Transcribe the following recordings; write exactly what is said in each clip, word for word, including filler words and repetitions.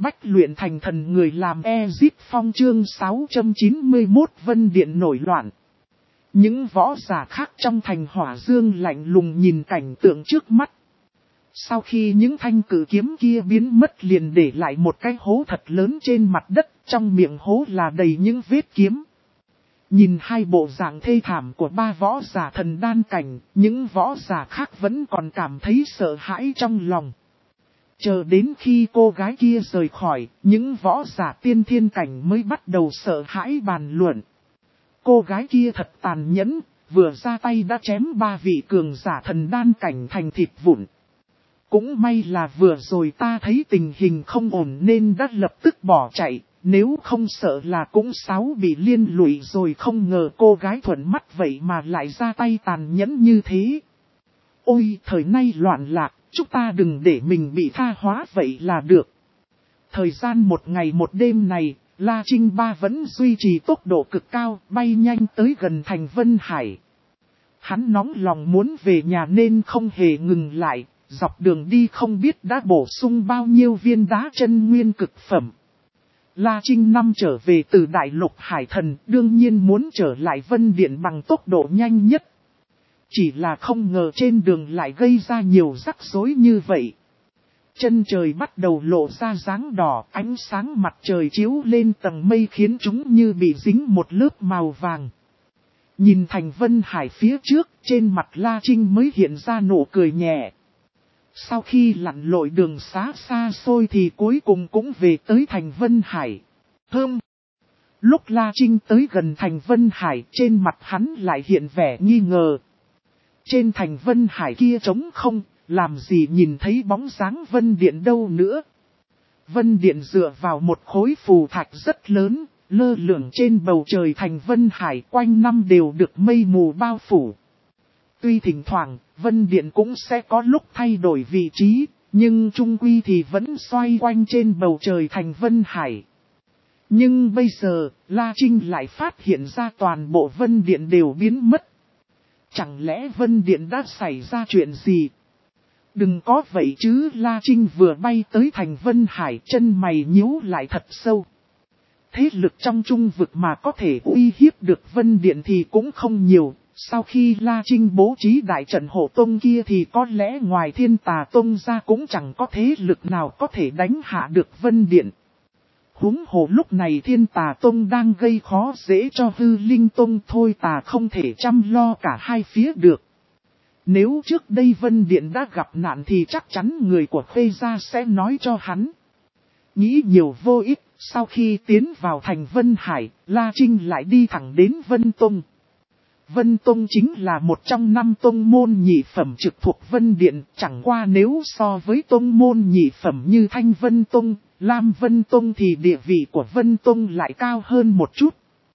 Bách luyện thành thần người làm Ezip Phong chương sáu trăm chín mươi mốt Vân Điện nổi loạn. Những võ giả khác trong thành Hỏa Dương lạnh lùng nhìn cảnh tượng trước mắt. Sau khi những thanh cử kiếm kia biến mất liền để lại một cái hố thật lớn trên mặt đất, trong miệng hố là đầy những vết kiếm. Nhìn hai bộ dạng thê thảm của ba võ giả thần đan cảnh, những võ giả khác vẫn còn cảm thấy sợ hãi trong lòng. Chờ đến khi cô gái kia rời khỏi, những võ giả tiên thiên cảnh mới bắt đầu sợ hãi bàn luận. Cô gái kia thật tàn nhẫn, vừa ra tay đã chém ba vị cường giả thần đan cảnh thành thịt vụn. Cũng may là vừa rồi ta thấy tình hình không ổn nên đã lập tức bỏ chạy, nếu không sợ là cũng sáu bị liên lụy rồi, không ngờ cô gái thuận mắt vậy mà lại ra tay tàn nhẫn như thế. Ôi, thời nay loạn lạc, chúng ta đừng để mình bị tha hóa vậy là được. Thời gian một ngày một đêm này, La Trinh Ba vẫn duy trì tốc độ cực cao, bay nhanh tới gần thành Vân Hải. Hắn nóng lòng muốn về nhà nên không hề ngừng lại, dọc đường đi không biết đã bổ sung bao nhiêu viên đá chân nguyên cực phẩm. La Trinh Năm trở về từ Đại Lục Hải Thần, đương nhiên muốn trở lại Vân Điện bằng tốc độ nhanh nhất. Chỉ là không ngờ trên đường lại gây ra nhiều rắc rối như vậy. Chân trời bắt đầu lộ ra dáng đỏ, ánh sáng mặt trời chiếu lên tầng mây khiến chúng như bị dính một lớp màu vàng. Nhìn thành Vân Hải phía trước, trên mặt La Trinh mới hiện ra nụ cười nhẹ. Sau khi lặn lội đường xá xa xôi thì cuối cùng cũng về tới thành Vân Hải. Thơm! Lúc La Trinh tới gần thành Vân Hải, trên mặt hắn lại hiện vẻ nghi ngờ. Trên thành Vân Hải kia trống không, làm gì nhìn thấy bóng dáng Vân Điện đâu nữa. Vân Điện dựa vào một khối phù thạch rất lớn, lơ lửng trên bầu trời thành Vân Hải, quanh năm đều được mây mù bao phủ. Tuy thỉnh thoảng, Vân Điện cũng sẽ có lúc thay đổi vị trí, nhưng chung quy thì vẫn xoay quanh trên bầu trời thành Vân Hải. Nhưng bây giờ, La Trinh lại phát hiện ra toàn bộ Vân Điện đều biến mất. Chẳng lẽ Vân Điện đã xảy ra chuyện gì? Đừng có vậy chứ, La Trinh vừa bay tới thành Vân Hải, chân mày nhíu lại thật sâu. Thế lực trong trung vực mà có thể uy hiếp được Vân Điện thì cũng không nhiều. Sau khi La Trinh bố trí đại trận hộ tông kia thì có lẽ ngoài Thiên Tà Tông ra cũng chẳng có thế lực nào có thể đánh hạ được Vân Điện. Huống hồ lúc này Thiên Tà Tông đang gây khó dễ cho Hư Linh Tông, thôi tà không thể chăm lo cả hai phía được. Nếu trước đây Vân Điện đã gặp nạn thì chắc chắn người của Khuê gia sẽ nói cho hắn. Nghĩ nhiều vô ích, sau khi tiến vào thành Vân Hải, La Trinh lại đi thẳng đến Vân Tông. Vân Tông chính là một trong năm tông môn nhị phẩm trực thuộc Vân Điện, chẳng qua nếu so với tông môn nhị phẩm như Thanh Vân Tông, Lam Vân Tông thì địa vị của Vân Tông lại cao hơn một chút.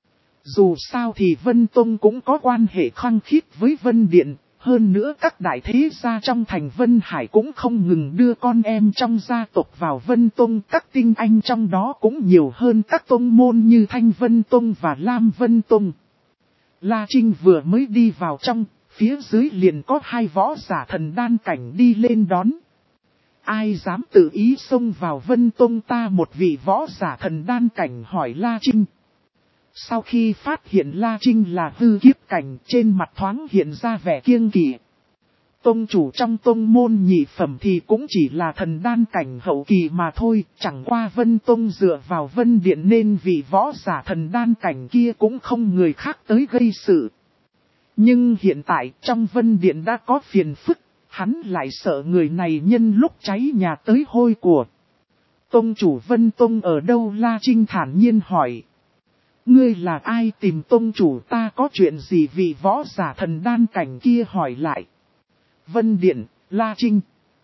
Dù sao thì Vân Tông cũng có quan hệ khăng khít với Vân Điện, hơn nữa các đại thế gia trong thành Vân Hải cũng không ngừng đưa con em trong gia tộc vào Vân Tông, các tinh anh trong đó cũng nhiều hơn các tông môn như Thanh Vân Tông và Lam Vân Tông. La Trinh vừa mới đi vào trong, phía dưới liền có hai võ giả thần đan cảnh đi lên đón. Ai dám tự ý xông vào Vân Tông ta? Một vị võ giả thần đan cảnh hỏi La Trinh. Sau khi phát hiện La Trinh là hư kiếp cảnh, trên mặt thoáng hiện ra vẻ kiêng kỵ. Tông chủ trong tông môn nhị phẩm thì cũng chỉ là thần đan cảnh hậu kỳ mà thôi, chẳng qua Vân Tông dựa vào Vân Điện nên vị võ giả thần đan cảnh kia cũng không người khác tới gây sự. Nhưng hiện tại trong Vân Điện đã có phiền phức, hắn lại sợ người này nhân lúc cháy nhà tới hôi của. Tông chủ Vân Tông ở đâu? La Trinh thản nhiên hỏi. Ngươi là ai? Tìm tông chủ ta có chuyện gì? Vị võ giả thần đan cảnh kia hỏi lại. Vân Điện, La Trinh.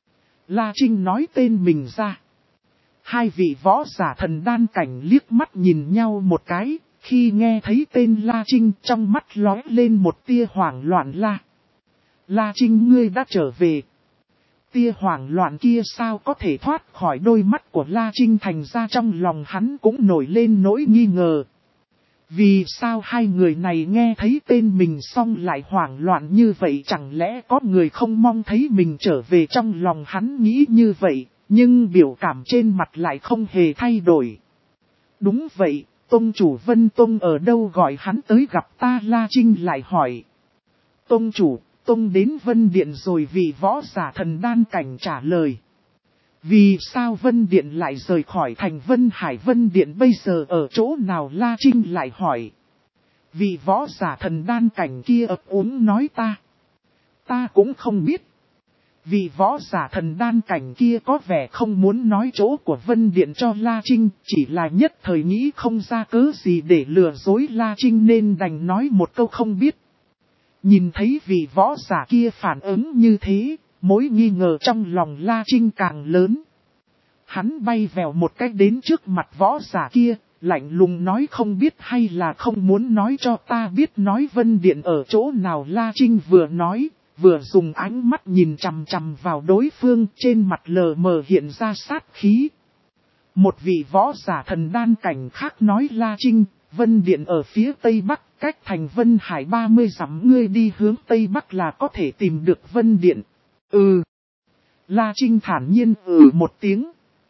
La Trinh nói tên mình ra. Hai vị võ giả thần đan cảnh liếc mắt nhìn nhau một cái, khi nghe thấy tên La Trinh trong mắt lóe lên một tia hoảng loạn. La. La Trinh, ngươi đã trở về. Tia hoảng loạn kia sao có thể thoát khỏi đôi mắt của La Trinh, thành ra trong lòng hắn cũng nổi lên nỗi nghi ngờ. Vì sao hai người này nghe thấy tên mình xong lại hoảng loạn như vậy? Chẳng lẽ có người không mong thấy mình trở về? Trong lòng hắn nghĩ như vậy, Nhưng biểu cảm trên mặt lại không hề thay đổi. Đúng vậy, tông chủ Vân Tông ở đâu gọi hắn tới gặp ta? La Trinh lại hỏi. Tông chủ, tông đến Vân Điện rồi, vị võ giả thần đan cảnh trả lời. Vì sao Vân Điện lại rời khỏi thành Vân Hải? Vân Điện bây giờ ở chỗ nào? La Trinh lại hỏi. Vị võ giả thần đan cảnh kia ấp úng nói ta. Ta cũng không biết. Vị võ giả thần đan cảnh kia có vẻ không muốn nói chỗ của Vân Điện cho La Trinh, chỉ là nhất thời nghĩ không ra cớ gì để lừa dối La Trinh nên đành nói một câu không biết. Nhìn thấy vị võ giả kia phản ứng như thế, mối nghi ngờ trong lòng La Trinh càng lớn. Hắn bay vèo một cách đến trước mặt võ giả kia, lạnh lùng nói không biết hay là không muốn nói cho ta biết, nói Vân Điện ở chỗ nào? La Trinh vừa nói, vừa dùng ánh mắt nhìn chằm chằm vào đối phương, trên mặt lờ mờ hiện ra sát khí. Một vị võ giả thần đan cảnh khác nói La Trinh, Vân Điện ở phía tây bắc, cách thành Vân Hải ba mươi dặm, ngươi đi hướng tây bắc là có thể tìm được Vân Điện. Ừ. La Trinh thản nhiên ừ một tiếng.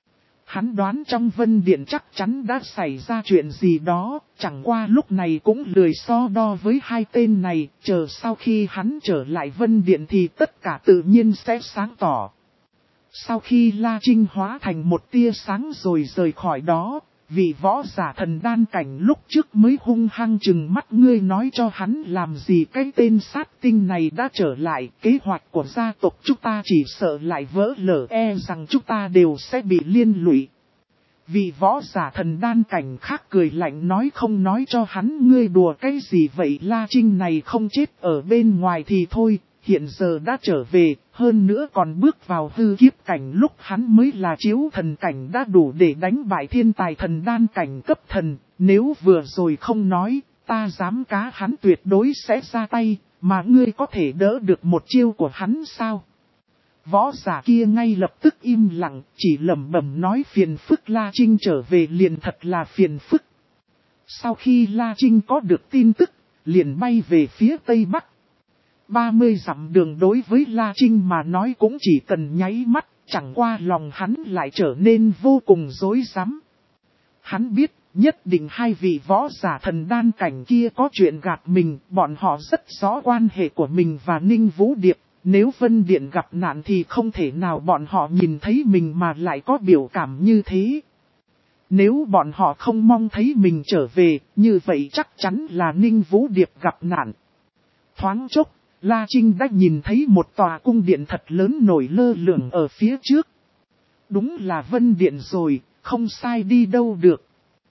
Hắn đoán trong Vân Điện chắc chắn đã xảy ra chuyện gì đó, chẳng qua lúc này cũng lười so đo với hai tên này, chờ sau khi hắn trở lại Vân Điện thì tất cả tự nhiên sẽ sáng tỏ. Sau khi La Trinh hóa thành một tia sáng rồi rời khỏi đó, vị võ giả thần đan cảnh lúc trước mới hung hăng chừng mắt, ngươi nói cho hắn làm gì? Cái tên sát tinh này đã trở lại, kế hoạch của gia tộc chúng ta chỉ sợ lại vỡ lở, e rằng chúng ta đều sẽ bị liên lụy. Vị võ giả thần đan cảnh khác cười lạnh nói không nói cho hắn, ngươi đùa cái gì vậy? La Trinh này không chết ở bên ngoài thì thôi, hiện giờ đã trở về, hơn nữa còn bước vào hư kiếp cảnh, lúc hắn mới là chiếu thần cảnh đã đủ để đánh bại thiên tài thần đan cảnh cấp thần, nếu vừa rồi không nói, ta dám cá hắn tuyệt đối sẽ ra tay, mà ngươi có thể đỡ được một chiêu của hắn sao? Võ giả kia ngay lập tức im lặng, chỉ lẩm bẩm nói phiền phức. La Trinh trở về liền thật là phiền phức. Sau khi La Trinh có được tin tức, liền bay về phía tây bắc. ba mươi dặm đường đối với La Trinh mà nói cũng chỉ cần nháy mắt, chẳng qua lòng hắn lại trở nên vô cùng rối rắm. Hắn biết, nhất định hai vị võ giả thần đan cảnh kia có chuyện gạt mình, bọn họ rất rõ quan hệ của mình và Ninh Vũ Điệp. Nếu Vân Điện gặp nạn thì không thể nào bọn họ nhìn thấy mình mà lại có biểu cảm như thế. Nếu bọn họ không mong thấy mình trở về, như vậy chắc chắn là Ninh Vũ Điệp gặp nạn. Thoáng chốc, La Trinh đã nhìn thấy một tòa cung điện thật lớn nổi lơ lửng ở phía trước. Đúng là Vân Điện rồi, không sai đi đâu được.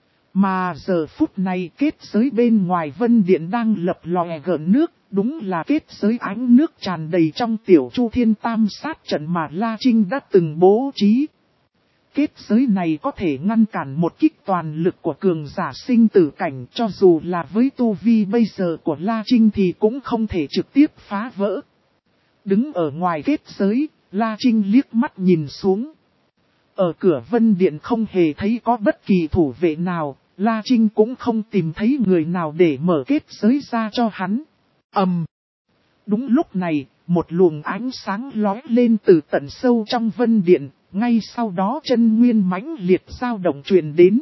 Mà giờ phút này kết giới bên ngoài Vân Điện đang lập lòe gợn nước, đúng là kết giới ánh nước tràn đầy trong tiểu Chu Thiên Tam sát trận mà La Trinh đã từng bố trí. Kết giới này có thể ngăn cản một kích toàn lực của cường giả sinh tử cảnh, cho dù là với tu vi bây giờ của La Trinh thì cũng không thể trực tiếp phá vỡ. Đứng ở ngoài kết giới, La Trinh liếc mắt nhìn xuống. Ở cửa Vân Điện không hề thấy có bất kỳ thủ vệ nào, La Trinh cũng không tìm thấy người nào để mở kết giới ra cho hắn. Ầm. Um. Đúng lúc này, một luồng ánh sáng lóe lên từ tận sâu trong Vân Điện, ngay sau đó chân nguyên mãnh liệt dao động truyền đến.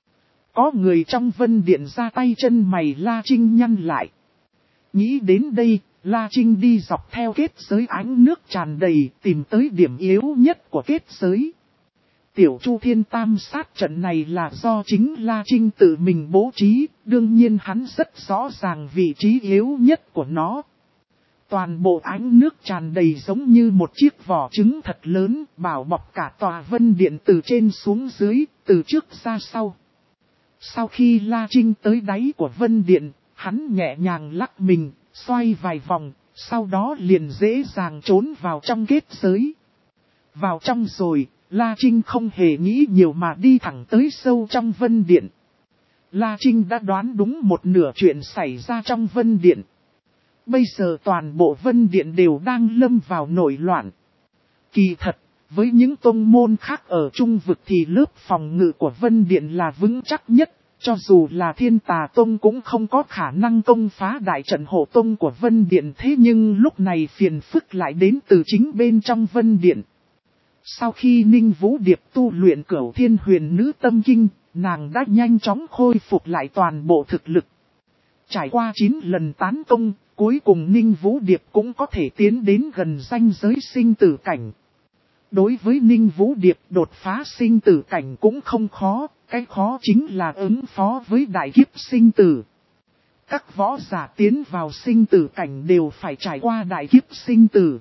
Có người trong Vân Điện ra tay, chân mày La Trinh nhăn lại. Nghĩ đến đây, La Trinh đi dọc theo kết giới ánh nước tràn đầy, tìm tới điểm yếu nhất của kết giới. Tiểu Chu Thiên Tam sát trận này là do chính La Trinh tự mình bố trí, đương nhiên hắn rất rõ ràng vị trí yếu nhất của nó. Toàn bộ ánh nước tràn đầy giống như một chiếc vỏ trứng thật lớn, bảo bọc cả tòa Vân Điện từ trên xuống dưới, từ trước ra sau. Sau khi La Trinh tới đáy của Vân Điện, hắn nhẹ nhàng lắc mình, xoay vài vòng, sau đó liền dễ dàng trốn vào trong kết giới. Vào trong rồi, La Trinh không hề nghĩ nhiều mà đi thẳng tới sâu trong Vân Điện. La Trinh đã đoán đúng một nửa chuyện xảy ra trong Vân Điện. Bây giờ toàn bộ Vân Điện đều đang lâm vào nổi loạn. Kỳ thật, với những tông môn khác ở Trung Vực thì lớp phòng ngự của Vân Điện là vững chắc nhất. Cho dù là Thiên Tà Tông cũng không có khả năng công phá đại trận hộ tông của Vân Điện, thế nhưng lúc này phiền phức lại đến từ chính bên trong Vân Điện. Sau khi Ninh Vũ Điệp tu luyện Cửu Thiên Huyền Nữ Tâm Kinh, nàng đã nhanh chóng khôi phục lại toàn bộ thực lực. Trải qua chín lần tán công, cuối cùng Ninh Vũ Điệp cũng có thể tiến đến gần ranh giới sinh tử cảnh. Đối với Ninh Vũ Điệp đột phá sinh tử cảnh cũng không khó, cái khó chính là ứng phó với đại kiếp sinh tử. Các võ giả tiến vào sinh tử cảnh đều phải trải qua đại kiếp sinh tử.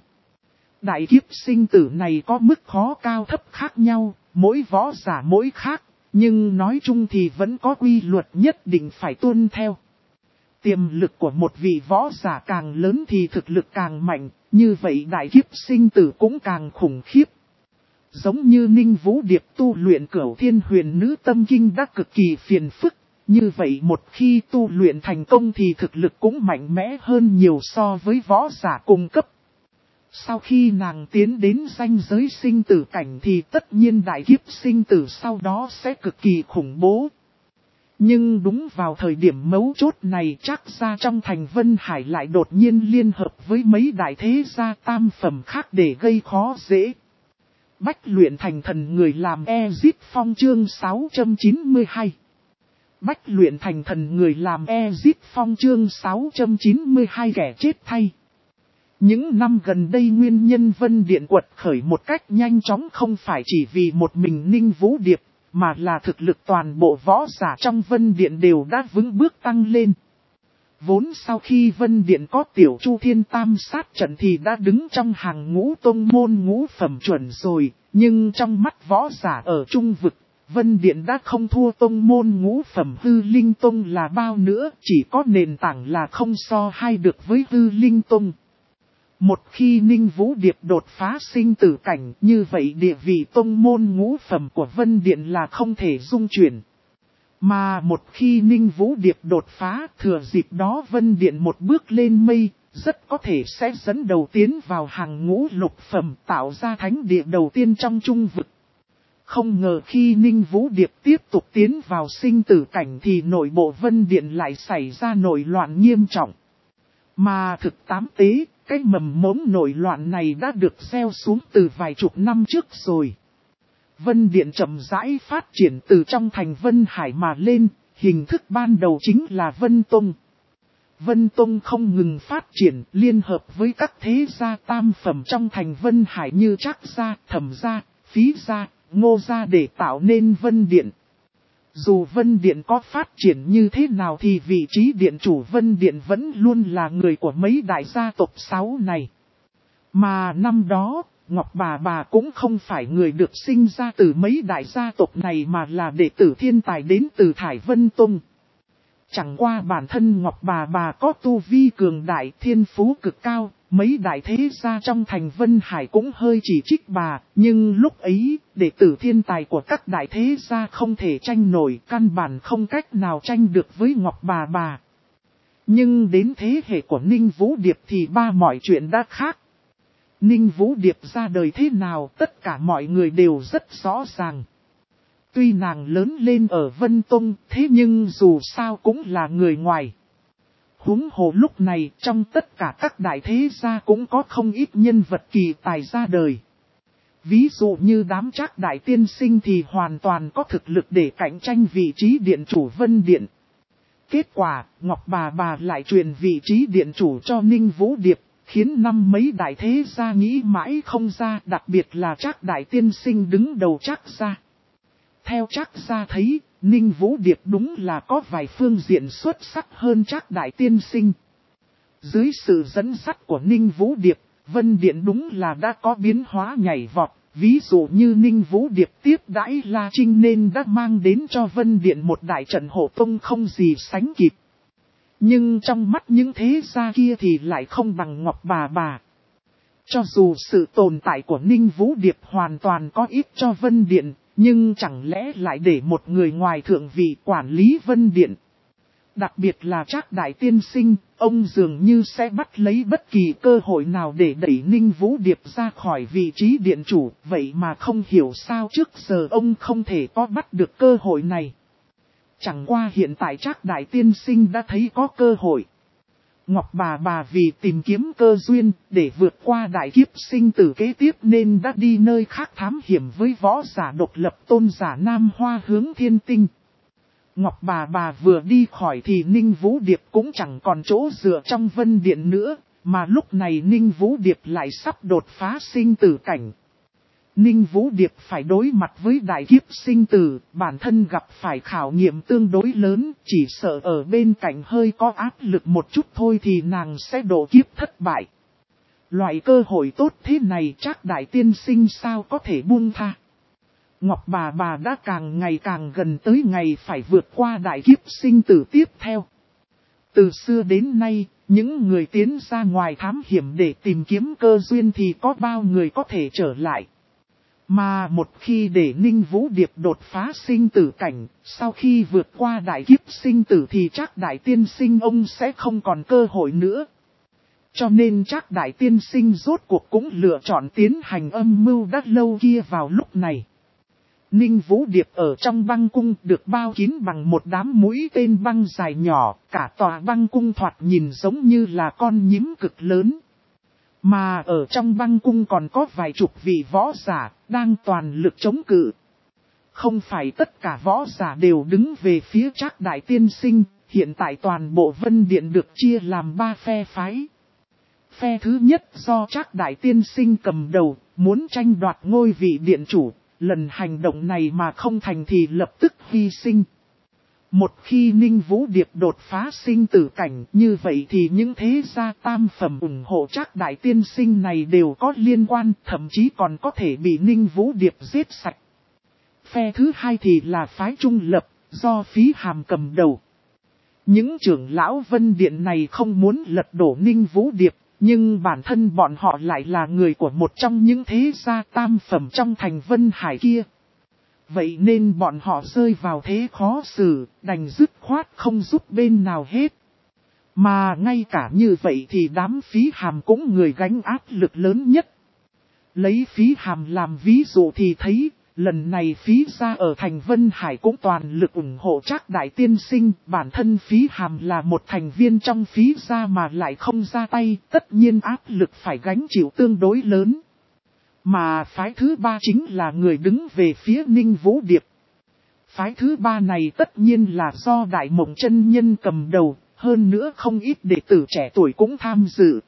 Đại kiếp sinh tử này có mức khó cao thấp khác nhau, mỗi võ giả mỗi khác, nhưng nói chung thì vẫn có quy luật nhất định phải tuân theo. Tiềm lực của một vị võ giả càng lớn thì thực lực càng mạnh, như vậy đại kiếp sinh tử cũng càng khủng khiếp. Giống như Ninh Vũ Điệp tu luyện Cửu Thiên Huyền Nữ Tâm Kinh đã cực kỳ phiền phức, như vậy một khi tu luyện thành công thì thực lực cũng mạnh mẽ hơn nhiều so với võ giả cùng cấp. Sau khi nàng tiến đến ranh giới sinh tử cảnh thì tất nhiên đại kiếp sinh tử sau đó sẽ cực kỳ khủng bố. Nhưng đúng vào thời điểm mấu chốt này chắc ra trong thành Vân Hải lại đột nhiên liên hợp với mấy đại thế gia tam phẩm khác để gây khó dễ. Bách luyện thành thần người làm Ezip Phong chương sáu trăm chín mươi hai. Bách luyện thành thần người làm Ezip Phong chương sáu trăm chín mươi hai kẻ chết thay. Những năm gần đây nguyên nhân Vân Điện quật khởi một cách nhanh chóng không phải chỉ vì một mình Ninh Vũ Điệp, mà là thực lực toàn bộ võ giả trong Vân Điện đều đã vững bước tăng lên. Vốn sau khi Vân Điện có Tiểu Chu Thiên Tam sát trận thì đã đứng trong hàng ngũ tông môn ngũ phẩm chuẩn rồi, nhưng trong mắt võ giả ở trung vực, Vân Điện đã không thua tông môn ngũ phẩm Hư Linh Tông là bao nữa, chỉ có nền tảng là không so hay được với Hư Linh Tông. Một khi Ninh Vũ Điệp đột phá sinh tử cảnh, như vậy địa vị tông môn ngũ phẩm của Vân Điện là không thể dung chuyển. Mà một khi Ninh Vũ Điệp đột phá, thừa dịp đó Vân Điện một bước lên mây, rất có thể sẽ dẫn đầu tiến vào hàng ngũ lục phẩm, tạo ra thánh địa đầu tiên trong trung vực. Không ngờ khi Ninh Vũ Điệp tiếp tục tiến vào sinh tử cảnh thì nội bộ Vân Điện lại xảy ra nội loạn nghiêm trọng. Mà thực tám tế, cái mầm mống nội loạn này đã được gieo xuống từ vài chục năm trước rồi. Vân Điện chậm rãi phát triển từ trong thành Vân Hải mà lên, hình thức ban đầu chính là Vân Tông. Vân Tông không ngừng phát triển, liên hợp với các thế gia tam phẩm trong thành Vân Hải như Trác gia, Thẩm gia, Phí gia, Ngô gia để tạo nên Vân Điện. Dù Vân Điện có phát triển như thế nào thì vị trí điện chủ Vân Điện vẫn luôn là người của mấy đại gia tộc sáu này. Mà năm đó, Ngọc Bà Bà cũng không phải người được sinh ra từ mấy đại gia tộc này mà là đệ tử thiên tài đến từ Thải Vân Tông. Chẳng qua bản thân Ngọc Bà Bà có tu vi cường đại thiên phú cực cao, mấy đại thế gia trong thành Vân Hải cũng hơi chỉ trích bà, nhưng lúc ấy, đệ tử thiên tài của các đại thế gia không thể tranh nổi, căn bản không cách nào tranh được với Ngọc Bà Bà. Nhưng đến thế hệ của Ninh Vũ Điệp thì ba mọi chuyện đã khác. Ninh Vũ Điệp ra đời thế nào tất cả mọi người đều rất rõ ràng. Tuy nàng lớn lên ở Vân Tông thế nhưng dù sao cũng là người ngoài. Huống hồ lúc này trong tất cả các đại thế gia cũng có không ít nhân vật kỳ tài ra đời. Ví dụ như đám Trác đại tiên sinh thì hoàn toàn có thực lực để cạnh tranh vị trí điện chủ Vân Điện. Kết quả, Ngọc Bà Bà lại truyền vị trí điện chủ cho Ninh Vũ Điệp, khiến năm mấy đại thế gia nghĩ mãi không ra, đặc biệt là Trác đại tiên sinh đứng đầu Trác gia. Theo Trác gia thấy, Ninh Vũ Điệp đúng là có vài phương diện xuất sắc hơn Trác đại tiên sinh. Dưới sự dẫn dắt của Ninh Vũ Điệp, Vân Điện đúng là đã có biến hóa nhảy vọt. Ví dụ như Ninh Vũ Điệp tiếp đãi La Trinh nên đã mang đến cho Vân Điện một đại trận hộ tông không gì sánh kịp. Nhưng trong mắt những thế gia kia thì lại không bằng Ngọc Bà Bà. Cho dù sự tồn tại của Ninh Vũ Điệp hoàn toàn có ích cho Vân Điện, nhưng chẳng lẽ lại để một người ngoài thượng vị quản lý Vân Điện. Đặc biệt là Trác đại tiên sinh, ông dường như sẽ bắt lấy bất kỳ cơ hội nào để đẩy Ninh Vũ Điệp ra khỏi vị trí điện chủ, vậy mà không hiểu sao trước giờ ông không thể có bắt được cơ hội này. Chẳng qua hiện tại Trác đại tiên sinh đã thấy có cơ hội. Ngọc bà bà vì tìm kiếm cơ duyên để vượt qua đại kiếp sinh tử kế tiếp nên đã đi nơi khác thám hiểm với võ giả độc lập tôn giả Nam Hoa hướng Thiên Tinh. Ngọc bà bà vừa đi khỏi thì Ninh Vũ Điệp cũng chẳng còn chỗ dựa trong Vân Điện nữa, mà lúc này Ninh Vũ Điệp lại sắp đột phá sinh tử cảnh. Ninh Vũ Điệp phải đối mặt với đại kiếp sinh tử, bản thân gặp phải khảo nghiệm tương đối lớn, chỉ sợ ở bên cạnh hơi có áp lực một chút thôi thì nàng sẽ độ kiếp thất bại. Loại cơ hội tốt thế này chắc đại tiên sinh sao có thể buông tha. Ngọc bà bà đã càng ngày càng gần tới ngày phải vượt qua đại kiếp sinh tử tiếp theo. Từ xưa đến nay, những người tiến ra ngoài thám hiểm để tìm kiếm cơ duyên thì có bao người có thể trở lại. Mà một khi để Ninh Vũ Điệp đột phá sinh tử cảnh, sau khi vượt qua đại kiếp sinh tử thì chắc đại tiên sinh ông sẽ không còn cơ hội nữa. Cho nên chắc đại tiên sinh rốt cuộc cũng lựa chọn tiến hành âm mưu đã lâu kia vào lúc này. Ninh Vũ Điệp ở trong băng cung được bao kín bằng một đám mũi tên băng dài nhỏ, cả tòa băng cung thoạt nhìn giống như là con nhím cực lớn. Mà ở trong băng cung còn có vài chục vị võ giả, đang toàn lực chống cự. Không phải tất cả võ giả đều đứng về phía Trác đại tiên sinh, hiện tại toàn bộ Vân Điện được chia làm ba phe phái. Phe thứ nhất do Trác đại tiên sinh cầm đầu, muốn tranh đoạt ngôi vị điện chủ, lần hành động này mà không thành thì lập tức hy sinh. Một khi Ninh Vũ Điệp đột phá sinh tử cảnh như vậy thì những thế gia tam phẩm ủng hộ Trác đại tiên sinh này đều có liên quan, thậm chí còn có thể bị Ninh Vũ Điệp giết sạch. Phe thứ hai thì là phái trung lập, do Phí Hàm cầm đầu. Những trưởng lão Vân Điện này không muốn lật đổ Ninh Vũ Điệp, nhưng bản thân bọn họ lại là người của một trong những thế gia tam phẩm trong thành Vân Hải kia. Vậy nên bọn họ rơi vào thế khó xử, đành dứt khoát không giúp bên nào hết. Mà ngay cả như vậy thì đám Phí Hàm cũng người gánh áp lực lớn nhất. Lấy Phí Hàm làm ví dụ thì thấy, lần này Phí gia ở thành Vân Hải cũng toàn lực ủng hộ Trác đại tiên sinh. Bản thân Phí Hàm là một thành viên trong Phí gia mà lại không ra tay, tất nhiên áp lực phải gánh chịu tương đối lớn. Mà phái thứ ba chính là người đứng về phía Ninh Vũ Điệp. Phái thứ ba này tất nhiên là do Đại Mộng Chân Nhân cầm đầu, hơn nữa không ít đệ tử trẻ tuổi cũng tham dự.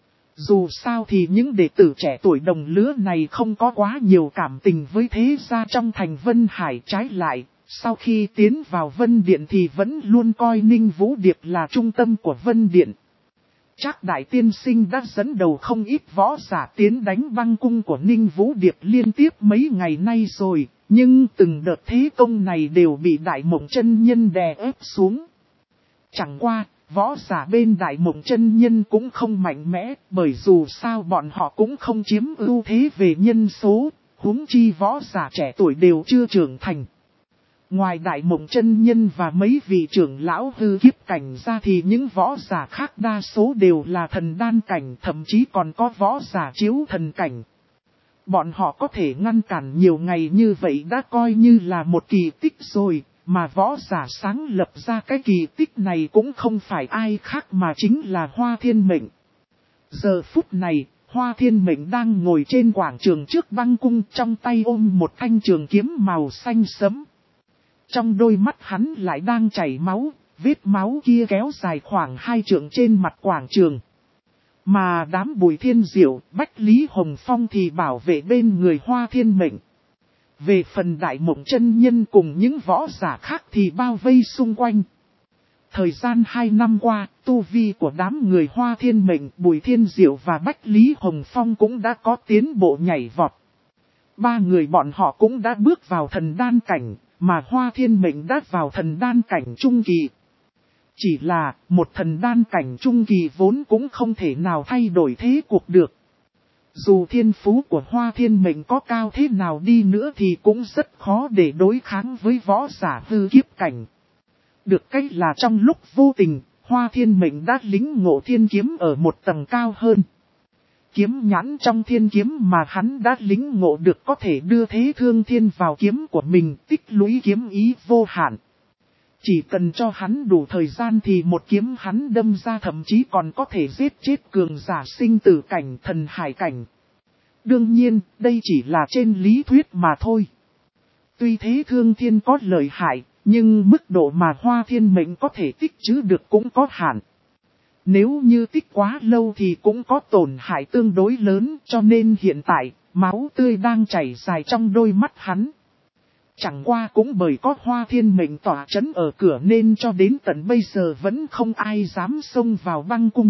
Dù sao thì những đệ tử trẻ tuổi đồng lứa này không có quá nhiều cảm tình với thế gia trong thành Vân Hải, trái lại, sau khi tiến vào Vân Điện thì vẫn luôn coi Ninh Vũ Điệp là trung tâm của Vân Điện. Trác đại tiên sinh đã dẫn đầu không ít võ giả tiến đánh băng cung của Ninh Vũ Điệp liên tiếp mấy ngày nay rồi, nhưng từng đợt thế công này đều bị Đại Mộng Chân Nhân đè ép xuống. Chẳng qua, võ giả bên Đại Mộng Chân Nhân cũng không mạnh mẽ, bởi dù sao bọn họ cũng không chiếm ưu thế về nhân số, huống chi võ giả trẻ tuổi đều chưa trưởng thành. Ngoài Đại Mộng Chân Nhân và mấy vị trưởng lão hư kiếp cảnh ra thì những võ giả khác đa số đều là thần đan cảnh, thậm chí còn có võ giả chiếu thần cảnh. Bọn họ có thể ngăn cản nhiều ngày như vậy đã coi như là một kỳ tích rồi, mà võ giả sáng lập ra cái kỳ tích này cũng không phải ai khác mà chính là Hoa Thiên Mệnh. Giờ phút này, Hoa Thiên Mệnh đang ngồi trên quảng trường trước băng cung, trong tay ôm một thanh trường kiếm màu xanh sẫm. Trong đôi mắt hắn lại đang chảy máu, vết máu kia kéo dài khoảng hai trượng trên mặt quảng trường. Mà đám Bùi Thiên Diệu, Bách Lý Hồng Phong thì bảo vệ bên người Hoa Thiên Mệnh. Về phần Đại Mộng Chân Nhân cùng những võ giả khác thì bao vây xung quanh. Thời gian hai năm qua, tu vi của đám người Hoa Thiên Mệnh, Bùi Thiên Diệu và Bách Lý Hồng Phong cũng đã có tiến bộ nhảy vọt. Ba người bọn họ cũng đã bước vào thần đan cảnh, mà Hoa Thiên Mệnh đã vào thần đan cảnh trung kỳ. Chỉ là, một thần đan cảnh trung kỳ vốn cũng không thể nào thay đổi thế cuộc được. Dù thiên phú của Hoa Thiên Mệnh có cao thế nào đi nữa thì cũng rất khó để đối kháng với võ giả hư kiếp cảnh. Được cái là trong lúc vô tình, Hoa Thiên Mệnh đã lính ngộ thiên kiếm ở một tầng cao hơn. Kiếm nhãn trong thiên kiếm mà hắn đã lính ngộ được có thể đưa thế thương thiên vào kiếm của mình, tích lũy kiếm ý vô hạn. Chỉ cần cho hắn đủ thời gian thì một kiếm hắn đâm ra thậm chí còn có thể giết chết cường giả sinh tử cảnh thần hải cảnh. Đương nhiên, đây chỉ là trên lý thuyết mà thôi. Tuy thế thương thiên có lợi hại, nhưng mức độ mà Hoa Thiên Mệnh có thể tích trữ được cũng có hạn. Nếu như tích quá lâu thì cũng có tổn hại tương đối lớn, cho nên hiện tại, máu tươi đang chảy dài trong đôi mắt hắn. Chẳng qua cũng bởi có Hoa Thiên Mệnh tỏa trấn ở cửa nên cho đến tận bây giờ vẫn không ai dám xông vào băng cung.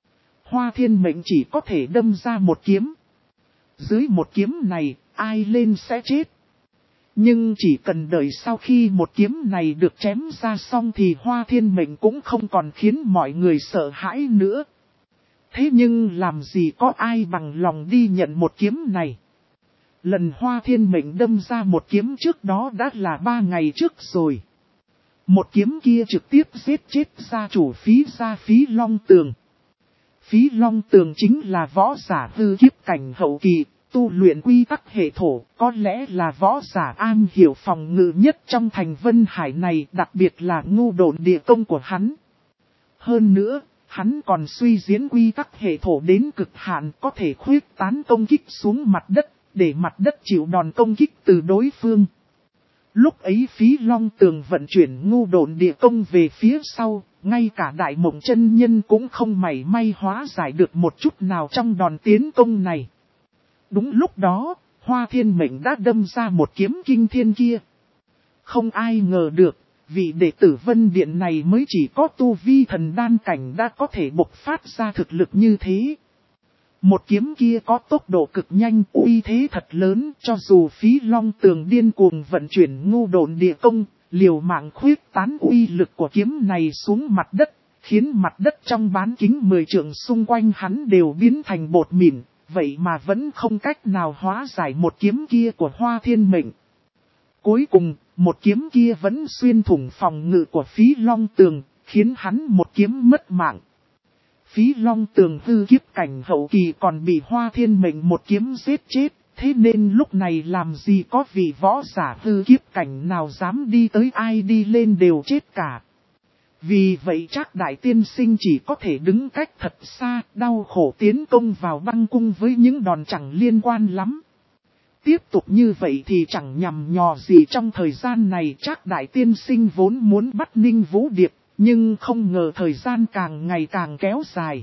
Hoa Thiên Mệnh chỉ có thể đâm ra một kiếm. Dưới một kiếm này, ai lên sẽ chết. Nhưng chỉ cần đợi sau khi một kiếm này được chém ra xong thì Hoa Thiên Mệnh cũng không còn khiến mọi người sợ hãi nữa. Thế nhưng làm gì có ai bằng lòng đi nhận một kiếm này. Lần Hoa Thiên Mệnh đâm ra một kiếm trước đó đã là ba ngày trước rồi. Một kiếm kia trực tiếp giết chết gia chủ Phí gia Phí Long Tường. Phí Long Tường chính là võ giả hư kiếp cảnh hậu kỳ, tu luyện quy tắc hệ thổ, có lẽ là võ giả an hiểu phòng ngự nhất trong thành Vân Hải này, đặc biệt là ngu độn địa công của hắn. Hơn nữa, hắn còn suy diễn quy tắc hệ thổ đến cực hạn, có thể khuyết tán công kích xuống mặt đất, để mặt đất chịu đòn công kích từ đối phương. Lúc ấy Phí Long Tường vận chuyển ngu độn địa công về phía sau, ngay cả Đại Mộng chân nhân cũng không mảy may hóa giải được một chút nào trong đòn tiến công này. Đúng lúc đó, Hoa Thiên Mệnh đã đâm ra một kiếm kinh thiên kia. Không ai ngờ được, vị đệ tử Vân Điện này mới chỉ có tu vi thần đan cảnh đã có thể bộc phát ra thực lực như thế. Một kiếm kia có tốc độ cực nhanh, uy thế thật lớn, cho dù Phí Long Tường điên cuồng vận chuyển ngu độn địa công, liều mạng khuyết tán uy lực của kiếm này xuống mặt đất, khiến mặt đất trong bán kính mười trượng xung quanh hắn đều biến thành bột mịn, vậy mà vẫn không cách nào hóa giải một kiếm kia của Hoa Thiên Mệnh. Cuối cùng, một kiếm kia vẫn xuyên thủng phòng ngự của Phí Long Tường, khiến hắn một kiếm mất mạng. Phí Long Tường hư kiếp cảnh hậu kỳ còn bị Hoa Thiên Mệnh một kiếm giết chết, thế nên lúc này làm gì có vị võ giả hư kiếp cảnh nào dám đi tới, ai đi lên đều chết cả. Vì vậy Trác Đại Tiên Sinh chỉ có thể đứng cách thật xa, đau khổ tiến công vào băng cung với những đòn chẳng liên quan lắm. Tiếp tục như vậy thì chẳng nhằm nhò gì, trong thời gian này Trác Đại Tiên Sinh vốn muốn bắt Ninh Vũ Điệp, nhưng không ngờ thời gian càng ngày càng kéo dài.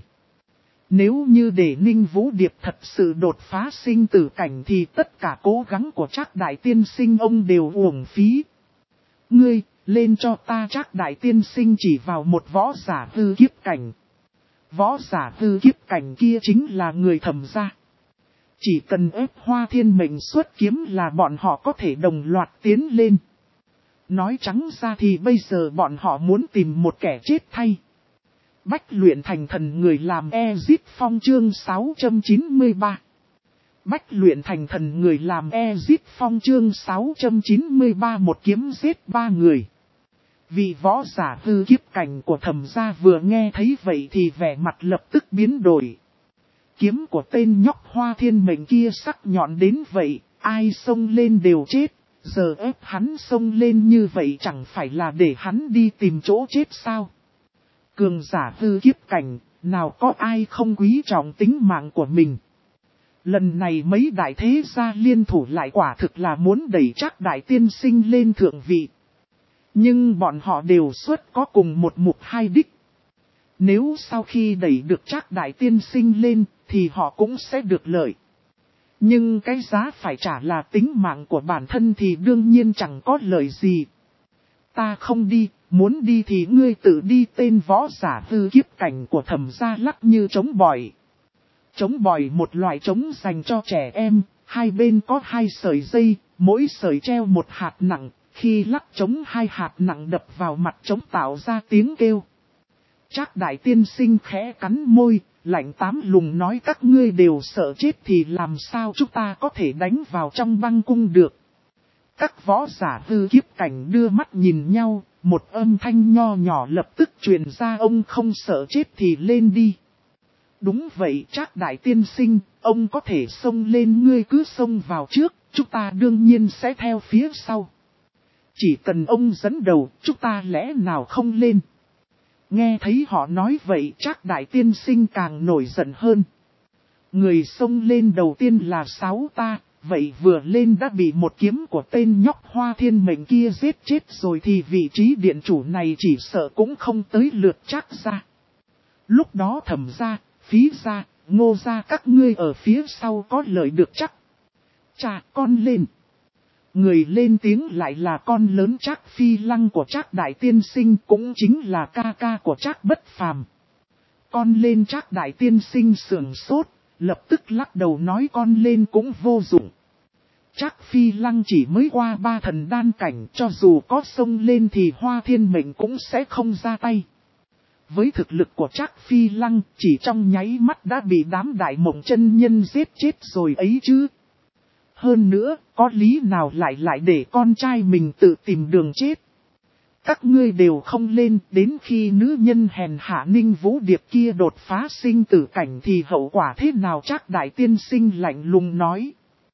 Nếu như để Ninh Vũ Điệp thật sự đột phá sinh tử cảnh thì tất cả cố gắng của Trác Đại Tiên Sinh ông đều uổng phí. Ngươi, lên cho ta! Trác Đại Tiên Sinh chỉ vào một võ giả hư kiếp cảnh. Võ giả hư kiếp cảnh kia chính là người Thẩm gia. Chỉ cần ép Hoa Thiên Mệnh xuất kiếm là bọn họ có thể đồng loạt tiến lên. Nói trắng ra thì bây giờ bọn họ muốn tìm một kẻ chết thay. Bách luyện thành thần người làm Ezit Phong chương sáu trăm chín mươi ba. Bách luyện thành thần người làm Ezit Phong chương sáu trăm chín mươi ba, một kiếm giết ba người. Vị võ giả hư kiếp cảnh của Thẩm gia vừa nghe thấy vậy thì vẻ mặt lập tức biến đổi. Kiếm của tên nhóc Hoa Thiên Mệnh kia sắc nhọn đến vậy, ai xông lên đều chết. Giờ ép hắn xông lên như vậy chẳng phải là để hắn đi tìm chỗ chết sao? Cường giả hư kiếp cảnh, nào có ai không quý trọng tính mạng của mình. Lần này mấy đại thế gia liên thủ lại quả thực là muốn đẩy Trác Đại Tiên Sinh lên thượng vị. Nhưng bọn họ đều xuất có cùng một mục hai đích. Nếu sau khi đẩy được Trác Đại Tiên Sinh lên thì họ cũng sẽ được lợi. Nhưng cái giá phải trả là tính mạng của bản thân thì đương nhiên chẳng có lợi gì. Ta không đi, muốn đi thì ngươi tự đi. Tên võ giả hư kiếp cảnh của Thẩm gia lắc như trống bỏi. Trống bỏi một loại trống dành cho trẻ em, hai bên có hai sợi dây, mỗi sợi treo một hạt nặng, khi lắc trống hai hạt nặng đập vào mặt trống tạo ra tiếng kêu. Trác Đại Tiên Sinh khẽ cắn môi, lạnh tám lùng nói các ngươi đều sợ chết thì làm sao chúng ta có thể đánh vào trong băng cung được. Các võ giả hư kiếp cảnh đưa mắt nhìn nhau, một âm thanh nho nhỏ lập tức truyền ra, ông không sợ chết thì lên đi. Đúng vậy Trác Đại Tiên Sinh, ông có thể xông lên, ngươi cứ xông vào trước, chúng ta đương nhiên sẽ theo phía sau. Chỉ cần ông dẫn đầu, chúng ta lẽ nào không lên. Nghe thấy họ nói vậy, Trác đại tiên sinh càng nổi giận hơn. Người xông lên đầu tiên là sáu ta, vậy vừa lên đã bị một kiếm của tên nhóc Hoa Thiên Mệnh kia giết chết rồi thì vị trí điện chủ này chỉ sợ cũng không tới lượt Trác gia. Lúc đó Thẩm gia, Phí gia, Ngô gia các ngươi ở phía sau có lợi được chắc. Chà, con lên. Người lên tiếng lại là con lớn Trác Phi Lăng của Trác đại tiên sinh, cũng chính là ca ca của Trác Bất Phàm. Con lên Trác đại tiên sinh sườn sốt, lập tức lắc đầu nói con lên cũng vô dụng. Trác Phi Lăng chỉ mới qua ba thần đan cảnh, cho dù có xông lên thì Hoa Thiên Mệnh cũng sẽ không ra tay. Với thực lực của Trác Phi Lăng, chỉ trong nháy mắt đã bị đám Đại Mộng chân nhân giết chết rồi ấy chứ. Hơn nữa, có lý nào lại lại để con trai mình tự tìm đường chết. Các ngươi đều không lên, đến khi nữ nhân hèn hạ Ninh Vũ Điệp kia đột phá sinh tử cảnh thì hậu quả thế nào? Trác đại tiên sinh lạnh lùng nói.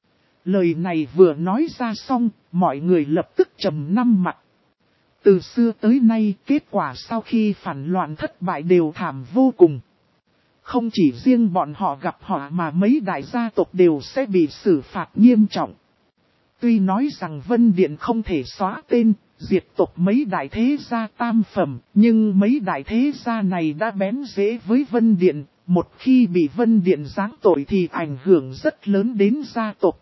Lời này vừa nói ra xong, mọi người lập tức trầm năm mặt. Từ xưa tới nay, kết quả sau khi phản loạn thất bại đều thảm vô cùng. Không chỉ riêng bọn họ gặp họa mà mấy đại gia tộc đều sẽ bị xử phạt nghiêm trọng. Tuy nói rằng Vân Điện không thể xóa tên, diệt tộc mấy đại thế gia tam phẩm, nhưng mấy đại thế gia này đã bén rễ với Vân Điện, một khi bị Vân Điện giáng tội thì ảnh hưởng rất lớn đến gia tộc.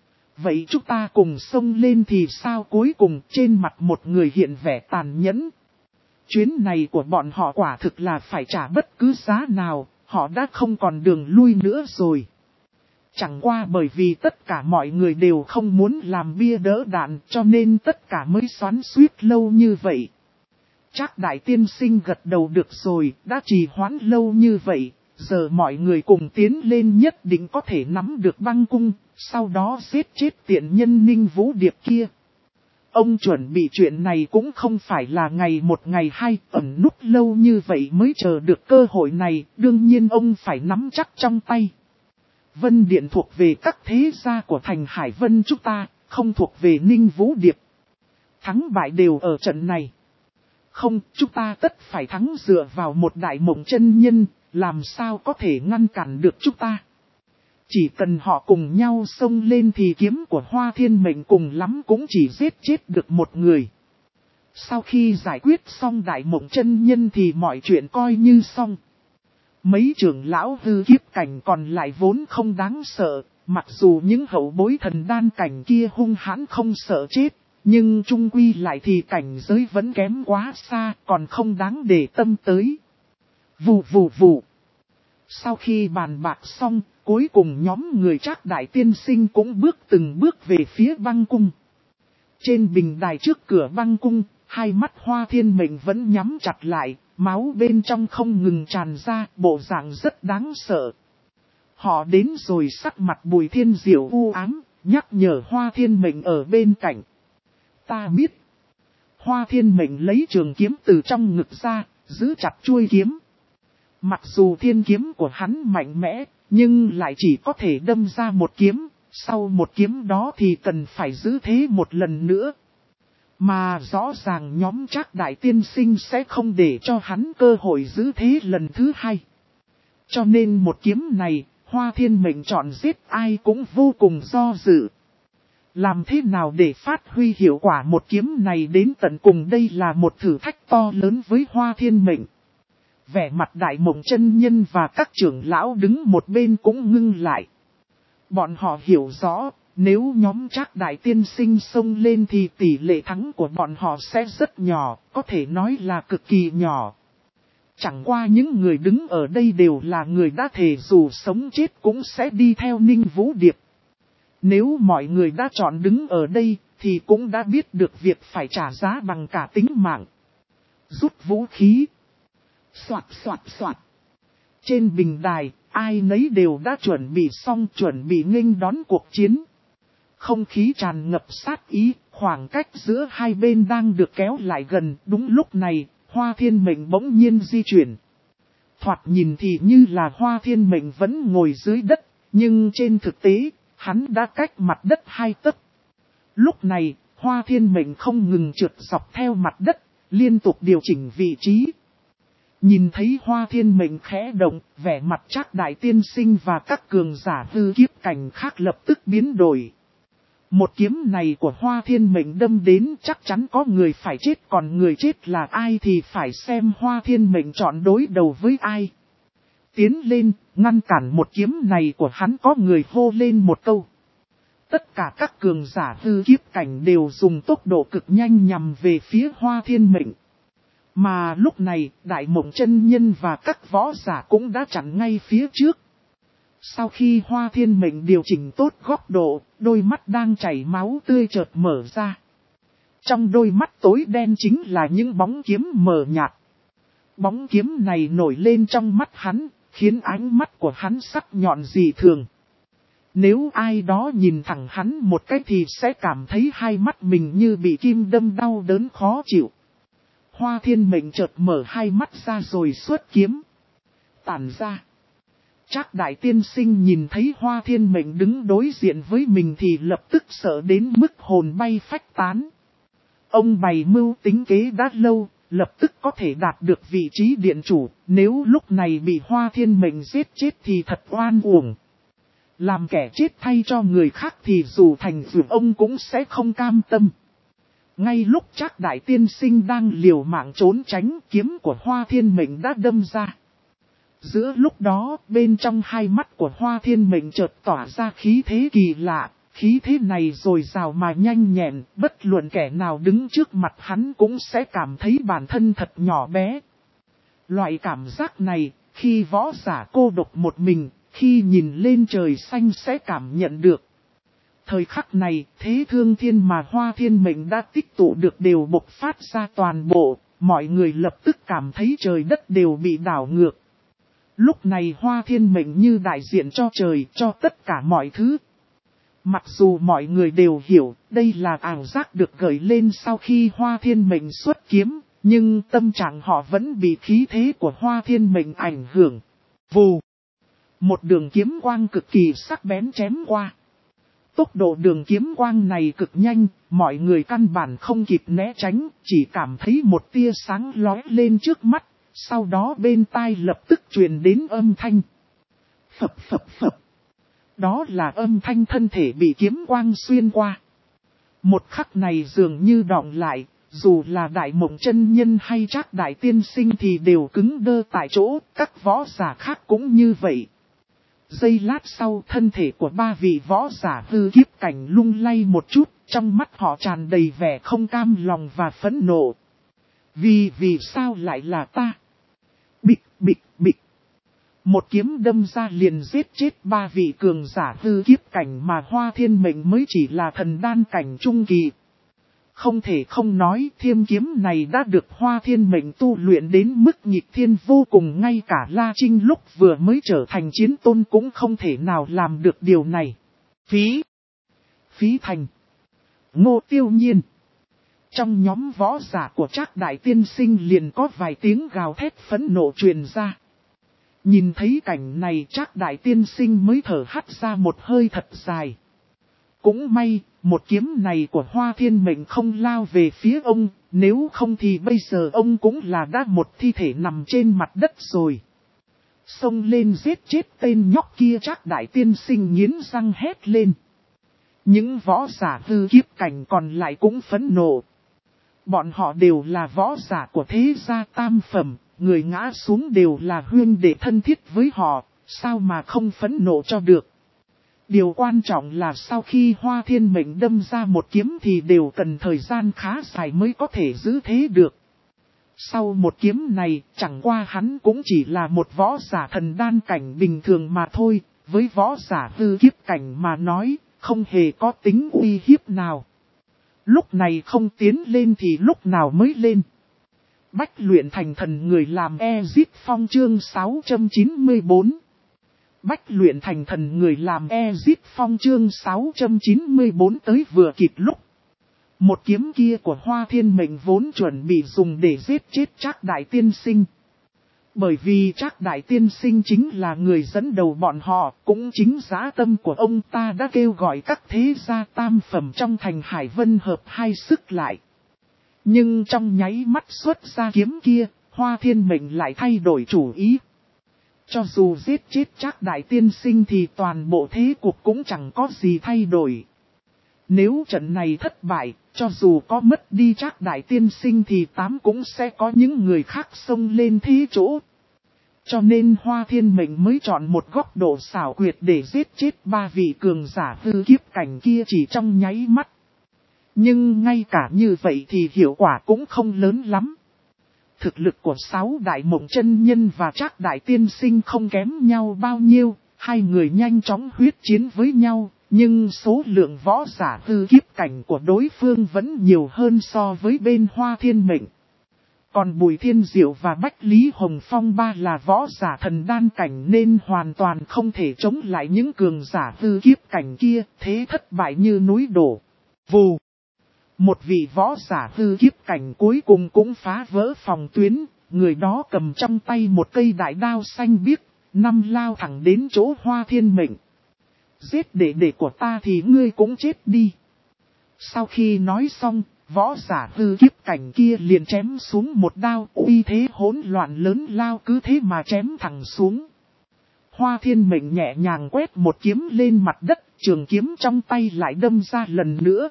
Vậy chúng ta cùng xông lên thì sao? Cuối cùng trên mặt một người hiện vẻ tàn nhẫn. Chuyến này của bọn họ quả thực là phải trả bất cứ giá nào, họ đã không còn đường lui nữa rồi. Chẳng qua bởi vì tất cả mọi người đều không muốn làm bia đỡ đạn cho nên tất cả mới xoắn xuýt lâu như vậy. Trác đại tiên sinh gật đầu được rồi, đã trì hoãn lâu như vậy, giờ mọi người cùng tiến lên nhất định có thể nắm được băng cung, sau đó giết chết tiện nhân Ninh Vũ Điệp kia. Ông chuẩn bị chuyện này cũng không phải là ngày một ngày hai, ẩn núp lâu như vậy mới chờ được cơ hội này, đương nhiên ông phải nắm chắc trong tay. Vân Điện thuộc về các thế gia của thành Hải Vân chúng ta, không thuộc về Ninh Vũ Điệp. Thắng bại đều ở trận này. Không, chúng ta tất phải thắng dựa vào một Đại Mộng chân nhân, làm sao có thể ngăn cản được chúng ta. Chỉ cần họ cùng nhau xông lên thì kiếm của Hoa Thiên Mệnh cùng lắm cũng chỉ giết chết được một người. Sau khi giải quyết xong Đại Mộng chân nhân thì mọi chuyện coi như xong. Mấy trưởng lão hư kiếp cảnh còn lại vốn không đáng sợ, mặc dù những hậu bối thần đan cảnh kia hung hãn không sợ chết, nhưng chung quy lại thì cảnh giới vẫn kém quá xa, còn không đáng để tâm tới. Vù vù vù. Sau khi bàn bạc xong, cuối cùng nhóm người Trác đại tiên sinh cũng bước từng bước về phía băng cung. Trên bình đài trước cửa băng cung, hai mắt Hoa Thiên Mệnh vẫn nhắm chặt lại, máu bên trong không ngừng tràn ra, bộ dạng rất đáng sợ. Họ đến rồi, sắc mặt Bùi Thiên Diệu u ám, nhắc nhở Hoa Thiên Mệnh ở bên cạnh. Ta biết. Hoa Thiên Mệnh lấy trường kiếm từ trong ngực ra, giữ chặt chuôi kiếm. Mặc dù thiên kiếm của hắn mạnh mẽ, nhưng lại chỉ có thể đâm ra một kiếm, sau một kiếm đó thì cần phải giữ thế một lần nữa. Mà rõ ràng nhóm Trác đại tiên sinh sẽ không để cho hắn cơ hội giữ thế lần thứ hai. Cho nên một kiếm này, Hoa Thiên Mệnh chọn giết ai cũng vô cùng do dự. Làm thế nào để phát huy hiệu quả một kiếm này đến tận cùng, đây là một thử thách to lớn với Hoa Thiên Mệnh. Vẻ mặt Đại Mộng chân nhân và các trưởng lão đứng một bên cũng ngưng lại. Bọn họ hiểu rõ, nếu nhóm Trác đại tiên sinh xông lên thì tỷ lệ thắng của bọn họ sẽ rất nhỏ, có thể nói là cực kỳ nhỏ. Chẳng qua những người đứng ở đây đều là người đã thề dù sống chết cũng sẽ đi theo Ninh Vũ Điệp. Nếu mọi người đã chọn đứng ở đây, thì cũng đã biết được việc phải trả giá bằng cả tính mạng. Rút vũ khí. Soạt soạt soạt. Trên bình đài, ai nấy đều đã chuẩn bị xong, chuẩn bị nghênh đón cuộc chiến. Không khí tràn ngập sát ý, khoảng cách giữa hai bên đang được kéo lại gần. Đúng lúc này, Hoa Thiên Mệnh bỗng nhiên di chuyển. Thoạt nhìn thì như là Hoa Thiên Mệnh vẫn ngồi dưới đất, nhưng trên thực tế, hắn đã cách mặt đất hai tấc. Lúc này, Hoa Thiên Mệnh không ngừng trượt dọc theo mặt đất, liên tục điều chỉnh vị trí. Nhìn thấy Hoa Thiên Mệnh khẽ động, vẻ mặt Trác Đại Tiên Sinh và các cường giả hư kiếp cảnh khác lập tức biến đổi. Một kiếm này của Hoa Thiên Mệnh đâm đến chắc chắn có người phải chết, còn người chết là ai thì phải xem Hoa Thiên Mệnh chọn đối đầu với ai. Tiến lên, ngăn cản một kiếm này của hắn, có người hô lên một câu. Tất cả các cường giả hư kiếp cảnh đều dùng tốc độ cực nhanh nhằm về phía Hoa Thiên Mệnh. Mà lúc này, Đại Mộng Chân Nhân và các võ giả cũng đã chặn ngay phía trước. Sau khi Hoa Thiên Mệnh điều chỉnh tốt góc độ, đôi mắt đang chảy máu tươi chợt mở ra. Trong đôi mắt tối đen chính là những bóng kiếm mờ nhạt. Bóng kiếm này nổi lên trong mắt hắn, khiến ánh mắt của hắn sắc nhọn dị thường. Nếu ai đó nhìn thẳng hắn một cái thì sẽ cảm thấy hai mắt mình như bị kim đâm đau đớn khó chịu. Hoa Thiên Mệnh chợt mở hai mắt ra rồi xuất kiếm. Tản ra. Trác Đại Tiên Sinh nhìn thấy Hoa Thiên Mệnh đứng đối diện với mình thì lập tức sợ đến mức hồn bay phách tán. Ông bày mưu tính kế đã lâu, lập tức có thể đạt được vị trí điện chủ, nếu lúc này bị Hoa Thiên Mệnh giết chết thì thật oan uổng. Làm kẻ chết thay cho người khác thì dù thành vượng ông cũng sẽ không cam tâm. Ngay lúc Trác Đại Tiên Sinh đang liều mạng trốn tránh, kiếm của Hoa Thiên Mệnh đã đâm ra. Giữa lúc đó, bên trong hai mắt của Hoa Thiên Mệnh chợt tỏa ra khí thế kỳ lạ, khí thế này dồi dào mà nhanh nhẹn, bất luận kẻ nào đứng trước mặt hắn cũng sẽ cảm thấy bản thân thật nhỏ bé. Loại cảm giác này, khi võ giả cô độc một mình, khi nhìn lên trời xanh sẽ cảm nhận được. Thời khắc này, thế thương thiên mà Hoa Thiên Mệnh đã tích tụ được đều bộc phát ra toàn bộ, mọi người lập tức cảm thấy trời đất đều bị đảo ngược. Lúc này Hoa Thiên Mệnh như đại diện cho trời, cho tất cả mọi thứ. Mặc dù mọi người đều hiểu, đây là ảo giác được gợi lên sau khi Hoa Thiên Mệnh xuất kiếm, nhưng tâm trạng họ vẫn bị khí thế của Hoa Thiên Mệnh ảnh hưởng. Vù! Một đường kiếm quang cực kỳ sắc bén chém qua. Tốc độ đường kiếm quang này cực nhanh, mọi người căn bản không kịp né tránh, chỉ cảm thấy một tia sáng lóe lên trước mắt, sau đó bên tai lập tức truyền đến âm thanh. Phập phập phập. Đó là âm thanh thân thể bị kiếm quang xuyên qua. Một khắc này dường như đọng lại, dù là Đại Mộng Chân Nhân hay Trác Đại Tiên Sinh thì đều cứng đơ tại chỗ, các võ giả khác cũng như vậy. Giây lát sau, thân thể của ba vị võ giả hư kiếp cảnh lung lay một chút, trong mắt họ tràn đầy vẻ không cam lòng và phẫn nộ. Vì vì sao lại là ta? Bịch bịch bịch. Một kiếm đâm ra liền giết chết ba vị cường giả hư kiếp cảnh mà Hoa Thiên Mệnh mới chỉ là thần đan cảnh trung kỳ. Không thể không nói, thiêm kiếm này đã được Hoa Thiên Mệnh tu luyện đến mức nghịch thiên vô cùng, ngay cả La Trinh lúc vừa mới trở thành chiến tôn cũng không thể nào làm được điều này. Phí! Phí Thành! Ngô Tiêu Nhiên! Trong nhóm võ giả của Trác Đại Tiên Sinh liền có vài tiếng gào thét phẫn nộ truyền ra. Nhìn thấy cảnh này Trác Đại Tiên Sinh mới thở hắt ra một hơi thật dài. Cũng may, một kiếm này của Hoa Thiên Mệnh không lao về phía ông, nếu không thì bây giờ ông cũng là đã một thi thể nằm trên mặt đất rồi. Xông lên giết chết tên nhóc kia, Trác Đại Tiên Sinh nghiến răng hét lên. Những võ giả hư kiếp cảnh còn lại cũng phẫn nộ. Bọn họ đều là võ giả của thế gia tam phẩm, người ngã xuống đều là huynh đệ thân thiết với họ, sao mà không phẫn nộ cho được. Điều quan trọng là sau khi Hoa Thiên Mệnh đâm ra một kiếm thì đều cần thời gian khá dài mới có thể giữ thế được. Sau một kiếm này, chẳng qua hắn cũng chỉ là một võ giả thần đan cảnh bình thường mà thôi, với võ giả hư kiếp cảnh mà nói, không hề có tính uy hiếp nào. Lúc này không tiến lên thì lúc nào mới lên. Bách luyện thành thần người làm Ezit Phong chương sáu trăm chín mươi bốn. Bách luyện thành thần người làm Ezit Phong chương sáu trăm chín mươi bốn tới vừa kịp lúc. Một kiếm kia của Hoa Thiên Mệnh vốn chuẩn bị dùng để giết chết Trác Đại Tiên Sinh. Bởi vì Trác Đại Tiên Sinh chính là người dẫn đầu bọn họ, cũng chính dã tâm của ông ta đã kêu gọi các thế gia tam phẩm trong thành Hải Vân hợp hai sức lại. Nhưng trong nháy mắt xuất ra kiếm kia, Hoa Thiên Mệnh lại thay đổi chủ ý. Cho dù giết chết Trác Đại Tiên Sinh thì toàn bộ thế cuộc cũng chẳng có gì thay đổi. Nếu trận này thất bại, cho dù có mất đi Trác Đại Tiên Sinh thì tám cũng sẽ có những người khác xông lên thế chỗ. Cho nên Hoa Thiên Mệnh mới chọn một góc độ xảo quyệt để giết chết ba vị cường giả hư kiếp cảnh kia chỉ trong nháy mắt. Nhưng ngay cả như vậy thì hiệu quả cũng không lớn lắm. Thực lực của sáu đại mộng chân nhân và Trác Đại Tiên Sinh không kém nhau bao nhiêu, hai người nhanh chóng huyết chiến với nhau, nhưng số lượng võ giả hư kiếp cảnh của đối phương vẫn nhiều hơn so với bên Hoa Thiên Mệnh. Còn Bùi Thiên Diệu và Bách Lý Hồng Phong ba là võ giả thần đan cảnh nên hoàn toàn không thể chống lại những cường giả hư kiếp cảnh kia, thế thất bại như núi đổ. Vù! Một vị võ giả hư kiếp cảnh cuối cùng cũng phá vỡ phòng tuyến, người đó cầm trong tay một cây đại đao xanh biếc, năm lao thẳng đến chỗ Hoa Thiên Mệnh. Giết đệ đệ của ta thì ngươi cũng chết đi. Sau khi nói xong, võ giả hư kiếp cảnh kia liền chém xuống một đao, uy thế hỗn loạn lớn lao cứ thế mà chém thẳng xuống. Hoa Thiên Mệnh nhẹ nhàng quét một kiếm lên mặt đất, trường kiếm trong tay lại đâm ra lần nữa.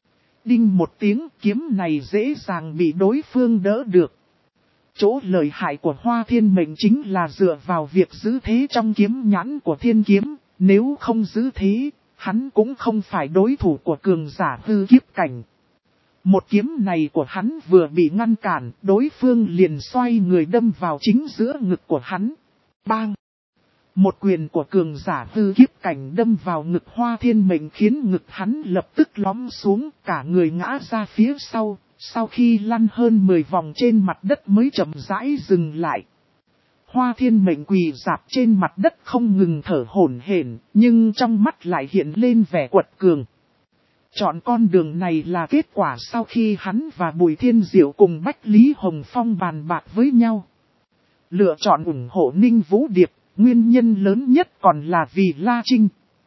Đinh một tiếng, kiếm này dễ dàng bị đối phương đỡ được. Chỗ lợi hại của Hoa Thiên Mệnh chính là dựa vào việc giữ thế trong kiếm nhãn của thiên kiếm, nếu không giữ thế, hắn cũng không phải đối thủ của cường giả hư kiếp cảnh. Một kiếm này của hắn vừa bị ngăn cản, đối phương liền xoay người đâm vào chính giữa ngực của hắn. Bang! Một quyền của cường giả hư kiếp cảnh đâm vào ngực Hoa Thiên Mệnh khiến ngực hắn lập tức lõm xuống, cả người ngã ra phía sau, sau khi lăn hơn mười vòng trên mặt đất mới chậm rãi dừng lại. Hoa Thiên Mệnh quỳ rạp trên mặt đất không ngừng thở hổn hển, nhưng trong mắt lại hiện lên vẻ quật cường. Chọn con đường này là kết quả sau khi hắn và Bùi Thiên Diệu cùng Bách Lý Hồng Phong bàn bạc với nhau. Lựa chọn ủng hộ Ninh Vũ Điệp, nguyên nhân lớn nhất còn là vì La Trinh.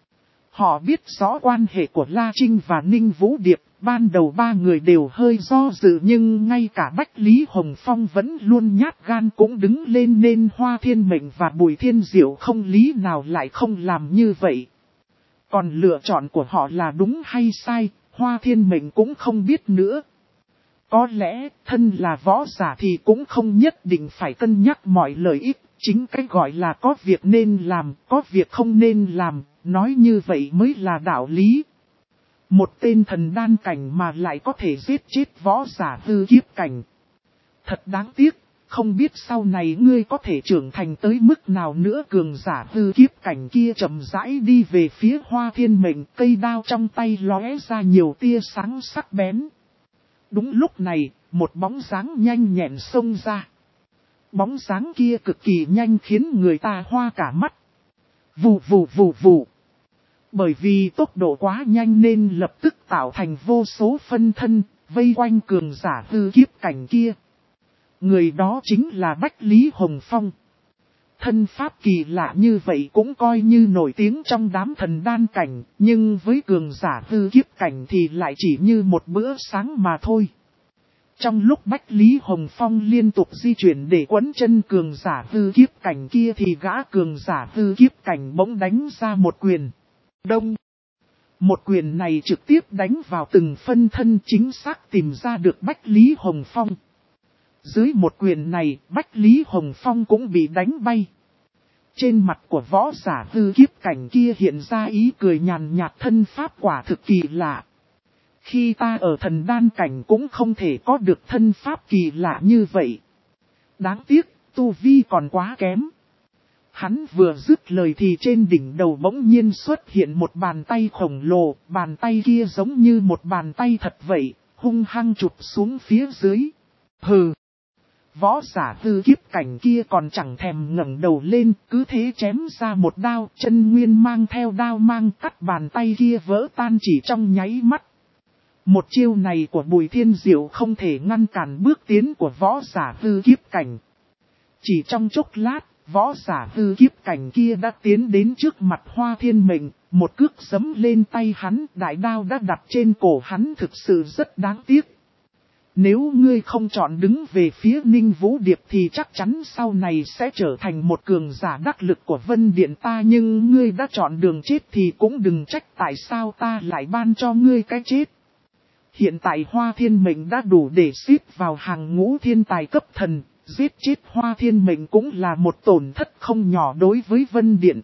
Họ biết rõ quan hệ của La Trinh và Ninh Vũ Điệp, ban đầu ba người đều hơi do dự nhưng ngay cả Bách Lý Hồng Phong vẫn luôn nhát gan cũng đứng lên nên Hoa Thiên Mệnh và Bùi Thiên Diệu không lý nào lại không làm như vậy. Còn lựa chọn của họ là đúng hay sai, Hoa Thiên Mệnh cũng không biết nữa. Có lẽ, thân là võ giả thì cũng không nhất định phải cân nhắc mọi lợi ích, chính cái gọi là có việc nên làm, có việc không nên làm, nói như vậy mới là đạo lý. Một tên thần đan cảnh mà lại có thể giết chết võ giả hư kiếp cảnh. Thật đáng tiếc, không biết sau này ngươi có thể trưởng thành tới mức nào nữa. Cường giả hư kiếp cảnh kia chậm rãi đi về phía Hoa Thiên Mệnh, cây đao trong tay lóe ra nhiều tia sáng sắc bén. Đúng lúc này, một bóng dáng nhanh nhẹn xông ra. Bóng dáng kia cực kỳ nhanh khiến người ta hoa cả mắt. Vù vù vù vù. Bởi vì tốc độ quá nhanh nên lập tức tạo thành vô số phân thân, vây quanh cường giả hư kiếp cảnh kia. Người đó chính là Bách Lý Hồng Phong. Thân pháp kỳ lạ như vậy cũng coi như nổi tiếng trong đám thần đan cảnh, nhưng với cường giả hư kiếp cảnh thì lại chỉ như một bữa sáng mà thôi. Trong lúc Bách Lý Hồng Phong liên tục di chuyển để quấn chân cường giả hư kiếp cảnh kia thì gã cường giả hư kiếp cảnh bỗng đánh ra một quyền. Đông. Một quyền này trực tiếp đánh vào từng phân thân chính xác tìm ra được Bách Lý Hồng Phong. Dưới một quyền này, Bách Lý Hồng Phong cũng bị đánh bay. Trên mặt của võ giả hư kiếp cảnh kia hiện ra ý cười nhàn nhạt, thân pháp quả thực kỳ lạ. Khi ta ở thần đan cảnh cũng không thể có được thân pháp kỳ lạ như vậy. Đáng tiếc, tu vi còn quá kém. Hắn vừa dứt lời thì trên đỉnh đầu bỗng nhiên xuất hiện một bàn tay khổng lồ, bàn tay kia giống như một bàn tay thật vậy, hung hăng chụp xuống phía dưới. Hừ! Võ giả hư kiếp cảnh kia còn chẳng thèm ngẩng đầu lên, cứ thế chém ra một đao, chân nguyên mang theo đao mang cắt bàn tay kia vỡ tan chỉ trong nháy mắt. Một chiêu này của Bùi Thiên Diệu không thể ngăn cản bước tiến của võ giả hư kiếp cảnh. Chỉ trong chốc lát, võ giả hư kiếp cảnh kia đã tiến đến trước mặt Hoa Thiên Mệnh, một cước giẫm lên tay hắn, đại đao đã đặt trên cổ hắn, thực sự rất đáng tiếc. Nếu ngươi không chọn đứng về phía Ninh Vũ Điệp thì chắc chắn sau này sẽ trở thành một cường giả đắc lực của Vân Điện ta, nhưng ngươi đã chọn đường chết thì cũng đừng trách tại sao ta lại ban cho ngươi cái chết. Hiện tại Hoa Thiên Mệnh đã đủ để xếp vào hàng ngũ thiên tài cấp thần, giết chết Hoa Thiên Mệnh cũng là một tổn thất không nhỏ đối với Vân Điện.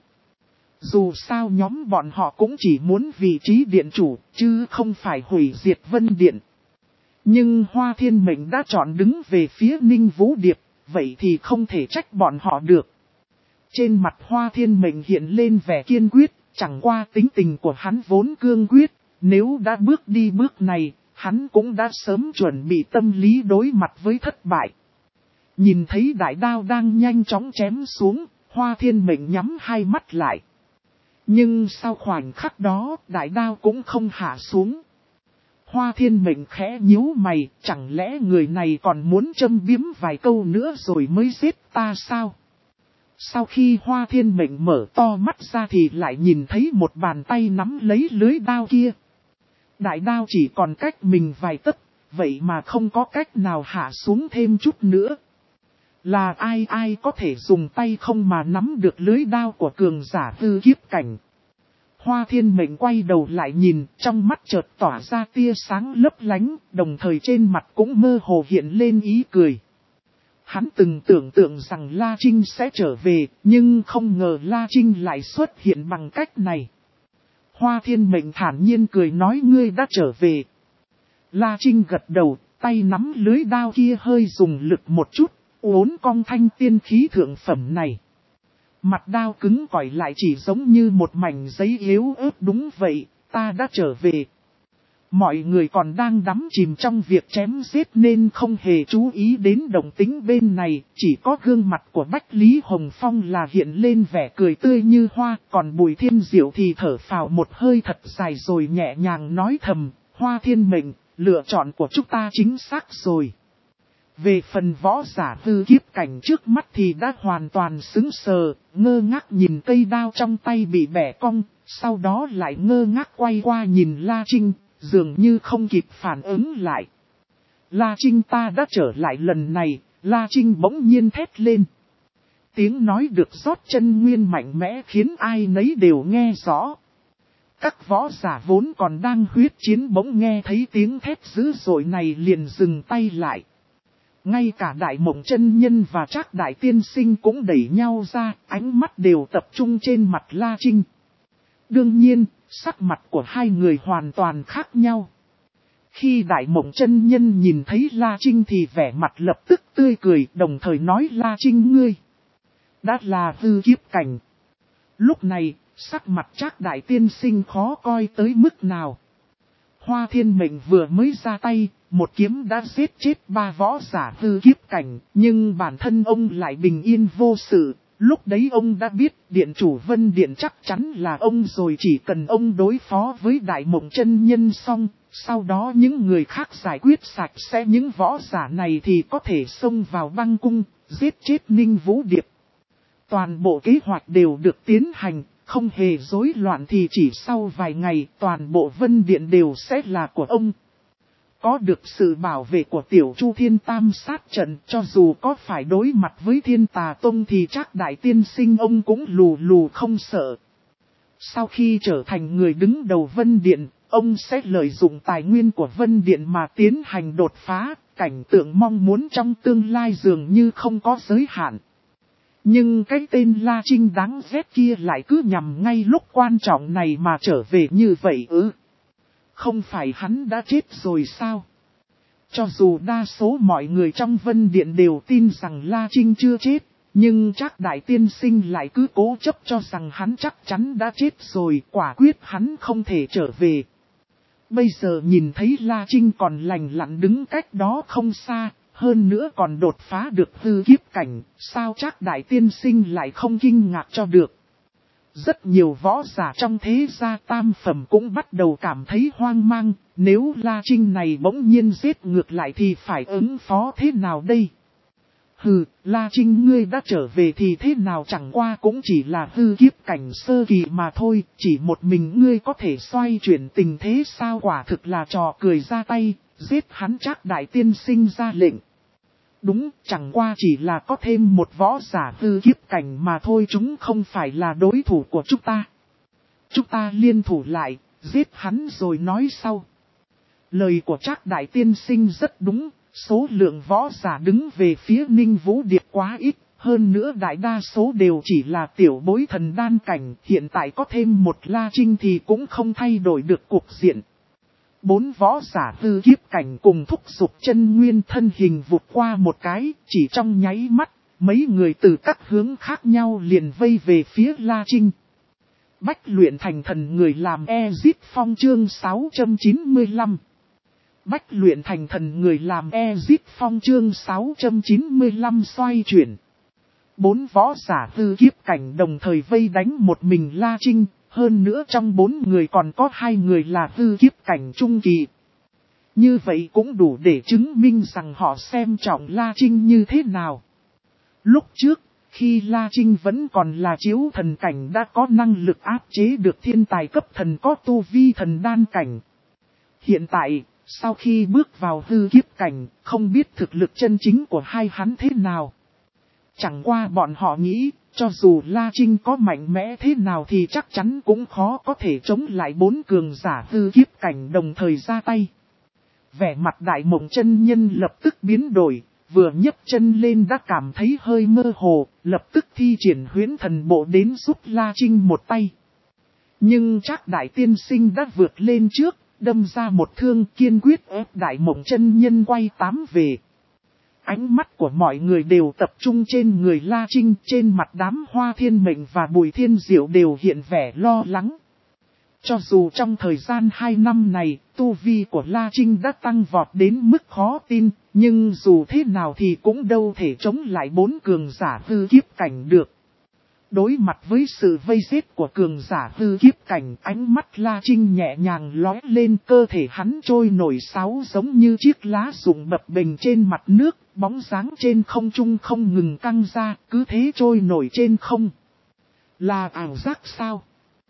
Dù sao nhóm bọn họ cũng chỉ muốn vị trí điện chủ, chứ không phải hủy diệt Vân Điện. Nhưng Hoa Thiên Mệnh đã chọn đứng về phía Ninh Vũ Điệp, vậy thì không thể trách bọn họ được. Trên mặt Hoa Thiên Mệnh hiện lên vẻ kiên quyết, chẳng qua tính tình của hắn vốn cương quyết, nếu đã bước đi bước này, hắn cũng đã sớm chuẩn bị tâm lý đối mặt với thất bại. Nhìn thấy đại đao đang nhanh chóng chém xuống, Hoa Thiên Mệnh nhắm hai mắt lại. Nhưng sau khoảnh khắc đó, đại đao cũng không hạ xuống. Hoa Thiên Mệnh khẽ nhíu mày, chẳng lẽ người này còn muốn châm biếm vài câu nữa rồi mới giết ta sao? Sau khi Hoa Thiên Mệnh mở to mắt ra thì lại nhìn thấy một bàn tay nắm lấy lưới đao kia. Đại đao chỉ còn cách mình vài tấc, vậy mà không có cách nào hạ xuống thêm chút nữa. Là ai ai có thể dùng tay không mà nắm được lưới đao của cường giả hư kiếp cảnh? Hoa Thiên Mệnh quay đầu lại nhìn, trong mắt chợt tỏa ra tia sáng lấp lánh, đồng thời trên mặt cũng mơ hồ hiện lên ý cười. Hắn từng tưởng tượng rằng La Trinh sẽ trở về, nhưng không ngờ La Trinh lại xuất hiện bằng cách này. Hoa Thiên Mệnh thản nhiên cười nói ngươi đã trở về. La Trinh gật đầu, tay nắm lưới đao kia hơi dùng lực một chút, uốn cong thanh tiên khí thượng phẩm này. Mặt đao cứng cỏi lại chỉ giống như một mảnh giấy yếu ớt. Đúng vậy, ta đã trở về. Mọi người còn đang đắm chìm trong việc chém giết nên không hề chú ý đến động tĩnh bên này. Chỉ có gương mặt của Bách Lý Hồng Phong là hiện lên vẻ cười tươi như hoa. Còn Bùi Thiên Diệu thì thở phào một hơi thật dài rồi nhẹ nhàng nói thầm. Hoa Thiên Mệnh, lựa chọn của chúng ta chính xác rồi. Về phần võ giả hư kiếp cảnh trước mắt thì đã hoàn toàn sững sờ, ngơ ngác nhìn cây đao trong tay bị bẻ cong, sau đó lại ngơ ngác quay qua nhìn La Trinh, dường như không kịp phản ứng lại. La Trinh ta đã trở lại lần này, La Trinh bỗng nhiên thét lên. Tiếng nói được rót chân nguyên mạnh mẽ khiến ai nấy đều nghe rõ. Các võ giả vốn còn đang huyết chiến bỗng nghe thấy tiếng thét dữ dội này liền dừng tay lại. Ngay cả Đại Mộng chân nhân và Trác Đại Tiên Sinh cũng đẩy nhau ra, ánh mắt đều tập trung trên mặt La Trinh. Đương nhiên, sắc mặt của hai người hoàn toàn khác nhau. Khi Đại Mộng chân nhân nhìn thấy La Trinh thì vẻ mặt lập tức tươi cười, đồng thời nói La Trinh ngươi đã là hư kiếp cảnh. Lúc này, sắc mặt Trác Đại Tiên Sinh khó coi tới mức nào. Hoa Thiên Mệnh vừa mới ra tay, một kiếm đã giết chết ba võ giả hư kiếp cảnh, nhưng bản thân ông lại bình yên vô sự. Lúc đấy ông đã biết điện chủ Vân Điện chắc chắn là ông rồi, chỉ cần ông đối phó với Đại Mộng chân nhân xong, sau đó những người khác giải quyết sạch sẽ những võ giả này thì có thể xông vào băng cung, giết chết Ninh Vũ Điệp. Toàn bộ kế hoạch đều được tiến hành. Không hề rối loạn thì chỉ sau vài ngày toàn bộ Vân Điện đều sẽ là của ông. Có được sự bảo vệ của Tiểu Chu Thiên Tam sát trận, cho dù có phải đối mặt với Thiên Tà Tông thì Trác Đại Tiên Sinh ông cũng lù lù không sợ. Sau khi trở thành người đứng đầu Vân Điện, ông sẽ lợi dụng tài nguyên của Vân Điện mà tiến hành đột phá, cảnh tượng mong muốn trong tương lai dường như không có giới hạn. Nhưng cái tên La Trinh đáng ghét kia lại cứ nhằm ngay lúc quan trọng này mà trở về như vậy ư? Không phải hắn đã chết rồi sao? Cho dù đa số mọi người trong Vân Điện đều tin rằng La Trinh chưa chết, nhưng Trác Đại Tiên Sinh lại cứ cố chấp cho rằng hắn chắc chắn đã chết rồi, quả quyết hắn không thể trở về. Bây giờ nhìn thấy La Trinh còn lành lặn đứng cách đó không xa, hơn nữa còn đột phá được hư kiếp cảnh, sao Trác Đại Tiên Sinh lại không kinh ngạc cho được. Rất nhiều võ giả trong thế gia tam phẩm cũng bắt đầu cảm thấy hoang mang, nếu La Trinh này bỗng nhiên giết ngược lại thì phải ứng phó thế nào đây? Hừ, La Trinh ngươi đã trở về thì thế nào, chẳng qua cũng chỉ là hư kiếp cảnh sơ kỳ mà thôi, chỉ một mình ngươi có thể xoay chuyển tình thế sao, quả thực là trò cười, ra tay, giết hắn. Trác đại tiên sinh ra lệnh. Đúng, chẳng qua chỉ là có thêm một võ giả hư kiếp cảnh mà thôi, chúng không phải là đối thủ của chúng ta. Chúng ta liên thủ lại, giết hắn rồi nói sau. Lời của Trác đại tiên sinh rất đúng. Số lượng võ giả đứng về phía Ninh Vũ Điệp quá ít, hơn nữa đại đa số đều chỉ là tiểu bối thần đan cảnh, hiện tại có thêm một La Trinh thì cũng không thay đổi được cục diện. Bốn võ giả hư kiếp cảnh cùng thúc giục chân nguyên thân hình vụt qua một cái, chỉ trong nháy mắt, mấy người từ các hướng khác nhau liền vây về phía La Trinh. Bách luyện thành thần người làm Ezit Phong chương sáu trăm chín mươi lăm. Bách luyện thành thần người làm Ezit Phong chương sáu trăm chín mươi lăm xoay chuyển. Bốn võ giả hư kiếp cảnh đồng thời vây đánh một mình La Trinh, hơn nữa trong bốn người còn có hai người là hư kiếp cảnh trung kỳ. Như vậy cũng đủ để chứng minh rằng họ xem trọng La Trinh như thế nào. Lúc trước, khi La Trinh vẫn còn là chiếu thần cảnh đã có năng lực áp chế được thiên tài cấp thần có tu vi thần đan cảnh. Hiện tại, sau khi bước vào hư kiếp cảnh, không biết thực lực chân chính của hai hắn thế nào. Chẳng qua bọn họ nghĩ, cho dù La Trinh có mạnh mẽ thế nào thì chắc chắn cũng khó có thể chống lại bốn cường giả hư kiếp cảnh đồng thời ra tay. Vẻ mặt Đại Mộng chân nhân lập tức biến đổi, vừa nhấc chân lên đã cảm thấy hơi mơ hồ, lập tức thi triển huyễn thần bộ đến giúp La Trinh một tay. Nhưng Trác đại tiên sinh đã vượt lên trước, đâm ra một thương, kiên quyết ép Đại Mộng chân nhân quay tám về. Ánh mắt của mọi người đều tập trung trên người La Trinh, trên mặt đám Hoa Thiên Mệnh và Bùi Thiên Diệu đều hiện vẻ lo lắng. Cho dù trong thời gian hai năm này, tu vi của La Trinh đã tăng vọt đến mức khó tin, nhưng dù thế nào thì cũng đâu thể chống lại bốn cường giả hư kiếp cảnh được. Đối mặt với sự vây giết của cường giả hư kiếp cảnh, ánh mắt La Trinh nhẹ nhàng lóe lên, cơ thể hắn trôi nổi sáo giống như chiếc lá rụng bập bềnh trên mặt nước, bóng dáng trên không trung không ngừng căng ra, cứ thế trôi nổi trên không. Là ảo giác sao?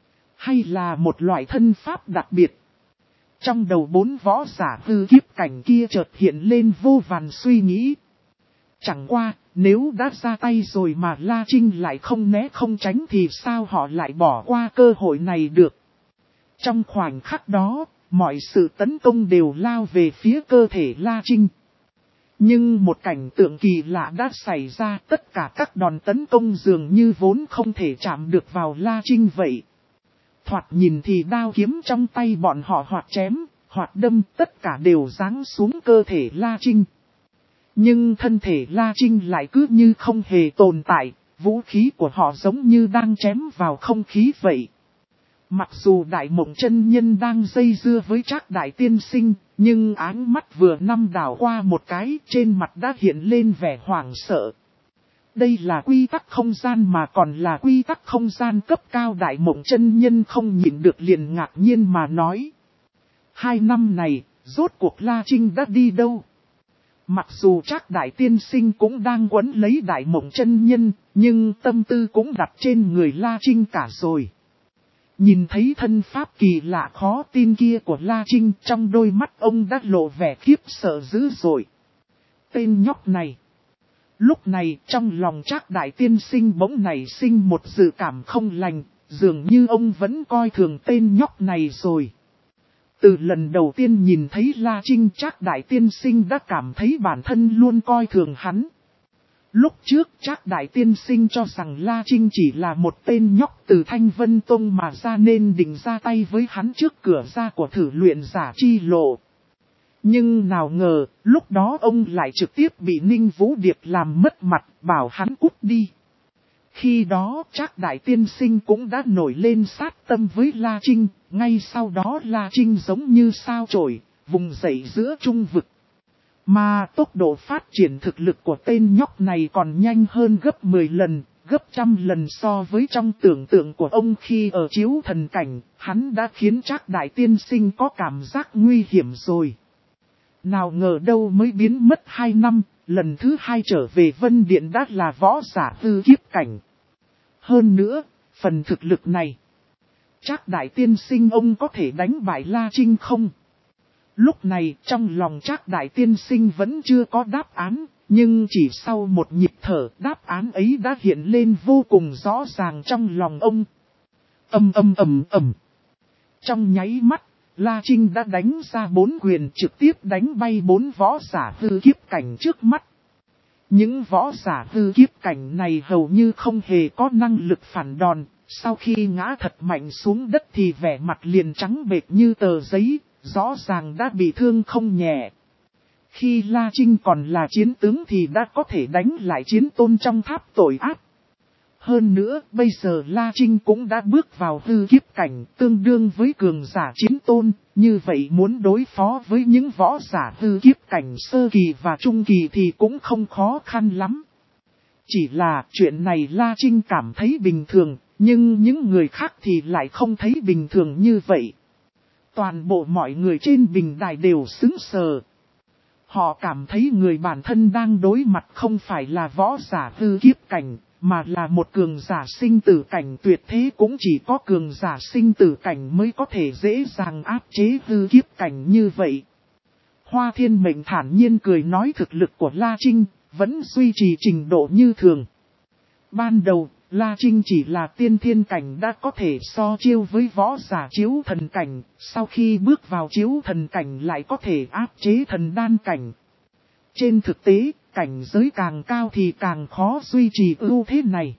Hay là một loại thân pháp đặc biệt? Trong đầu bốn võ giả hư kiếp cảnh kia chợt hiện lên vô vàn suy nghĩ. Chẳng qua, nếu đã ra tay rồi mà La Trinh lại không né không tránh thì sao họ lại bỏ qua cơ hội này được? Trong khoảnh khắc đó, mọi sự tấn công đều lao về phía cơ thể La Trinh. Nhưng một cảnh tượng kỳ lạ đã xảy ra, tất cả các đòn tấn công dường như vốn không thể chạm được vào La Trinh vậy. Thoạt nhìn thì đao kiếm trong tay bọn họ hoặc chém, hoặc đâm, tất cả đều giáng xuống cơ thể La Trinh. Nhưng thân thể La Trinh lại cứ như không hề tồn tại, vũ khí của họ giống như đang chém vào không khí vậy. Mặc dù Đại Mộng chân nhân đang dây dưa với Trác đại tiên sinh, nhưng áng mắt vừa năm đảo qua một cái, trên mặt đã hiện lên vẻ hoảng sợ. Đây là quy tắc không gian mà còn là quy tắc không gian cấp cao. Đại Mộng chân nhân không nhịn được liền ngạc nhiên mà nói. Hai năm này, rốt cuộc La Trinh đã đi đâu? Mặc dù Trác đại tiên sinh cũng đang quấn lấy Đại Mộng chân nhân, nhưng tâm tư cũng đặt trên người La Trinh cả rồi. Nhìn thấy thân pháp kỳ lạ khó tin kia của La Trinh, trong đôi mắt ông đã lộ vẻ khiếp sợ dữ dội. Tên nhóc này. Lúc này trong lòng Trác đại tiên sinh bỗng nảy sinh một dự cảm không lành, dường như ông vẫn coi thường tên nhóc này rồi. Từ lần đầu tiên nhìn thấy La Trinh, Trác đại tiên sinh đã cảm thấy bản thân luôn coi thường hắn. Lúc trước Trác đại tiên sinh cho rằng La Trinh chỉ là một tên nhóc từ Thanh Vân Tông mà ra nên định ra tay với hắn trước cửa ra của thử luyện giả chi lộ. Nhưng nào ngờ, lúc đó ông lại trực tiếp bị Ninh Vũ Điệp làm mất mặt, bảo hắn cút đi. Khi đó Trác đại tiên sinh cũng đã nổi lên sát tâm với La Trinh, ngay sau đó La Trinh giống như sao chổi, vùng dậy giữa trung vực. Mà tốc độ phát triển thực lực của tên nhóc này còn nhanh hơn gấp mười lần, gấp trăm lần so với trong tưởng tượng của ông khi ở chiếu thần cảnh, hắn đã khiến Trác đại tiên sinh có cảm giác nguy hiểm rồi. Nào ngờ đâu mới biến mất hai năm, lần thứ hai trở về Vân Điện đã là võ giả hư kiếp cảnh. Hơn nữa, phần thực lực này, Trác đại tiên sinh ông có thể đánh bại La Trinh không? Lúc này trong lòng Trác đại tiên sinh vẫn chưa có đáp án, nhưng chỉ sau một nhịp thở đáp án ấy đã hiện lên vô cùng rõ ràng trong lòng ông. Âm âm ầm ầm. Trong nháy mắt, La Trinh đã đánh ra bốn quyền trực tiếp đánh bay bốn võ giả hư kiếp cảnh trước mắt. Những võ giả hư kiếp cảnh này hầu như không hề có năng lực phản đòn, sau khi ngã thật mạnh xuống đất thì vẻ mặt liền trắng bệch như tờ giấy, rõ ràng đã bị thương không nhẹ. Khi La Trinh còn là chiến tướng thì đã có thể đánh lại chiến tôn trong tháp tội ác. Hơn nữa, bây giờ La Trinh cũng đã bước vào hư kiếp cảnh tương đương với cường giả chiến tôn, như vậy muốn đối phó với những võ giả hư kiếp cảnh sơ kỳ và trung kỳ thì cũng không khó khăn lắm. Chỉ là chuyện này La Trinh cảm thấy bình thường, nhưng những người khác thì lại không thấy bình thường như vậy. Toàn bộ mọi người trên bình đài đều sững sờ. Họ cảm thấy người bản thân đang đối mặt không phải là võ giả hư kiếp cảnh, mà là một cường giả sinh tử cảnh tuyệt thế, cũng chỉ có cường giả sinh tử cảnh mới có thể dễ dàng áp chế hư kiếp cảnh như vậy. Hoa Thiên Mệnh thản nhiên cười nói thực lực của La Trinh vẫn duy trì trình độ như thường. Ban đầu, La Trinh chỉ là tiên thiên cảnh đã có thể so chiêu với võ giả chiếu thần cảnh, sau khi bước vào chiếu thần cảnh lại có thể áp chế thần đan cảnh. Trên thực tế, cảnh giới càng cao thì càng khó duy trì ưu thế này.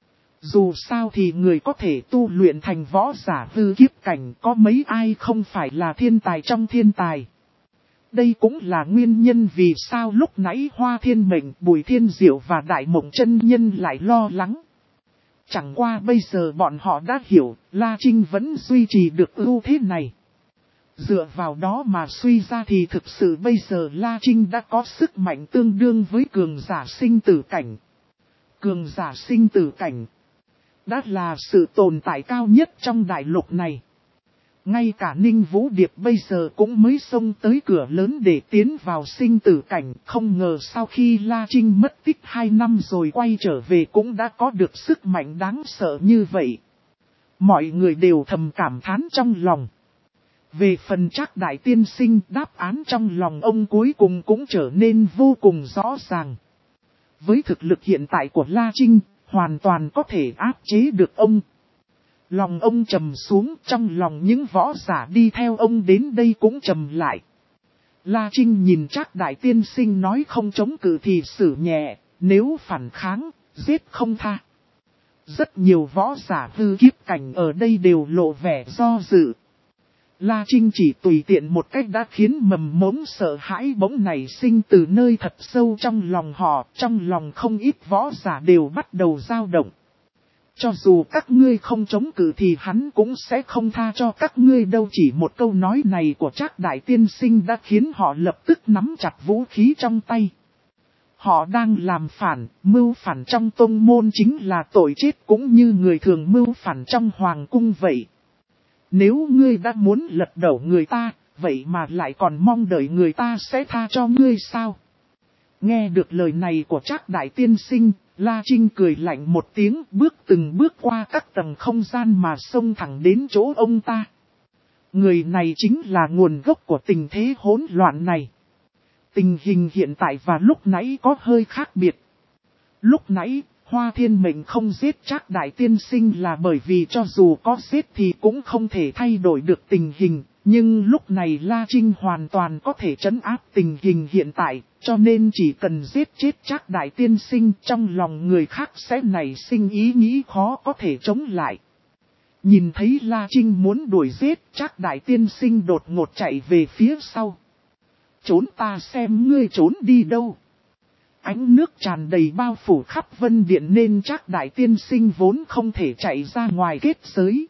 Dù sao thì người có thể tu luyện thành võ giả hư kiếp cảnh có mấy ai không phải là thiên tài trong thiên tài. Đây cũng là nguyên nhân vì sao lúc nãy Hoa Thiên Mệnh, Bùi Thiên Diệu và Đại Mộng Chân Nhân lại lo lắng. Chẳng qua bây giờ bọn họ đã hiểu, La Trinh vẫn duy trì được ưu thế này. Dựa vào đó mà suy ra thì thực sự bây giờ La Trinh đã có sức mạnh tương đương với cường giả sinh tử cảnh. Cường giả sinh tử cảnh đã là sự tồn tại cao nhất trong đại lục này. Ngay cả Ninh Vũ Điệp bây giờ cũng mới xông tới cửa lớn để tiến vào sinh tử cảnh. Không ngờ sau khi La Trinh mất tích hai năm rồi quay trở về cũng đã có được sức mạnh đáng sợ như vậy. Mọi người đều thầm cảm thán trong lòng. Về phần Trác đại tiên sinh, đáp án trong lòng ông cuối cùng cũng trở nên vô cùng rõ ràng. Với thực lực hiện tại của La Trinh, hoàn toàn có thể áp chế được ông. Lòng ông trầm xuống, trong lòng những võ giả đi theo ông đến đây cũng trầm lại. La Trinh nhìn Trác đại tiên sinh nói không chống cự thì xử nhẹ, nếu phản kháng, giết không tha. Rất nhiều võ giả hư kiếp cảnh ở đây đều lộ vẻ do dự. La Trinh chỉ tùy tiện một cách đã khiến mầm mống sợ hãi bỗng nảy sinh từ nơi thật sâu trong lòng họ, trong lòng không ít võ giả đều bắt đầu dao động. Cho dù các ngươi không chống cự thì hắn cũng sẽ không tha cho các ngươi đâu. Chỉ một câu nói này của Trác đại tiên sinh đã khiến họ lập tức nắm chặt vũ khí trong tay. Họ đang làm phản, mưu phản trong tông môn chính là tội chết cũng như người thường mưu phản trong hoàng cung vậy. Nếu ngươi đã muốn lật đổ người ta, vậy mà lại còn mong đợi người ta sẽ tha cho ngươi sao? Nghe được lời này của Trác đại tiên sinh, La Trinh cười lạnh một tiếng, bước từng bước qua các tầng không gian mà xông thẳng đến chỗ ông ta. Người này chính là nguồn gốc của tình thế hỗn loạn này. Tình hình hiện tại và lúc nãy có hơi khác biệt. Lúc nãy, Hoa Thiên Mệnh không giết Trác đại tiên sinh là bởi vì cho dù có giết thì cũng không thể thay đổi được tình hình. Nhưng lúc này La Trinh hoàn toàn có thể trấn áp tình hình hiện tại, cho nên chỉ cần giết chết Trác đại tiên sinh trong lòng người khác sẽ nảy sinh ý nghĩ khó có thể chống lại. Nhìn thấy La Trinh muốn đuổi giết, Trác đại tiên sinh đột ngột chạy về phía sau. Trốn ta xem ngươi trốn đi đâu. Ánh nước tràn đầy bao phủ khắp Vân Điện nên Trác đại tiên sinh vốn không thể chạy ra ngoài kết giới.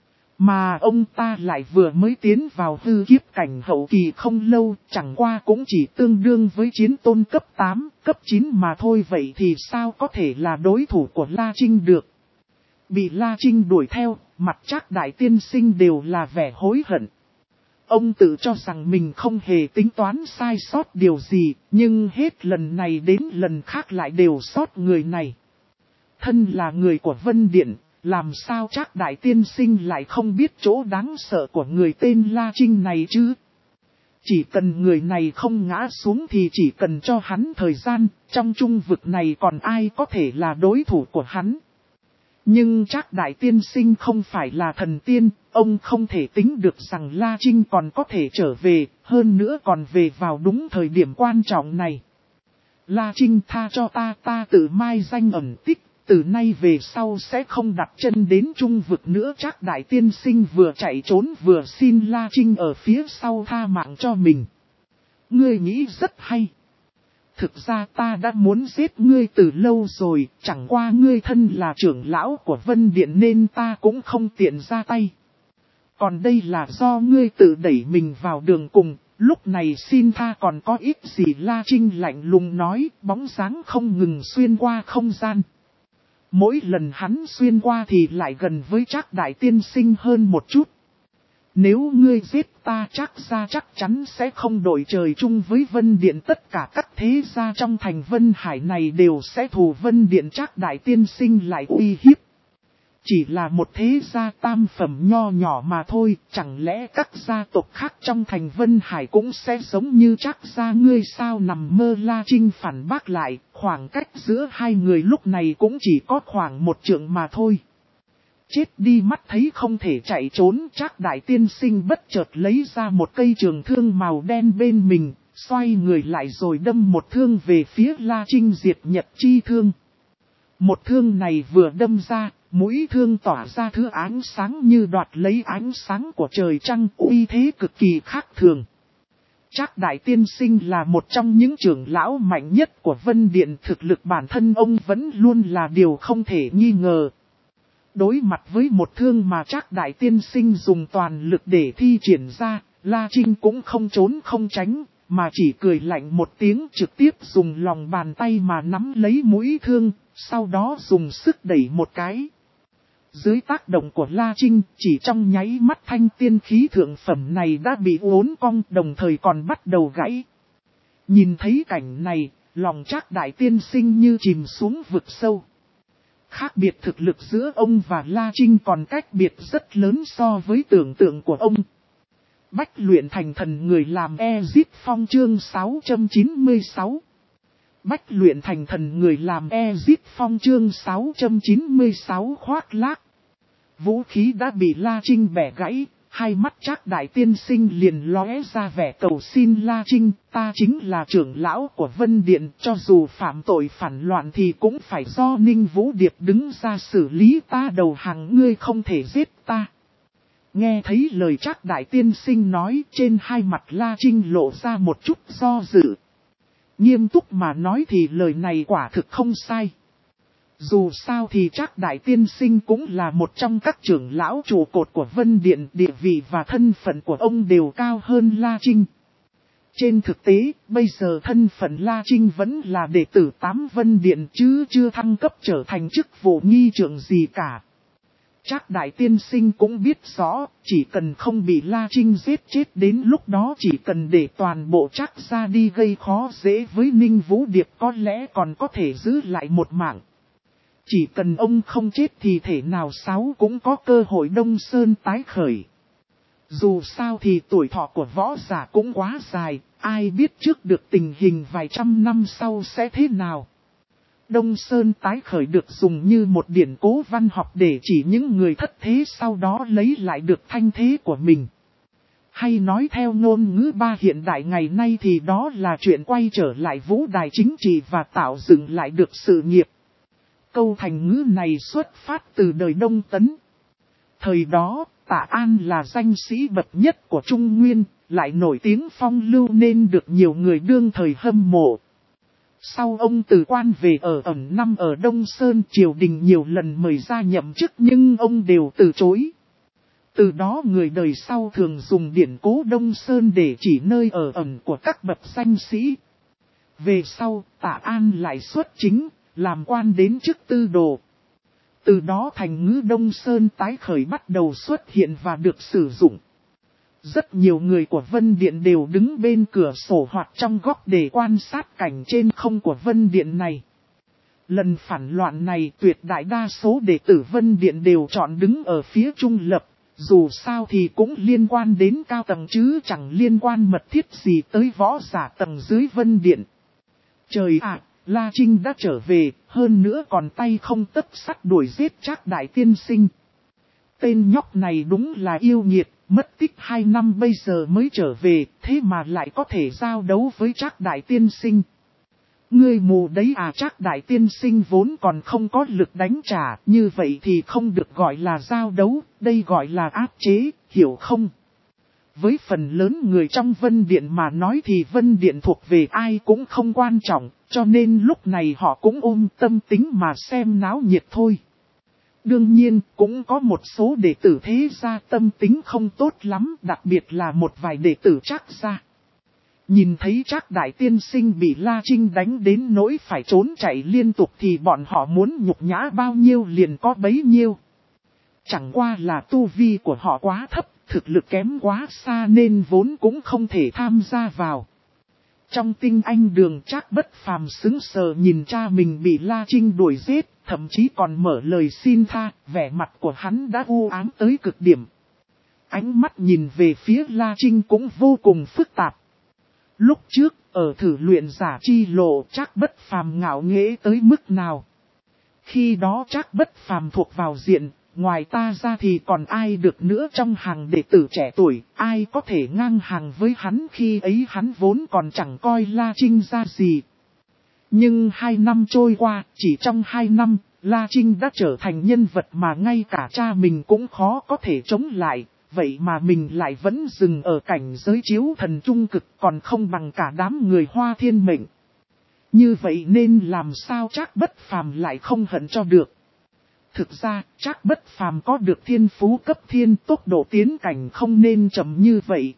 Mà ông ta lại vừa mới tiến vào hư kiếp cảnh hậu kỳ không lâu, chẳng qua cũng chỉ tương đương với chiến tôn cấp tám, cấp chín mà thôi, vậy thì sao có thể là đối thủ của La Trinh được. Bị La Trinh đuổi theo, mặt Trác đại tiên sinh đều là vẻ hối hận. Ông tự cho rằng mình không hề tính toán sai sót điều gì, nhưng hết lần này đến lần khác lại đều sót người này. Thân là người của Vân Điện, làm sao Trác đại tiên sinh lại không biết chỗ đáng sợ của người tên La Trinh này chứ? Chỉ cần người này không ngã xuống thì chỉ cần cho hắn thời gian, trong trung vực này còn ai có thể là đối thủ của hắn. Nhưng Trác đại tiên sinh không phải là thần tiên, ông không thể tính được rằng La Trinh còn có thể trở về, hơn nữa còn về vào đúng thời điểm quan trọng này. La Trinh tha cho ta, ta tự mai danh ẩn tích, từ nay về sau sẽ không đặt chân đến trung vực nữa. Trác đại tiên sinh vừa chạy trốn vừa xin La Trinh ở phía sau tha mạng cho mình. Ngươi nghĩ rất hay. Thực ra ta đã muốn giết ngươi từ lâu rồi, chẳng qua ngươi thân là trưởng lão của Vân Điện nên ta cũng không tiện ra tay. Còn đây là do ngươi tự đẩy mình vào đường cùng, lúc này xin tha còn có ít gì. La Trinh lạnh lùng nói, bóng dáng không ngừng xuyên qua không gian. Mỗi lần hắn xuyên qua thì lại gần với Trác đại tiên sinh hơn một chút. Nếu ngươi giết ta Trác gia chắc chắn sẽ không đổi trời chung với Vân Điện, tất cả các thế gia trong thành Vân Hải này đều sẽ thù Vân Điện. Trác đại tiên sinh lại uy hiếp. Chỉ là một thế gia tam phẩm nho nhỏ mà thôi, chẳng lẽ các gia tộc khác trong thành Vân Hải cũng sẽ giống như Trác gia ngươi sao? Nằm mơ. La Trinh phản bác lại, khoảng cách giữa hai người lúc này cũng chỉ có khoảng một trượng mà thôi. Chết đi, mắt thấy không thể chạy trốn, Trác đại tiên sinh bất chợt lấy ra một cây trường thương màu đen bên mình, xoay người lại rồi đâm một thương về phía La Trinh. Diệt nhật chi thương. Một thương này vừa đâm ra, mũi thương tỏa ra thứ ánh sáng như đoạt lấy ánh sáng của trời trăng, uy thế cực kỳ khác thường. Trác đại tiên sinh là một trong những trưởng lão mạnh nhất của Vân Điện, thực lực bản thân ông vẫn luôn là điều không thể nghi ngờ. Đối mặt với một thương mà Trác đại tiên sinh dùng toàn lực để thi triển ra, La Trinh cũng không trốn không tránh, mà chỉ cười lạnh một tiếng, trực tiếp dùng lòng bàn tay mà nắm lấy mũi thương, sau đó dùng sức đẩy một cái. Dưới tác động của La Trinh, chỉ trong nháy mắt thanh tiên khí thượng phẩm này đã bị uốn cong, đồng thời còn bắt đầu gãy. Nhìn thấy cảnh này, lòng Trác đại tiên sinh như chìm xuống vực sâu. Khác biệt thực lực giữa ông và La Trinh còn cách biệt rất lớn so với tưởng tượng của ông. Bách luyện thành thần người làm Ezip Phong chương sáu trăm chín mươi sáu. Bách luyện thành thần người làm Ezip Phong chương sáu trăm chín mươi sáu. Khoác lác. Vũ khí đã bị La Trinh bẻ gãy, hai mắt Trác đại tiên sinh liền lóe ra vẻ cầu xin. La Trinh, ta chính là trưởng lão của Vân Điện, cho dù phạm tội phản loạn thì cũng phải do Ninh Vũ Điệp đứng ra xử lý, ta đầu hàng, ngươi không thể giết ta. Nghe thấy lời Trác đại tiên sinh nói, trên hai mặt La Trinh lộ ra một chút do dự. Nghiêm túc mà nói thì lời này quả thực không sai. Dù sao thì Trác đại tiên sinh cũng là một trong các trưởng lão trụ cột của Vân Điện, địa vị và thân phận của ông đều cao hơn La Trinh. Trên thực tế, bây giờ thân phận La Trinh vẫn là đệ tử tám Vân Điện chứ chưa thăng cấp trở thành chức vụ nghi trưởng gì cả. Trác đại tiên sinh cũng biết rõ, chỉ cần không bị La Trinh giết chết, đến lúc đó chỉ cần để toàn bộ Trác gia đi gây khó dễ với Ninh Vũ Điệp có lẽ còn có thể giữ lại một mạng. Chỉ cần ông không chết thì thể nào sáu cũng có cơ hội Đông Sơn tái khởi. Dù sao thì tuổi thọ của võ giả cũng quá dài, ai biết trước được tình hình vài trăm năm sau sẽ thế nào. Đông Sơn tái khởi được dùng như một điển cố văn học để chỉ những người thất thế sau đó lấy lại được thanh thế của mình. Hay nói theo ngôn ngữ ba hiện đại ngày nay thì đó là chuyện quay trở lại vũ đài chính trị và tạo dựng lại được sự nghiệp. Câu thành ngữ này xuất phát từ đời Đông Tấn. Thời đó, Tạ An là danh sĩ bậc nhất của Trung Nguyên, lại nổi tiếng phong lưu nên được nhiều người đương thời hâm mộ. Sau ông từ quan về ở ẩn năm ở Đông Sơn, triều đình nhiều lần mời ra nhậm chức nhưng ông đều từ chối. Từ đó người đời sau thường dùng điển cố Đông Sơn để chỉ nơi ở ẩn của các bậc danh sĩ. Về sau, Tạ An lại xuất chính, làm quan đến chức tư đồ. Từ đó thành ngữ Đông Sơn tái khởi bắt đầu xuất hiện và được sử dụng. Rất nhiều người của Vân Điện đều đứng bên cửa sổ hoặc trong góc để quan sát cảnh trên không của Vân Điện này. Lần phản loạn này tuyệt đại đa số đệ tử Vân Điện đều chọn đứng ở phía trung lập, dù sao thì cũng liên quan đến cao tầng chứ chẳng liên quan mật thiết gì tới võ giả tầng dưới Vân Điện. Trời ạ, La Trinh đã trở về, hơn nữa còn tay không tấc sắt đuổi giết Trác Đại Tiên Sinh. Tên nhóc này đúng là yêu nghiệt, mất tích hai năm bây giờ mới trở về, thế mà lại có thể giao đấu với Trác Đại Tiên Sinh. Ngươi mù đấy à, Trác Đại Tiên Sinh vốn còn không có lực đánh trả, như vậy thì không được gọi là giao đấu, đây gọi là áp chế, hiểu không? Với phần lớn người trong Vân Điện mà nói thì Vân Điện thuộc về ai cũng không quan trọng, cho nên lúc này họ cũng ôm tâm tính mà xem náo nhiệt thôi. Đương nhiên, cũng có một số đệ tử thế gia tâm tính không tốt lắm, đặc biệt là một vài đệ tử Trác gia. Nhìn thấy Trác Đại Tiên Sinh bị La Trinh đánh đến nỗi phải trốn chạy liên tục thì bọn họ muốn nhục nhã bao nhiêu liền có bấy nhiêu. Chẳng qua là tu vi của họ quá thấp, thực lực kém quá xa nên vốn cũng không thể tham gia vào. Trong tinh anh đường Trác Bất Phàm sững sờ nhìn cha mình bị La Trinh đuổi giết, thậm chí còn mở lời xin tha, vẻ mặt của hắn đã u ám tới cực điểm. Ánh mắt nhìn về phía La Trinh cũng vô cùng phức tạp. Lúc trước, ở thử luyện giả chi lộ Trác Bất Phàm ngạo nghễ tới mức nào. Khi đó Trác Bất Phàm thuộc vào diện, ngoài ta ra thì còn ai được nữa trong hàng đệ tử trẻ tuổi, ai có thể ngang hàng với hắn khi ấy hắn vốn còn chẳng coi La Trinh ra gì. Nhưng hai năm trôi qua, chỉ trong hai năm, La Trinh đã trở thành nhân vật mà ngay cả cha mình cũng khó có thể chống lại. Vậy mà mình lại vẫn dừng ở cảnh giới chiếu thần trung cực còn không bằng cả đám người Hoa Thiên Mệnh. Như vậy nên làm sao Trác Bất Phàm lại không hận cho được. Thực ra, Trác Bất Phàm có được thiên phú cấp thiên, tốc độ tiến cảnh không nên chậm như vậy.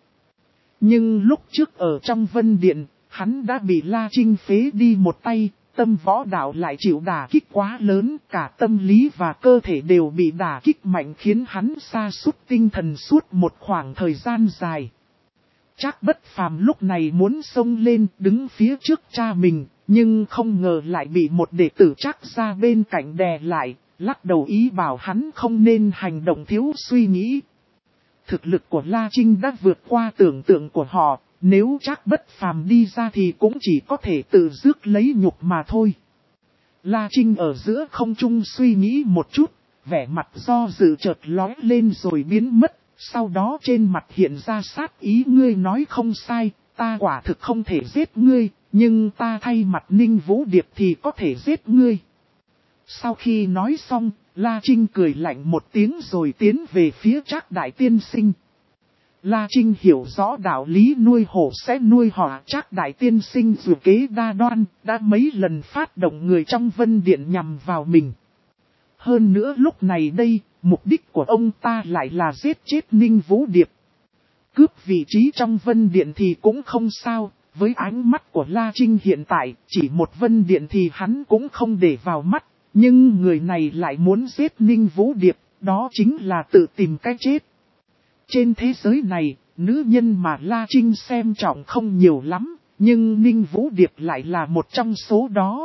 Nhưng lúc trước ở trong Vân Điện, hắn đã bị La Trinh phế đi một tay, tâm võ đạo lại chịu đả kích quá lớn, cả tâm lý và cơ thể đều bị đả kích mạnh khiến hắn sa sút tinh thần suốt một khoảng thời gian dài. Trác Bất Phàm lúc này muốn xông lên đứng phía trước cha mình, nhưng không ngờ lại bị một đệ tử Trác gia bên cạnh đè lại, lắc đầu ý bảo hắn không nên hành động thiếu suy nghĩ. Thực lực của La Trinh đã vượt qua tưởng tượng của họ, nếu Trác Bất Phàm đi ra thì cũng chỉ có thể tự rước lấy nhục mà thôi. La Trinh ở giữa không trung suy nghĩ một chút, vẻ mặt do dự chợt lóe lên rồi biến mất, sau đó trên mặt hiện ra sát ý. Ngươi nói không sai, ta quả thực không thể giết ngươi, nhưng ta thay mặt Ninh Vũ Điệp thì có thể giết ngươi. Sau khi nói xong, La Trinh cười lạnh một tiếng rồi tiến về phía Trác Đại Tiên Sinh. La Trinh hiểu rõ đạo lý nuôi hổ sẽ nuôi họa. Trác Đại Tiên Sinh dù kế đa đoan, đã mấy lần phát động người trong Vân Điện nhằm vào mình. Hơn nữa lúc này đây, mục đích của ông ta lại là giết chết Ninh Vũ Điệp. Cướp vị trí trong Vân Điện thì cũng không sao, với ánh mắt của La Trinh hiện tại, chỉ một Vân Điện thì hắn cũng không để vào mắt. Nhưng người này lại muốn giết Ninh Vũ Điệp, đó chính là tự tìm cái chết. Trên thế giới này, nữ nhân mà La Trinh xem trọng không nhiều lắm, nhưng Ninh Vũ Điệp lại là một trong số đó.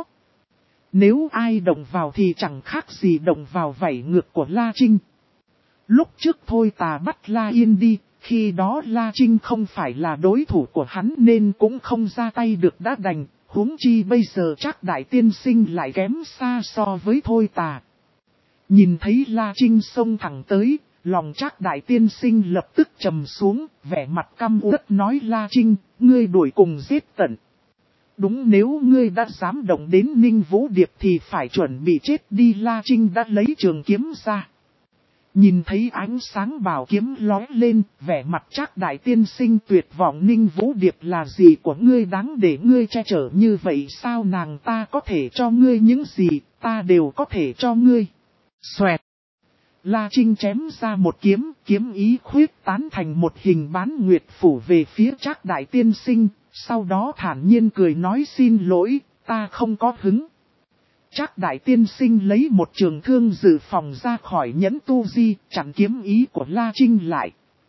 Nếu ai động vào thì chẳng khác gì động vào vảy ngược của La Trinh. Lúc trước thôi tà bắt La Yên đi, khi đó La Trinh không phải là đối thủ của hắn nên cũng không ra tay được đã đành. Huống chi bây giờ Trác Đại Tiên Sinh lại kém xa so với thôi tà. Nhìn thấy La Trinh xông thẳng tới, lòng Trác Đại Tiên Sinh lập tức trầm xuống, vẻ mặt căm uất nói: La Trinh, ngươi đuổi cùng giết tận. Đúng, nếu ngươi đã dám động đến Ninh Vũ Điệp thì phải chuẩn bị chết đi. La Trinh đã lấy trường kiếm ra. Nhìn thấy ánh sáng bảo kiếm lóe lên, vẻ mặt Trác Đại Tiên Sinh tuyệt vọng: Ninh Vũ Điệp là gì của ngươi đáng để ngươi che chở như vậy sao? Nàng ta có thể cho ngươi những gì, ta đều có thể cho ngươi. Xoẹt! La Trinh chém ra một kiếm, kiếm ý khuyết tán thành một hình bán nguyệt phủ về phía Trác Đại Tiên Sinh, sau đó thản nhiên cười nói: xin lỗi, ta không có hứng. Trác Đại Tiên Sinh lấy một trường thương dự phòng ra khỏi nhẫn tu di, chặn kiếm ý của La Trinh lại.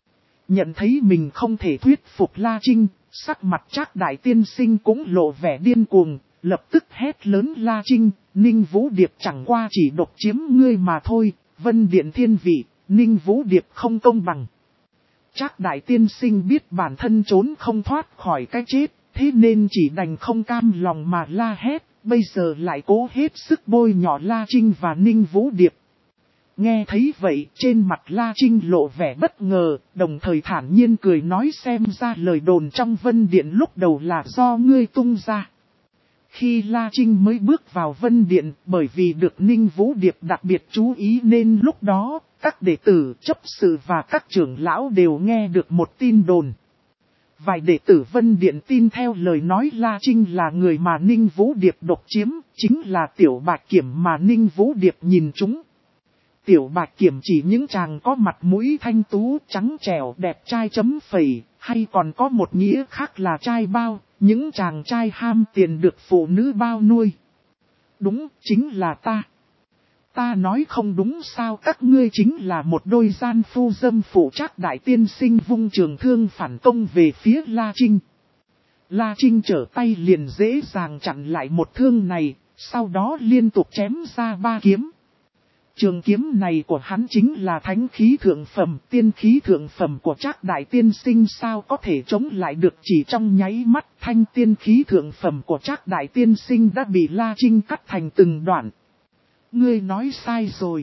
Nhận thấy mình không thể thuyết phục La Trinh, sắc mặt Trác đại tiên sinh cũng lộ vẻ điên cuồng, lập tức hét lớn La Trinh, Ninh Vũ Điệp chẳng qua chỉ độc chiếm ngươi mà thôi, Vân Điện thiên vị, Ninh Vũ Điệp không công bằng. Trác đại tiên sinh biết bản thân trốn không thoát khỏi cái chết, thế nên chỉ đành không cam lòng mà la hét, bây giờ lại cố hết sức bôi nhọ La Trinh và Ninh Vũ Điệp. Nghe thấy vậy, trên mặt La Trinh lộ vẻ bất ngờ, đồng thời thản nhiên cười nói xem ra lời đồn trong Vân Điện lúc đầu là do ngươi tung ra. Khi La Trinh mới bước vào Vân Điện, bởi vì được Ninh Vũ Điệp đặc biệt chú ý nên lúc đó, các đệ tử, chấp sự và các trưởng lão đều nghe được một tin đồn. Vài đệ tử Vân Điện tin theo lời nói La Trinh là người mà Ninh Vũ Điệp độc chiếm, chính là Tiểu Bạch Kiểm mà Ninh Vũ Điệp nhìn chúng. Tiểu Bạch Kiểm chỉ những chàng có mặt mũi thanh tú, trắng trẻo, đẹp trai chấm phẩy, hay còn có một nghĩa khác là trai bao, những chàng trai ham tiền được phụ nữ bao nuôi. Đúng, chính là ta. Ta nói không đúng sao, các ngươi chính là một đôi gian phu dâm phụ. Trác đại tiên sinh vung trường thương phản công về phía La Trinh. La Trinh trở tay liền dễ dàng chặn lại một thương này, sau đó liên tục chém ra ba kiếm. Trường kiếm này của hắn chính là thánh khí thượng phẩm, tiên khí thượng phẩm của Trác đại tiên sinh sao có thể chống lại được. Chỉ trong nháy mắt, thanh tiên khí thượng phẩm của Trác đại tiên sinh đã bị La Trinh cắt thành từng đoạn. Ngươi nói sai rồi.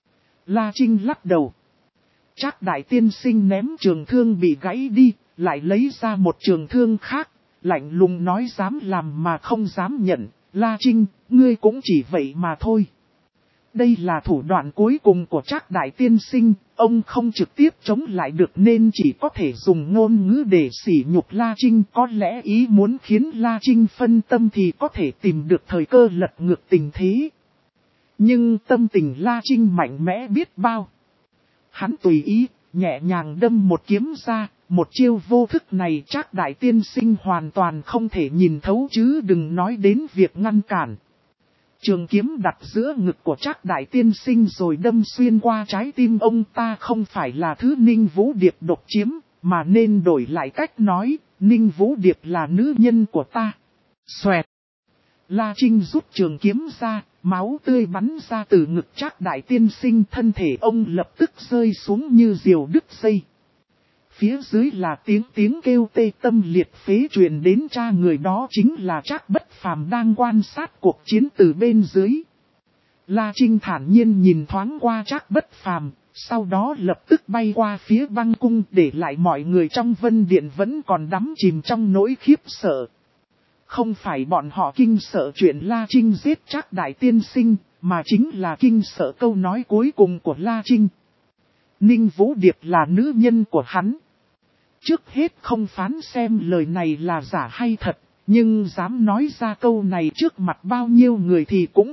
La Trinh lắc đầu. Trác đại tiên sinh ném trường thương bị gãy đi, lại lấy ra một trường thương khác, lạnh lùng nói dám làm mà không dám nhận. La Trinh, ngươi cũng chỉ vậy mà thôi. Đây là thủ đoạn cuối cùng của Trác đại tiên sinh, ông không trực tiếp chống lại được nên chỉ có thể dùng ngôn ngữ để sỉ nhục La Trinh. Có lẽ ý muốn khiến La Trinh phân tâm thì có thể tìm được thời cơ lật ngược tình thế. Nhưng tâm tình La Trinh mạnh mẽ biết bao. Hắn tùy ý, nhẹ nhàng đâm một kiếm ra, một chiêu vô thức này Trác đại tiên sinh hoàn toàn không thể nhìn thấu chứ đừng nói đến việc ngăn cản. Trường kiếm đặt giữa ngực của Trác đại tiên sinh rồi đâm xuyên qua trái tim ông ta. Không phải là thứ Ninh Vũ Điệp độc chiếm, mà nên đổi lại cách nói, Ninh Vũ Điệp là nữ nhân của ta. Xoẹt! La Trinh rút trường kiếm ra, máu tươi bắn ra từ ngực Trác đại tiên sinh, thân thể ông lập tức rơi xuống như diều đứt dây. Phía dưới là tiếng tiếng kêu tê tâm liệt phế truyền đến, cha người đó chính là Trác Bất Phàm đang quan sát cuộc chiến từ bên dưới. La Trinh thản nhiên nhìn thoáng qua Trác Bất Phàm, sau đó lập tức bay qua phía băng cung, để lại mọi người trong Vân Điện vẫn còn đắm chìm trong nỗi khiếp sợ. Không phải bọn họ kinh sợ chuyện La Trinh giết Trác đại tiên sinh, mà chính là kinh sợ câu nói cuối cùng của La Trinh. Ninh Vũ Điệp là nữ nhân của hắn. Trước hết không phán xem lời này là giả hay thật, nhưng dám nói ra câu này trước mặt bao nhiêu người thì cũng...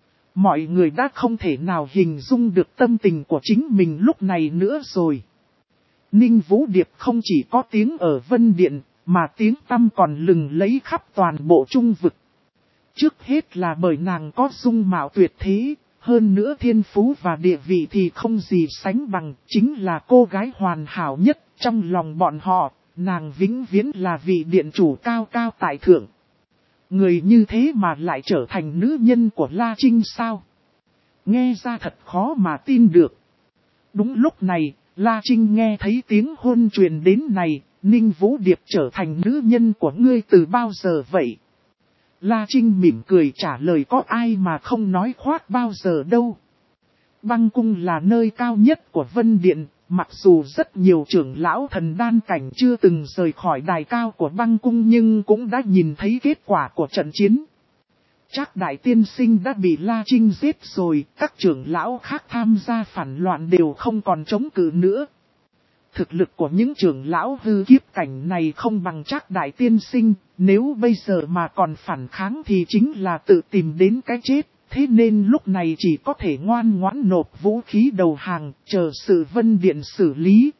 Mọi người đã không thể nào hình dung được tâm tình của chính mình lúc này nữa rồi. Ninh Vũ Điệp không chỉ có tiếng ở Vân Điện, mà tiếng tăm còn lừng lấy khắp toàn bộ Trung Vực. Trước hết là bởi nàng có dung mạo tuyệt thế, hơn nữa thiên phú và địa vị thì không gì sánh bằng, chính là cô gái hoàn hảo nhất trong lòng bọn họ, nàng vĩnh viễn là vị điện chủ cao cao tại thượng. Người như thế mà lại trở thành nữ nhân của La Trinh sao? Nghe ra thật khó mà tin được. Đúng lúc này, La Trinh nghe thấy tiếng hôn truyền đến này, Ninh Vũ Điệp trở thành nữ nhân của ngươi từ bao giờ vậy? La Trinh mỉm cười trả lời có ai mà không nói khoác bao giờ đâu. Băng cung là nơi cao nhất của Vân Điện, mặc dù rất nhiều trưởng lão thần đan cảnh chưa từng rời khỏi đài cao của băng cung nhưng cũng đã nhìn thấy kết quả của trận chiến. Trác đại tiên sinh đã bị La Trinh giết rồi, các trưởng lão khác tham gia phản loạn đều không còn chống cự nữa. Thực lực của những trưởng lão hư kiếp cảnh này không bằng Trác đại tiên sinh, nếu bây giờ mà còn phản kháng thì chính là tự tìm đến cái chết, thế nên lúc này chỉ có thể ngoan ngoãn nộp vũ khí đầu hàng, chờ sự Vân Điện xử lý.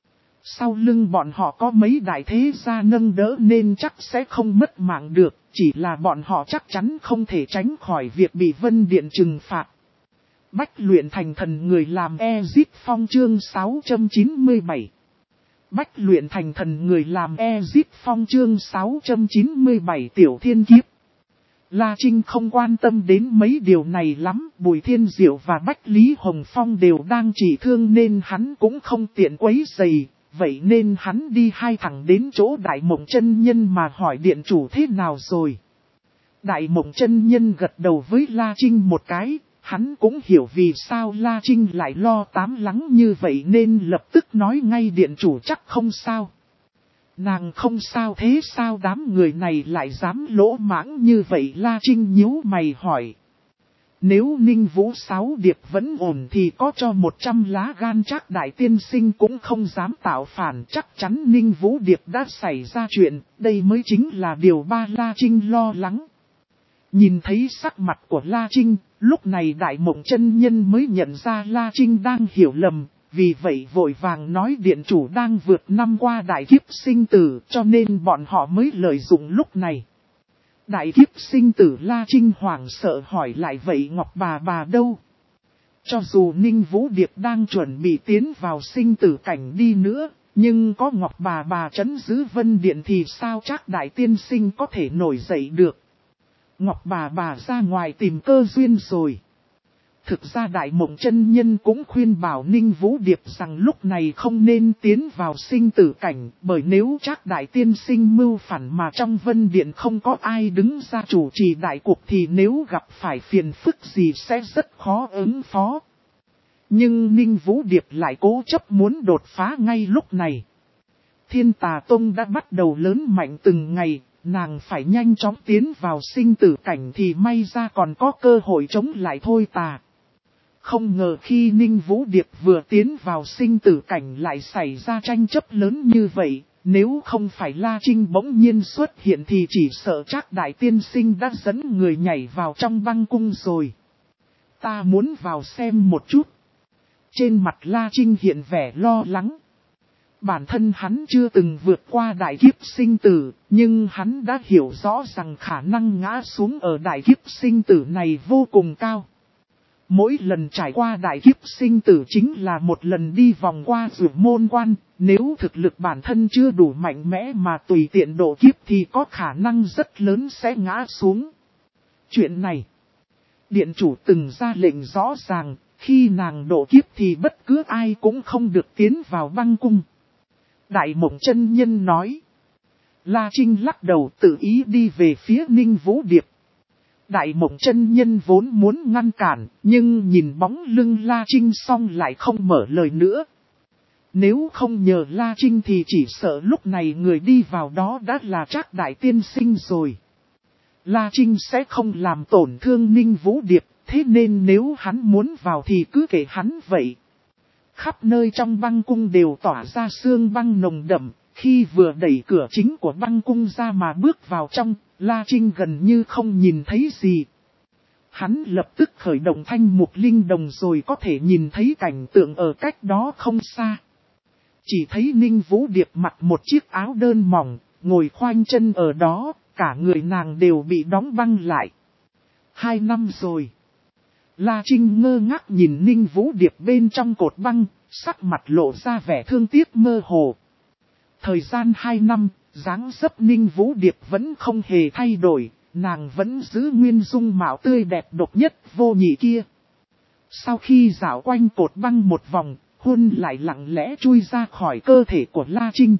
Sau lưng bọn họ có mấy đại thế gia nâng đỡ nên chắc sẽ không mất mạng được, chỉ là bọn họ chắc chắn không thể tránh khỏi việc bị Vân Điện trừng phạt. Bách luyện thành thần người làm Exit Phong chương sáu trăm chín mươi bảy. bách luyện thành thần người làm Ezic Phong chương sáu trăm chín mươi bảy tiểu thiên kiếp. La Trinh không quan tâm đến mấy điều này lắm, Bùi Thiên Diệu và Bách Lý Hồng Phong đều đang trị thương nên hắn cũng không tiện quấy rầy, vậy nên hắn đi hai thẳng đến chỗ Đại Mộng Chân Nhân mà hỏi điện chủ thế nào rồi. Đại Mộng Chân Nhân gật đầu với La Trinh một cái, hắn cũng hiểu vì sao La Trinh lại lo tám lắng như vậy nên lập tức nói ngay điện chủ chắc không sao. Nàng không sao thế sao đám người này lại dám lỗ mãng như vậy La Trinh nhíu mày hỏi. Nếu Ninh Vũ Sáu Điệp vẫn ổn thì có cho một trăm lá gan chắc Đại Tiên Sinh cũng không dám tạo phản, chắc chắn Ninh Vũ Điệp đã xảy ra chuyện, đây mới chính là điều ba La Trinh lo lắng. Nhìn thấy sắc mặt của La Trinh, lúc này Đại Mộng Chân Nhân mới nhận ra La Trinh đang hiểu lầm, vì vậy vội vàng nói điện chủ đang vượt năm qua đại kiếp sinh tử cho nên bọn họ mới lợi dụng lúc này. Đại kiếp sinh tử La Trinh hoảng sợ hỏi lại vậy Ngọc bà bà đâu? Cho dù Ninh Vũ Điệp đang chuẩn bị tiến vào sinh tử cảnh đi nữa, nhưng có Ngọc bà bà trấn giữ Vân Điện thì sao chắc Đại Tiên Sinh có thể nổi dậy được? Ngọc bà bà ra ngoài tìm cơ duyên rồi. Thực ra Đại Mộng Chân Nhân cũng khuyên bảo Ninh Vũ Điệp rằng lúc này không nên tiến vào sinh tử cảnh, bởi nếu chắc Đại Tiên Sinh mưu phản mà trong Vân Điện không có ai đứng ra chủ trì đại cuộc thì nếu gặp phải phiền phức gì sẽ rất khó ứng phó. Nhưng Ninh Vũ Điệp lại cố chấp muốn đột phá ngay lúc này. Thiên Tà Tông đã bắt đầu lớn mạnh từng ngày, nàng phải nhanh chóng tiến vào sinh tử cảnh thì may ra còn có cơ hội chống lại thôi tà. Không ngờ khi Ninh Vũ Điệp vừa tiến vào sinh tử cảnh lại xảy ra tranh chấp lớn như vậy, nếu không phải La Trinh bỗng nhiên xuất hiện thì chỉ sợ chắc Đại Tiên Sinh đã dẫn người nhảy vào trong băng cung rồi. Ta muốn vào xem một chút. Trên mặt La Trinh hiện vẻ lo lắng. Bản thân hắn chưa từng vượt qua đại kiếp sinh tử, nhưng hắn đã hiểu rõ rằng khả năng ngã xuống ở đại kiếp sinh tử này vô cùng cao. Mỗi lần trải qua đại kiếp sinh tử chính là một lần đi vòng qua rủi môn quan, nếu thực lực bản thân chưa đủ mạnh mẽ mà tùy tiện độ kiếp thì có khả năng rất lớn sẽ ngã xuống. Chuyện này, điện chủ từng ra lệnh rõ ràng, khi nàng độ kiếp thì bất cứ ai cũng không được tiến vào băng cung. Đại Mộng Chân Nhân nói. La Trinh lắc đầu tự ý đi về phía Ninh Vũ Điệp. Đại Mộng Chân Nhân vốn muốn ngăn cản, nhưng nhìn bóng lưng La Trinh xong lại không mở lời nữa. Nếu không nhờ La Trinh thì chỉ sợ lúc này người đi vào đó đã là Trác Đại Tiên Sinh rồi. La Trinh sẽ không làm tổn thương Ninh Vũ Điệp, thế nên nếu hắn muốn vào thì cứ kệ hắn vậy. Khắp nơi trong băng cung đều tỏa ra sương băng nồng đậm, khi vừa đẩy cửa chính của băng cung ra mà bước vào trong, La Trinh gần như không nhìn thấy gì. Hắn lập tức khởi động thanh mục linh đồng rồi có thể nhìn thấy cảnh tượng ở cách đó không xa. Chỉ thấy Ninh Vũ Điệp mặc một chiếc áo đơn mỏng, ngồi khoanh chân ở đó, cả người nàng đều bị đóng băng lại. Hai năm rồi. La Trinh ngơ ngác nhìn Ninh Vũ Điệp bên trong cột băng, sắc mặt lộ ra vẻ thương tiếc mơ hồ. Thời gian hai năm, dáng dấp Ninh Vũ Điệp vẫn không hề thay đổi, nàng vẫn giữ nguyên dung mạo tươi đẹp độc nhất vô nhị kia. Sau khi dạo quanh cột băng một vòng, hôn lại lặng lẽ chui ra khỏi cơ thể của La Trinh.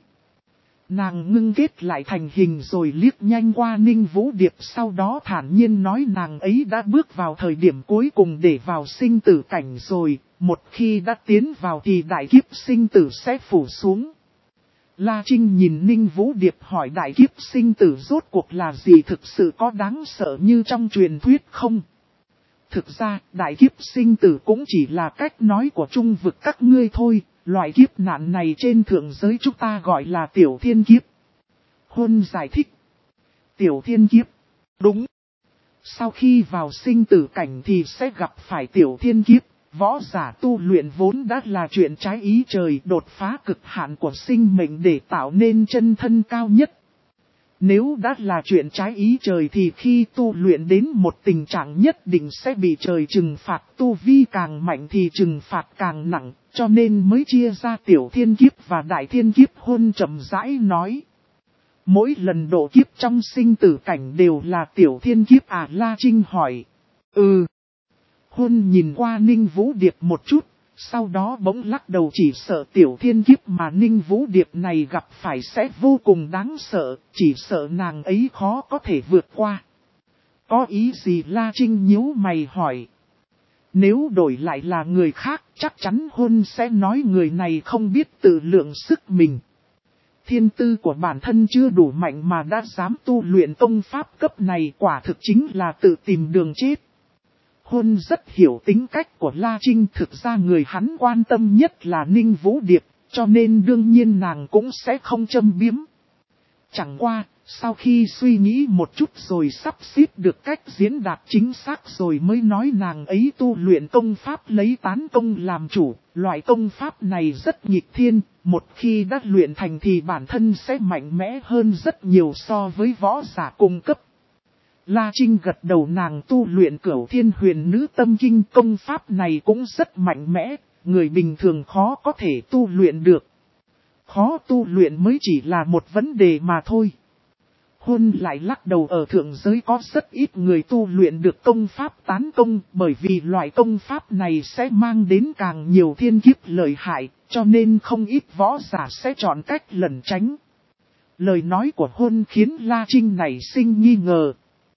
Nàng ngưng kết lại thành hình rồi liếc nhanh qua Ninh Vũ Điệp, sau đó thản nhiên nói nàng ấy đã bước vào thời điểm cuối cùng để vào sinh tử cảnh rồi, một khi đã tiến vào thì đại kiếp sinh tử sẽ phủ xuống. La Trinh nhìn Ninh Vũ Điệp hỏi đại kiếp sinh tử rốt cuộc là gì, thực sự có đáng sợ như trong truyền thuyết không? Thực ra, đại kiếp sinh tử cũng chỉ là cách nói của trung vực các ngươi thôi. Loại kiếp nạn này trên thượng giới chúng ta gọi là tiểu thiên kiếp. Huân giải thích. Tiểu thiên kiếp. Đúng. Sau khi vào sinh tử cảnh thì sẽ gặp phải tiểu thiên kiếp. Võ giả tu luyện vốn đã là chuyện trái ý trời, đột phá cực hạn của sinh mệnh để tạo nên chân thân cao nhất. Nếu đã là chuyện trái ý trời thì khi tu luyện đến một tình trạng nhất định sẽ bị trời trừng phạt, tu vi càng mạnh thì trừng phạt càng nặng, cho nên mới chia ra tiểu thiên kiếp và đại thiên kiếp. Hôn chậm rãi nói. Mỗi lần độ kiếp trong sinh tử cảnh đều là tiểu thiên kiếp à? La Trinh hỏi. Ừ. Hôn nhìn qua Ninh Vũ Điệp một chút, sau đó bỗng lắc đầu, chỉ sợ tiểu thiên kiếp mà Ninh Vũ Điệp này gặp phải sẽ vô cùng đáng sợ, chỉ sợ nàng ấy khó có thể vượt qua. Có ý gì? La Trinh nhíu mày hỏi. Nếu đổi lại là người khác, chắc chắn Hôn sẽ nói người này không biết tự lượng sức mình. Thiên tư của bản thân chưa đủ mạnh mà đã dám tu luyện công pháp cấp này, quả thực chính là tự tìm đường chết. Hôn rất hiểu tính cách của La Trinh, thực ra người hắn quan tâm nhất là Ninh Vũ Điệp, cho nên đương nhiên nàng cũng sẽ không châm biếm. Chẳng qua, sau khi suy nghĩ một chút rồi sắp xếp được cách diễn đạt chính xác rồi mới nói nàng ấy tu luyện công pháp lấy tán công làm chủ, loại công pháp này rất nghịch thiên, một khi đã luyện thành thì bản thân sẽ mạnh mẽ hơn rất nhiều so với võ giả cung cấp. La Trinh gật đầu, nàng tu luyện Cửu Thiên Huyền Nữ Tâm Kinh, công pháp này cũng rất mạnh mẽ, người bình thường khó có thể tu luyện được. Khó tu luyện mới chỉ là một vấn đề mà thôi. Hôn lại lắc đầu, ở thượng giới có rất ít người tu luyện được công pháp tán công, bởi vì loại công pháp này sẽ mang đến càng nhiều thiên kiếp lợi hại, cho nên không ít võ giả sẽ chọn cách lẩn tránh. Lời nói của Hôn khiến La Trinh nảy sinh nghi ngờ.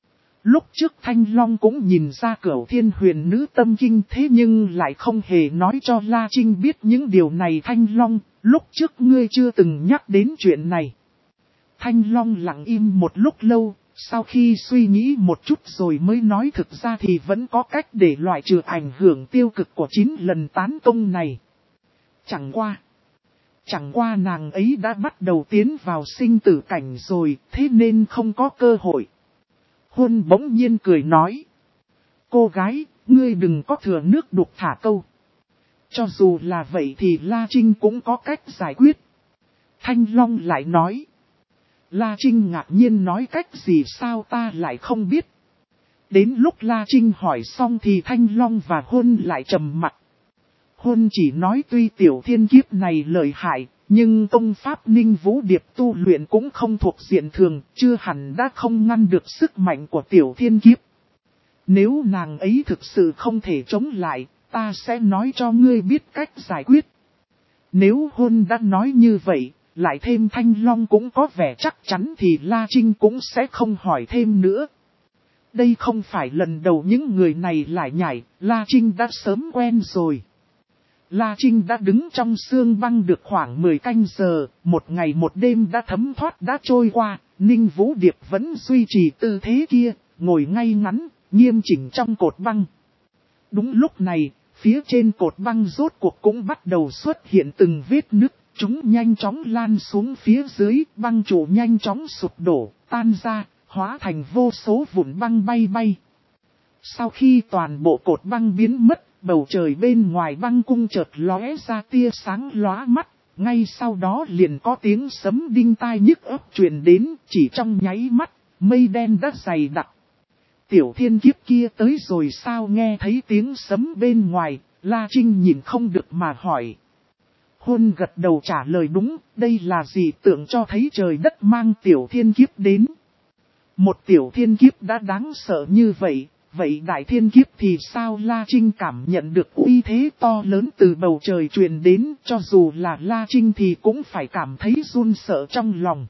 Lúc trước Thanh Long cũng nhìn ra Cửu Thiên Huyền Nữ Tâm Kinh, thế nhưng lại không hề nói cho La Trinh biết những điều này. Thanh Long, lúc trước ngươi chưa từng nhắc đến chuyện này. Thanh Long lặng im một lúc lâu, sau khi suy nghĩ một chút rồi mới nói, thực ra thì vẫn có cách để loại trừ ảnh hưởng tiêu cực của chín lần tán công này. Chẳng qua. Chẳng qua nàng ấy đã bắt đầu tiến vào sinh tử cảnh rồi, thế nên không có cơ hội. Hôn bỗng nhiên cười nói. Cô gái, ngươi đừng có thừa nước đục thả câu. Cho dù là vậy thì La Trinh cũng có cách giải quyết. Thanh Long lại nói. La Trinh ngạc nhiên nói, cách gì sao ta lại không biết. Đến lúc La Trinh hỏi xong thì Thanh Long và Hôn lại trầm mặt. Hôn chỉ nói tuy tiểu thiên kiếp này lợi hại, nhưng công pháp Ninh Vũ Điệp tu luyện cũng không thuộc diện thường, chưa hẳn đã không ngăn được sức mạnh của tiểu thiên kiếp. Nếu nàng ấy thực sự không thể chống lại, ta sẽ nói cho ngươi biết cách giải quyết. Nếu Hôn đã nói như vậy, lại thêm Thanh Long cũng có vẻ chắc chắn thì La Trinh cũng sẽ không hỏi thêm nữa. Đây không phải lần đầu những người này lại nhảy, La Trinh đã sớm quen rồi. La Trinh đã đứng trong xương băng được khoảng mười canh giờ, một ngày một đêm đã thấm thoát đã trôi qua, Ninh Vũ Điệp vẫn duy trì tư thế kia, ngồi ngay ngắn, nghiêm chỉnh trong cột băng. Đúng lúc này, phía trên cột băng rốt cuộc cũng bắt đầu xuất hiện từng vết nứt, chúng nhanh chóng lan xuống phía dưới, băng trụ nhanh chóng sụp đổ, tan ra, hóa thành vô số vụn băng bay bay. Sau khi toàn bộ cột băng biến mất, bầu trời bên ngoài băng cung chợt lóe ra tia sáng lóa mắt, ngay sau đó liền có tiếng sấm đinh tai nhức óc truyền đến, chỉ trong nháy mắt, mây đen đã dày đặc. Tiểu thiên kiếp kia tới rồi sao? Nghe thấy tiếng sấm bên ngoài, La Trinh nhìn không được mà hỏi. Hôn gật đầu trả lời đúng, đây là dị tượng cho thấy trời đất mang tiểu thiên kiếp đến. Một tiểu thiên kiếp đã đáng sợ như vậy. Vậy đại thiên kiếp thì sao? La Trinh cảm nhận được uy thế to lớn từ bầu trời truyền đến, cho dù là La Trinh thì cũng phải cảm thấy run sợ trong lòng.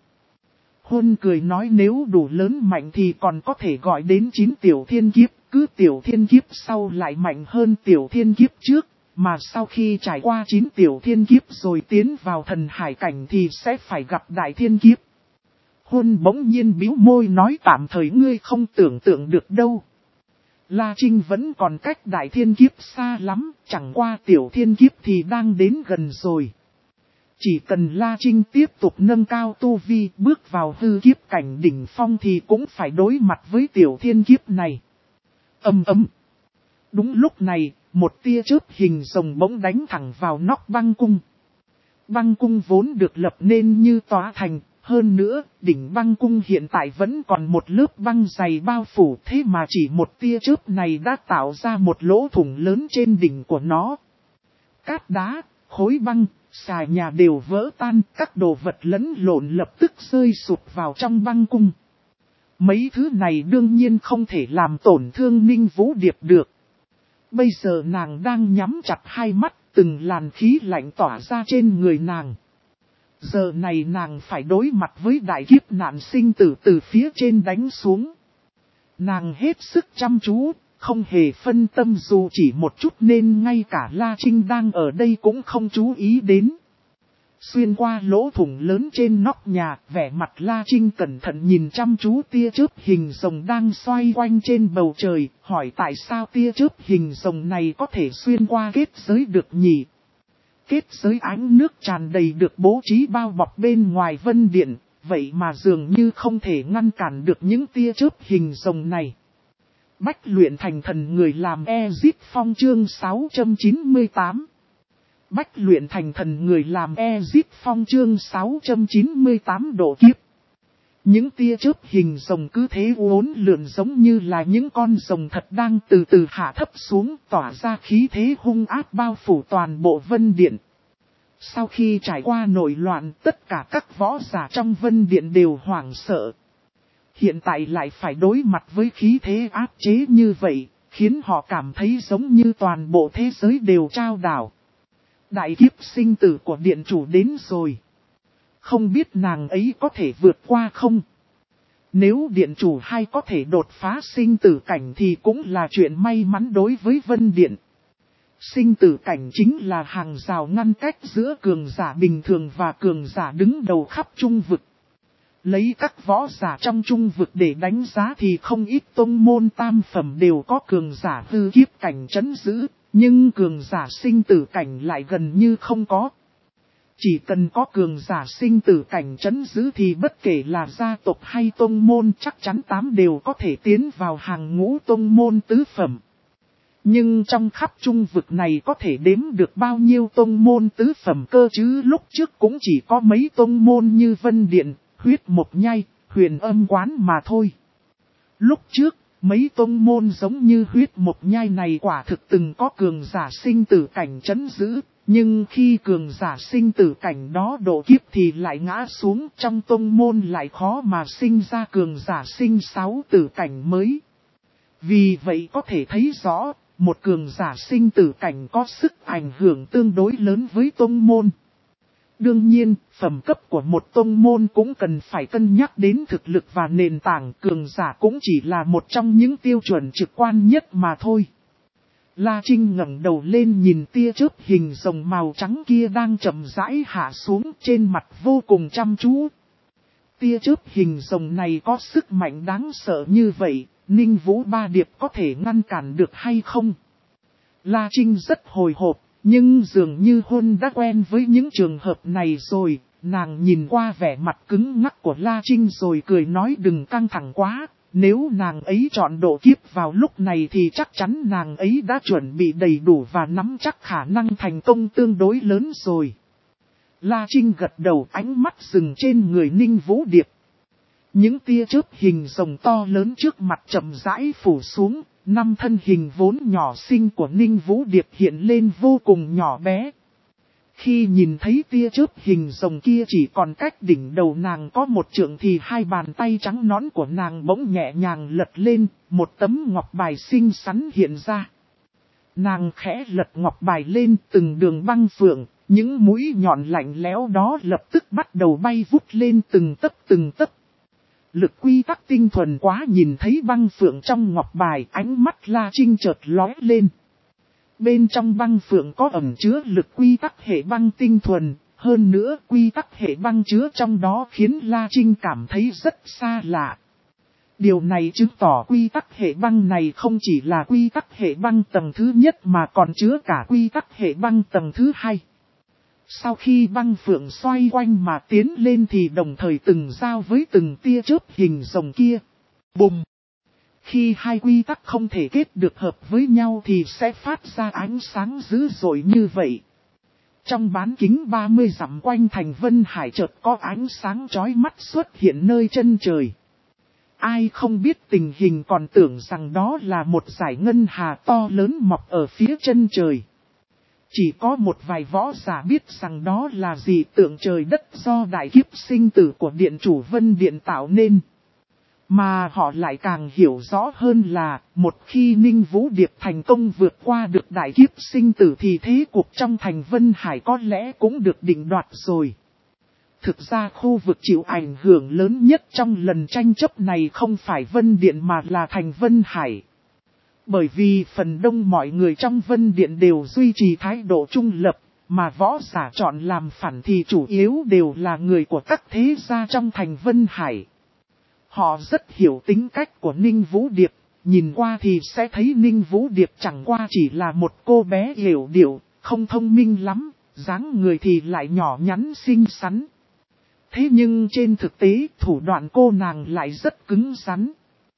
Hôn cười nói, nếu đủ lớn mạnh thì còn có thể gọi đến chín tiểu thiên kiếp, cứ tiểu thiên kiếp sau lại mạnh hơn tiểu thiên kiếp trước, mà sau khi trải qua chín tiểu thiên kiếp rồi tiến vào thần hải cảnh thì sẽ phải gặp đại thiên kiếp. Hôn bỗng nhiên bĩu môi nói, tạm thời ngươi không tưởng tượng được đâu. La Trinh vẫn còn cách đại thiên kiếp xa lắm, chẳng qua tiểu thiên kiếp thì đang đến gần rồi. Chỉ cần La Trinh tiếp tục nâng cao tu vi, bước vào hư kiếp cảnh đỉnh phong thì cũng phải đối mặt với tiểu thiên kiếp này. Ầm ầm. Đúng lúc này, một tia chớp hình rồng bỗng đánh thẳng vào nóc băng cung. Băng cung vốn được lập nên như tòa thành, Hơn nữa, đỉnh băng cung hiện tại vẫn còn một lớp băng dày bao phủ, thế mà chỉ một tia chớp này đã tạo ra một lỗ thủng lớn trên đỉnh của nó. Cát đá, khối băng, xà nhà đều vỡ tan, các đồ vật lẫn lộn lập tức rơi sụp vào trong băng cung. Mấy thứ này đương nhiên không thể làm tổn thương Ninh Vũ Điệp được. Bây giờ nàng đang nhắm chặt hai mắt, từng làn khí lạnh tỏa ra trên người nàng. Giờ này nàng phải đối mặt với đại kiếp nạn sinh tử từ phía trên đánh xuống. Nàng hết sức chăm chú, không hề phân tâm dù chỉ một chút nên ngay cả La Trinh đang ở đây cũng không chú ý đến. Xuyên qua lỗ thủng lớn trên nóc nhà, vẻ mặt La Trinh cẩn thận nhìn chăm chú tia chớp hình rồng đang xoay quanh trên bầu trời, hỏi tại sao tia chớp hình rồng này có thể xuyên qua kết giới được nhỉ? Kết giới ánh nước tràn đầy được bố trí bao bọc bên ngoài vân điện, vậy mà dường như không thể ngăn cản được những tia chớp hình rồng này. Bách luyện thành thần người làm Ezip Phong chương sáu trăm chín mươi tám. Bách luyện thành thần người làm Ezip Phong chương sáu trăm chín mươi tám độ kiếp. Những tia chớp hình rồng cứ thế uốn lượn giống như là những con rồng thật đang từ từ hạ thấp xuống, tỏa ra khí thế hung ác bao phủ toàn bộ vân điện. Sau khi trải qua nổi loạn, tất cả các võ giả trong vân điện đều hoảng sợ. Hiện tại lại phải đối mặt với khí thế áp chế như vậy, khiến họ cảm thấy giống như toàn bộ thế giới đều trao đảo. Đại kiếp sinh tử của điện chủ đến rồi. Không biết nàng ấy có thể vượt qua không? Nếu điện chủ hay có thể đột phá sinh tử cảnh thì cũng là chuyện may mắn đối với vân điện. Sinh tử cảnh chính là hàng rào ngăn cách giữa cường giả bình thường và cường giả đứng đầu khắp trung vực. Lấy các võ giả trong trung vực để đánh giá thì không ít tông môn tam phẩm đều có cường giả hư kiếp cảnh trấn giữ, nhưng cường giả sinh tử cảnh lại gần như không có. Chỉ cần có cường giả sinh tử cảnh trấn giữ thì bất kể là gia tộc hay tông môn chắc chắn tám đều có thể tiến vào hàng ngũ tông môn tứ phẩm. Nhưng trong khắp trung vực này có thể đếm được bao nhiêu tông môn tứ phẩm cơ chứ, lúc trước cũng chỉ có mấy tông môn như Vân Điện, Huyết Mộc Nhai, Huyền Âm Quán mà thôi. Lúc trước, mấy tông môn giống như Huyết Mộc Nhai này quả thực từng có cường giả sinh tử cảnh trấn giữ, nhưng khi cường giả sinh tử cảnh đó độ kiếp thì lại ngã xuống, trong tông môn lại khó mà sinh ra cường giả sinh sáu tử cảnh mới. Vì vậy có thể thấy rõ, một cường giả sinh tử cảnh có sức ảnh hưởng tương đối lớn với tông môn. Đương nhiên, phẩm cấp của một tông môn cũng cần phải cân nhắc đến thực lực và nền tảng, cường giả cũng chỉ là một trong những tiêu chuẩn trực quan nhất mà thôi. La Trinh ngẩng đầu lên nhìn tia chớp hình rồng màu trắng kia đang chậm rãi hạ xuống, trên mặt vô cùng chăm chú. Tia chớp hình rồng này có sức mạnh đáng sợ như vậy, Ninh Vũ Ba Điệp có thể ngăn cản được hay không? La Trinh rất hồi hộp, nhưng dường như Hôn đã quen với những trường hợp này rồi. Nàng nhìn qua vẻ mặt cứng ngắc của La Trinh rồi cười nói đừng căng thẳng quá. Nếu nàng ấy chọn độ kiếp vào lúc này thì chắc chắn nàng ấy đã chuẩn bị đầy đủ và nắm chắc khả năng thành công tương đối lớn rồi. La Trinh gật đầu, ánh mắt dừng trên người Ninh Vũ Điệp. Những tia chớp hình rồng to lớn trước mặt chậm rãi phủ xuống, năm thân hình vốn nhỏ xinh của Ninh Vũ Điệp hiện lên vô cùng nhỏ bé. Khi nhìn thấy tia chớp hình rồng kia chỉ còn cách đỉnh đầu nàng có một trượng thì hai bàn tay trắng nõn của nàng bỗng nhẹ nhàng lật lên, một tấm ngọc bài xinh xắn hiện ra. Nàng khẽ lật ngọc bài lên, từng đường băng phượng, những mũi nhọn lạnh lẽo đó lập tức bắt đầu bay vút lên từng tấc từng tấc. Lực quy tắc tinh thuần quá, nhìn thấy băng phượng trong ngọc bài, ánh mắt La Trinh chợt lóe lên. Bên trong băng phượng có ẩn chứa lực quy tắc hệ băng tinh thuần, hơn nữa quy tắc hệ băng chứa trong đó khiến La Trinh cảm thấy rất xa lạ. Điều này chứng tỏ quy tắc hệ băng này không chỉ là quy tắc hệ băng tầng thứ nhất mà còn chứa cả quy tắc hệ băng tầng thứ hai. Sau khi băng phượng xoay quanh mà tiến lên thì đồng thời từng giao với từng tia chớp hình rồng kia. Bùm! Khi hai quy tắc không thể kết được hợp với nhau thì sẽ phát ra ánh sáng dữ dội như vậy. Trong bán kính ba mươi dặm quanh thành Vân Hải chợt có ánh sáng chói mắt xuất hiện nơi chân trời. Ai không biết tình hình còn tưởng rằng đó là một dải ngân hà to lớn mọc ở phía chân trời. Chỉ có một vài võ giả biết rằng đó là dị tượng trời đất do đại kiếp sinh tử của điện chủ Vân Điện tạo nên. Mà họ lại càng hiểu rõ hơn là, một khi Ninh Vũ Điệp thành công vượt qua được đại kiếp sinh tử thì thế cuộc trong thành Vân Hải có lẽ cũng được định đoạt rồi. Thực ra khu vực chịu ảnh hưởng lớn nhất trong lần tranh chấp này không phải Vân Điện mà là thành Vân Hải. Bởi vì phần đông mọi người trong Vân Điện đều duy trì thái độ trung lập, mà võ giả chọn làm phản thì chủ yếu đều là người của các thế gia trong thành Vân Hải. Họ rất hiểu tính cách của Ninh Vũ Điệp, nhìn qua thì sẽ thấy Ninh Vũ Điệp chẳng qua chỉ là một cô bé hiểu điệu, không thông minh lắm, dáng người thì lại nhỏ nhắn xinh xắn. Thế nhưng trên thực tế thủ đoạn cô nàng lại rất cứng rắn.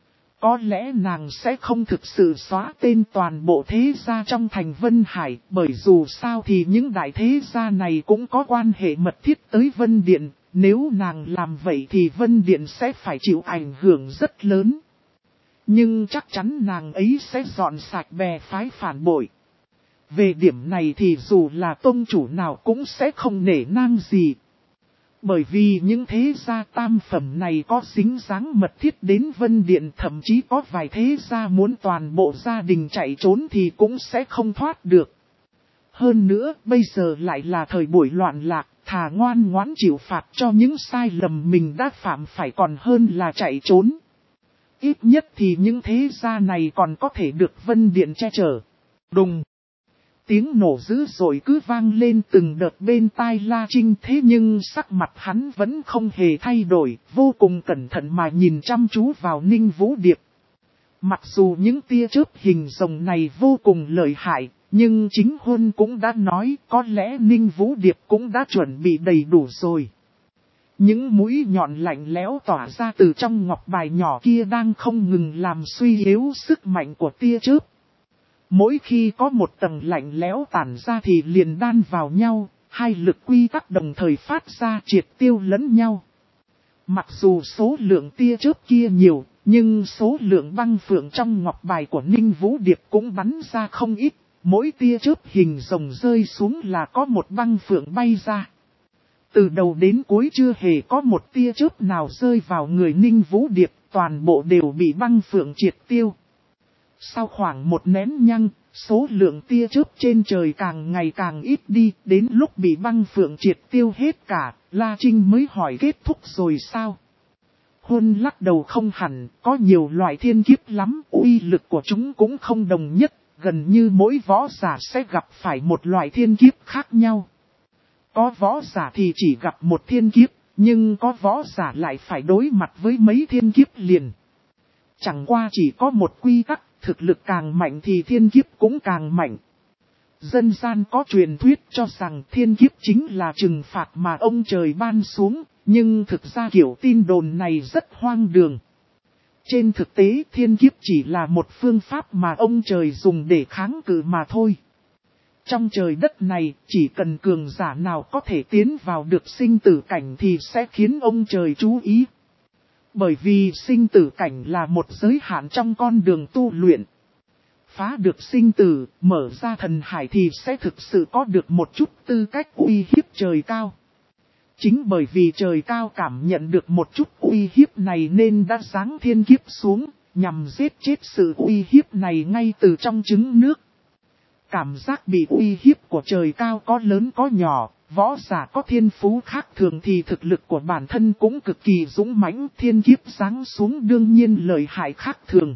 Có lẽ nàng sẽ không thực sự xóa tên toàn bộ thế gia trong thành Vân Hải, bởi dù sao thì những đại thế gia này cũng có quan hệ mật thiết tới Vân Điện, nếu nàng làm vậy thì Vân Điện sẽ phải chịu ảnh hưởng rất lớn. Nhưng chắc chắn nàng ấy sẽ dọn sạch bè phái phản bội. Về điểm này thì dù là tông chủ nào cũng sẽ không nể nang gì. Bởi vì những thế gia tam phẩm này có dính dáng mật thiết đến Vân Điện, thậm chí có vài thế gia muốn toàn bộ gia đình chạy trốn thì cũng sẽ không thoát được. Hơn nữa, bây giờ lại là thời buổi loạn lạc, thà ngoan ngoãn chịu phạt cho những sai lầm mình đã phạm phải còn hơn là chạy trốn. Ít nhất thì những thế gia này còn có thể được Vân Điện che chở. Đùng! Tiếng nổ dữ dội cứ vang lên từng đợt bên tai La Trinh, thế nhưng sắc mặt hắn vẫn không hề thay đổi, vô cùng cẩn thận mà nhìn chăm chú vào Ninh Vũ Điệp. Mặc dù những tia chớp hình rồng này vô cùng lợi hại, nhưng chính Huân cũng đã nói có lẽ Ninh Vũ Điệp cũng đã chuẩn bị đầy đủ rồi. Những mũi nhọn lạnh lẽo tỏa ra từ trong ngọc bài nhỏ kia đang không ngừng làm suy yếu sức mạnh của tia chớp. Mỗi khi có một tầng lạnh lẽo tản ra thì liền đan vào nhau, hai lực quy tắc đồng thời phát ra triệt tiêu lẫn nhau. Mặc dù số lượng tia chớp kia nhiều, nhưng số lượng băng phượng trong ngọc bài của Ninh Vũ Điệp cũng bắn ra không ít. Mỗi tia chớp hình rồng rơi xuống là có một băng phượng bay ra. Từ đầu đến cuối chưa hề có một tia chớp nào rơi vào người Ninh Vũ Điệp, toàn bộ đều bị băng phượng triệt tiêu. Sau khoảng một nén nhang, số lượng tia chớp trên trời càng ngày càng ít đi, đến lúc bị băng phượng triệt tiêu hết cả, La Trinh mới hỏi kết thúc rồi sao? Huân lắc đầu không hẳn, có nhiều loại thiên kiếp lắm, uy lực của chúng cũng không đồng nhất, gần như mỗi võ giả sẽ gặp phải một loại thiên kiếp khác nhau. Có võ giả thì chỉ gặp một thiên kiếp, nhưng có võ giả lại phải đối mặt với mấy thiên kiếp liền. Chẳng qua chỉ có một quy tắc, thực lực càng mạnh thì thiên kiếp cũng càng mạnh. Dân gian có truyền thuyết cho rằng thiên kiếp chính là trừng phạt mà ông trời ban xuống, nhưng thực ra kiểu tin đồn này rất hoang đường. Trên thực tế thiên kiếp chỉ là một phương pháp mà ông trời dùng để kháng cự mà thôi. Trong trời đất này, chỉ cần cường giả nào có thể tiến vào được sinh tử cảnh thì sẽ khiến ông trời chú ý. Bởi vì sinh tử cảnh là một giới hạn trong con đường tu luyện. Phá được sinh tử, mở ra thần hải thì sẽ thực sự có được một chút tư cách uy hiếp trời cao. Chính bởi vì trời cao cảm nhận được một chút uy hiếp này nên đã giáng thiên kiếp xuống, nhằm giết chết sự uy hiếp này ngay từ trong trứng nước. Cảm giác bị uy hiếp của trời cao có lớn có nhỏ, võ giả có thiên phú khác thường thì thực lực của bản thân cũng cực kỳ dũng mãnh, thiên kiếp giáng xuống đương nhiên lợi hại khác thường.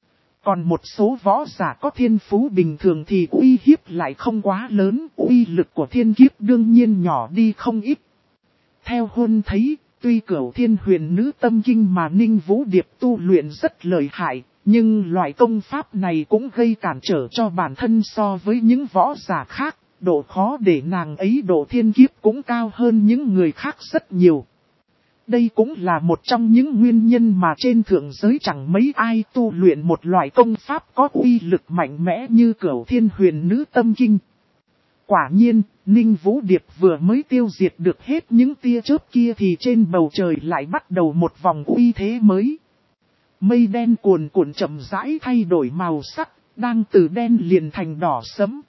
Còn một số võ giả có thiên phú bình thường thì uy hiếp lại không quá lớn, uy lực của thiên kiếp đương nhiên nhỏ đi không ít. Theo Huân thấy, tuy Cửu Thiên Huyền Nữ Tâm Kinh mà Ninh Vũ Điệp tu luyện rất lợi hại, nhưng loại công pháp này cũng gây cản trở cho bản thân so với những võ giả khác, độ khó để nàng ấy độ thiên kiếp cũng cao hơn những người khác rất nhiều. Đây cũng là một trong những nguyên nhân mà trên thượng giới chẳng mấy ai tu luyện một loại công pháp có uy lực mạnh mẽ như Cửu Thiên Huyền Nữ Tâm Kinh. Quả nhiên, Ninh Vũ Điệp vừa mới tiêu diệt được hết những tia chớp kia thì trên bầu trời lại bắt đầu một vòng uy thế mới. Mây đen cuồn cuộn chậm rãi thay đổi màu sắc, đang từ đen liền thành đỏ sẫm.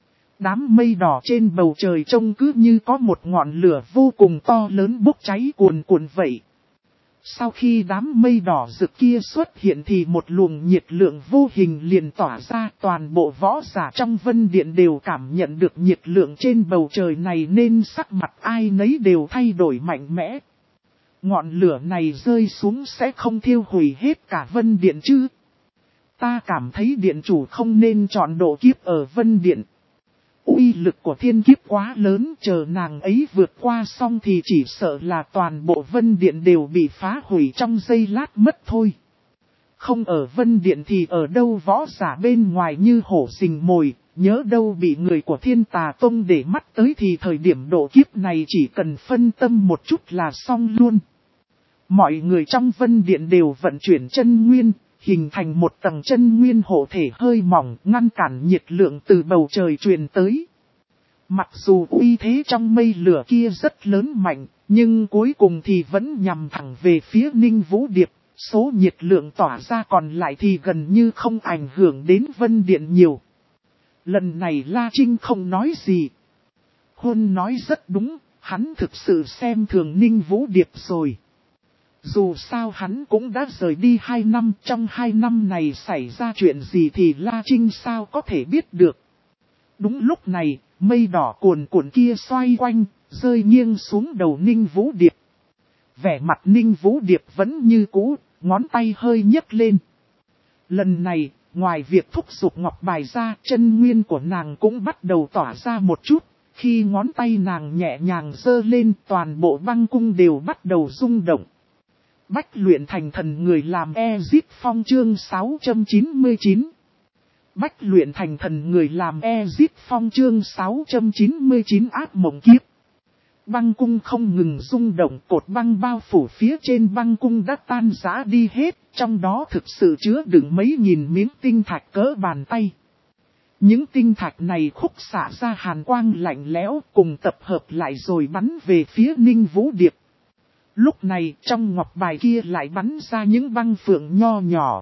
Đám mây đỏ trên bầu trời trông cứ như có một ngọn lửa vô cùng to lớn bốc cháy cuồn cuộn vậy. Sau khi đám mây đỏ rực kia xuất hiện thì một luồng nhiệt lượng vô hình liền tỏa ra, toàn bộ võ giả trong Vân Điện đều cảm nhận được nhiệt lượng trên bầu trời này nên sắc mặt ai nấy đều thay đổi mạnh mẽ. Ngọn lửa này rơi xuống sẽ không thiêu hủy hết cả Vân Điện chứ? Ta cảm thấy điện chủ không nên chọn độ kiếp ở Vân Điện. Uy lực của thiên kiếp quá lớn, chờ nàng ấy vượt qua xong thì chỉ sợ là toàn bộ Vân Điện đều bị phá hủy trong giây lát mất thôi. Không ở Vân Điện thì ở đâu võ giả bên ngoài như hổ rình mồi, nhớ đâu bị người của Thiên Tà Tông để mắt tới thì thời điểm độ kiếp này chỉ cần phân tâm một chút là xong luôn. Mọi người trong Vân Điện đều vận chuyển chân nguyên, hình thành một tầng chân nguyên hộ thể hơi mỏng, ngăn cản nhiệt lượng từ bầu trời truyền tới. Mặc dù uy thế trong mây lửa kia rất lớn mạnh, nhưng cuối cùng thì vẫn nhằm thẳng về phía Ninh Vũ Điệp. Số nhiệt lượng tỏa ra còn lại thì gần như không ảnh hưởng đến Vân Điện nhiều. Lần này La Trinh không nói gì. Huân nói rất đúng, hắn thực sự xem thường Ninh Vũ Điệp rồi. Dù sao hắn cũng đã rời đi hai năm, trong hai năm này xảy ra chuyện gì thì La Trinh sao có thể biết được. Đúng lúc này, mây đỏ cuồn cuộn kia xoay quanh, rơi nghiêng xuống đầu Ninh Vũ Điệp. Vẻ mặt Ninh Vũ Điệp vẫn như cũ, ngón tay hơi nhấc lên. Lần này, ngoài việc thúc giục ngọc bài ra, chân nguyên của nàng cũng bắt đầu tỏa ra một chút. Khi ngón tay nàng nhẹ nhàng giơ lên, toàn bộ băng cung đều bắt đầu rung động. Bách luyện thành thần người làm Ezip Phong chương sáu trăm chín mươi chín. Bách luyện thành thần người làm Ezip Phong chương sáu trăm chín mươi chín ác mộng kiếp. Băng cung không ngừng rung động, cột băng bao phủ phía trên băng cung đã tan rã đi hết, trong đó thực sự chứa đựng mấy nghìn miếng tinh thạch cỡ bàn tay. Những tinh thạch này khúc xạ ra hàn quang lạnh lẽo cùng tập hợp lại rồi bắn về phía Ninh Vũ Điệp. Lúc này trong ngọc bài kia lại bắn ra những băng phượng nho nhỏ.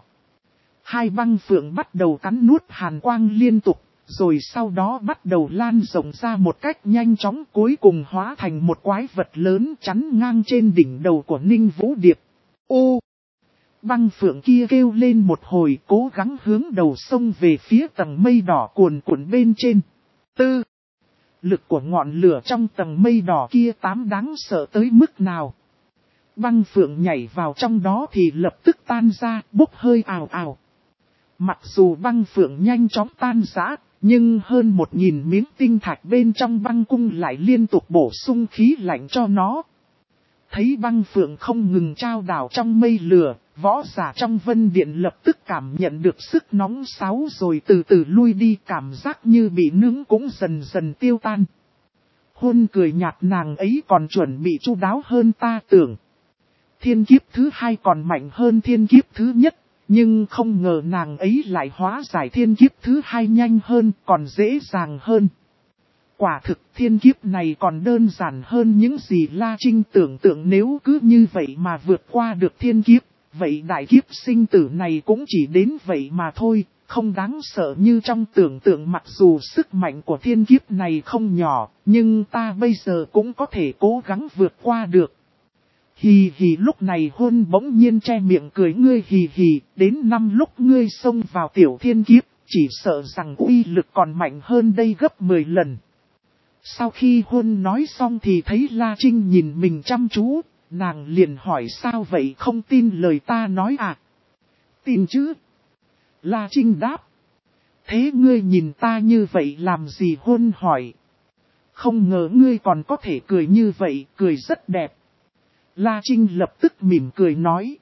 Hai băng phượng bắt đầu cắn nuốt hàn quang liên tục, rồi sau đó bắt đầu lan rộng ra một cách nhanh chóng, cuối cùng hóa thành một quái vật lớn chắn ngang trên đỉnh đầu của Ninh Vũ Điệp. Ô! Băng phượng kia kêu lên một hồi, cố gắng hướng đầu sông về phía tầng mây đỏ cuồn cuộn bên trên. Tư! Lực của ngọn lửa trong tầng mây đỏ kia tám đáng sợ tới mức nào. Băng phượng nhảy vào trong đó thì lập tức tan ra, bốc hơi ào ào. Mặc dù băng phượng nhanh chóng tan rã, nhưng hơn một nghìn miếng tinh thạch bên trong băng cung lại liên tục bổ sung khí lạnh cho nó. Thấy băng phượng không ngừng trao đảo trong mây lửa, võ giả trong Vân Điện lập tức cảm nhận được sức nóng sáu rồi từ từ lui đi, cảm giác như bị nướng cũng dần dần tiêu tan. Huân cười nhạt, nàng ấy còn chuẩn bị chu đáo hơn ta tưởng. Thiên kiếp thứ hai còn mạnh hơn thiên kiếp thứ nhất, nhưng không ngờ nàng ấy lại hóa giải thiên kiếp thứ hai nhanh hơn, còn dễ dàng hơn. Quả thực thiên kiếp này còn đơn giản hơn những gì La Trinh tưởng tượng, nếu cứ như vậy mà vượt qua được thiên kiếp, vậy đại kiếp sinh tử này cũng chỉ đến vậy mà thôi, không đáng sợ như trong tưởng tượng. Mặc dù sức mạnh của thiên kiếp này không nhỏ, nhưng ta bây giờ cũng có thể cố gắng vượt qua được. Hì hì, lúc này Huân bỗng nhiên che miệng cười, ngươi hì hì, đến năm lúc ngươi xông vào tiểu thiên kiếp, chỉ sợ rằng uy lực còn mạnh hơn đây gấp mười lần. Sau khi Huân nói xong thì thấy La Trinh nhìn mình chăm chú, nàng liền hỏi sao vậy, không tin lời ta nói à? Tin chứ? La Trinh đáp. Thế ngươi nhìn ta như vậy làm gì? Huân hỏi. Không ngờ ngươi còn có thể cười như vậy, cười rất đẹp. La Trinh lập tức mỉm cười nói.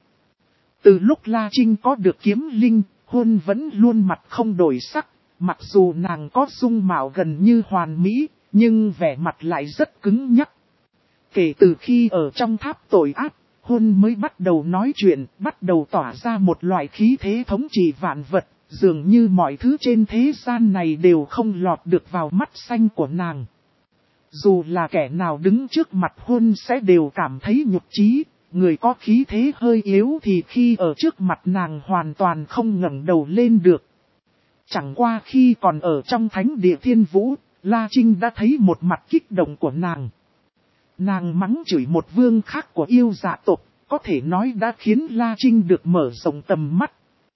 Từ lúc La Trinh có được kiếm linh, Huân vẫn luôn mặt không đổi sắc, mặc dù nàng có dung mạo gần như hoàn mỹ, nhưng vẻ mặt lại rất cứng nhắc. Kể từ khi ở trong tháp tội ác, Huân mới bắt đầu nói chuyện, bắt đầu tỏa ra một loại khí thế thống trị vạn vật, dường như mọi thứ trên thế gian này đều không lọt được vào mắt xanh của nàng. Dù là kẻ nào đứng trước mặt Huân sẽ đều cảm thấy nhục chí, người có khí thế hơi yếu thì khi ở trước mặt nàng hoàn toàn không ngẩng đầu lên được. Chẳng qua khi còn ở trong thánh địa thiên vũ, La Trinh đã thấy một mặt kích động của nàng. Nàng mắng chửi một vương khác của yêu dạ tộc, có thể nói đã khiến La Trinh được mở rộng tầm mắt.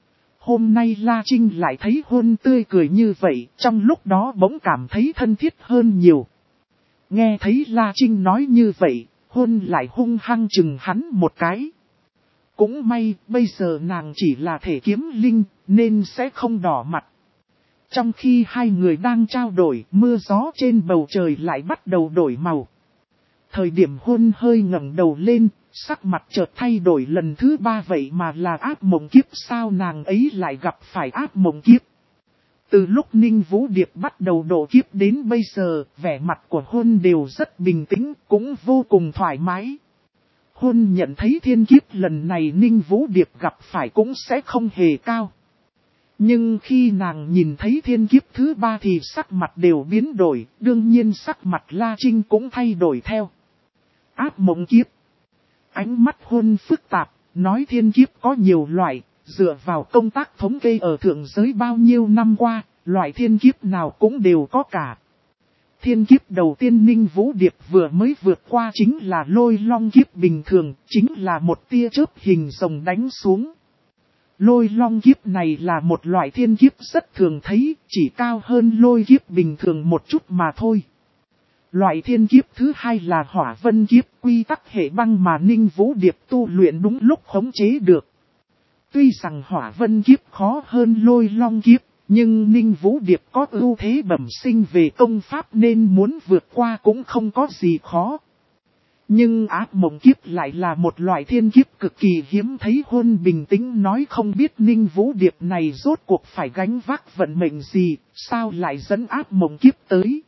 Hôm nay La Trinh lại thấy Huân tươi cười như vậy, trong lúc đó bỗng cảm thấy thân thiết hơn nhiều. Nghe thấy La Trinh nói như vậy, Huân lại hung hăng chừng hắn một cái. Cũng may, bây giờ nàng chỉ là thể kiếm linh, nên sẽ không đỏ mặt. Trong khi hai người đang trao đổi, mưa gió trên bầu trời lại bắt đầu đổi màu. Thời điểm Huân hơi ngẩng đầu lên, sắc mặt chợt thay đổi lần thứ ba, vậy mà là ác mộng kiếp sao nàng ấy lại gặp phải ác mộng kiếp. Từ lúc Ninh Vũ Điệp bắt đầu độ kiếp đến bây giờ, vẻ mặt của Huân đều rất bình tĩnh, cũng vô cùng thoải mái. Huân nhận thấy thiên kiếp lần này Ninh Vũ Điệp gặp phải cũng sẽ không hề cao. Nhưng khi nàng nhìn thấy thiên kiếp thứ ba thì sắc mặt đều biến đổi, đương nhiên sắc mặt La Trinh cũng thay đổi theo. Ác mộng kiếp. Ánh mắt Huân phức tạp, nói thiên kiếp có nhiều loại, dựa vào công tác thống kê ở thượng giới bao nhiêu năm qua, loại thiên kiếp nào cũng đều có cả. Thiên kiếp đầu tiên Ninh Vũ Điệp vừa mới vượt qua chính là lôi long kiếp bình thường, chính là một tia chớp hình rồng đánh xuống. Lôi long kiếp này là một loại thiên kiếp rất thường thấy, chỉ cao hơn lôi kiếp bình thường một chút mà thôi. Loại thiên kiếp thứ hai là hỏa vân kiếp, quy tắc hệ băng mà Ninh Vũ Điệp tu luyện đúng lúc khống chế được. Tuy rằng hỏa vân kiếp khó hơn lôi long kiếp, nhưng Ninh Vũ Điệp có ưu thế bẩm sinh về công pháp nên muốn vượt qua cũng không có gì khó. Nhưng ác mộng kiếp lại là một loại thiên kiếp cực kỳ hiếm thấy. Huân bình tĩnh nói không biết Ninh Vũ Điệp này rốt cuộc phải gánh vác vận mệnh gì, sao lại dẫn ác mộng kiếp tới.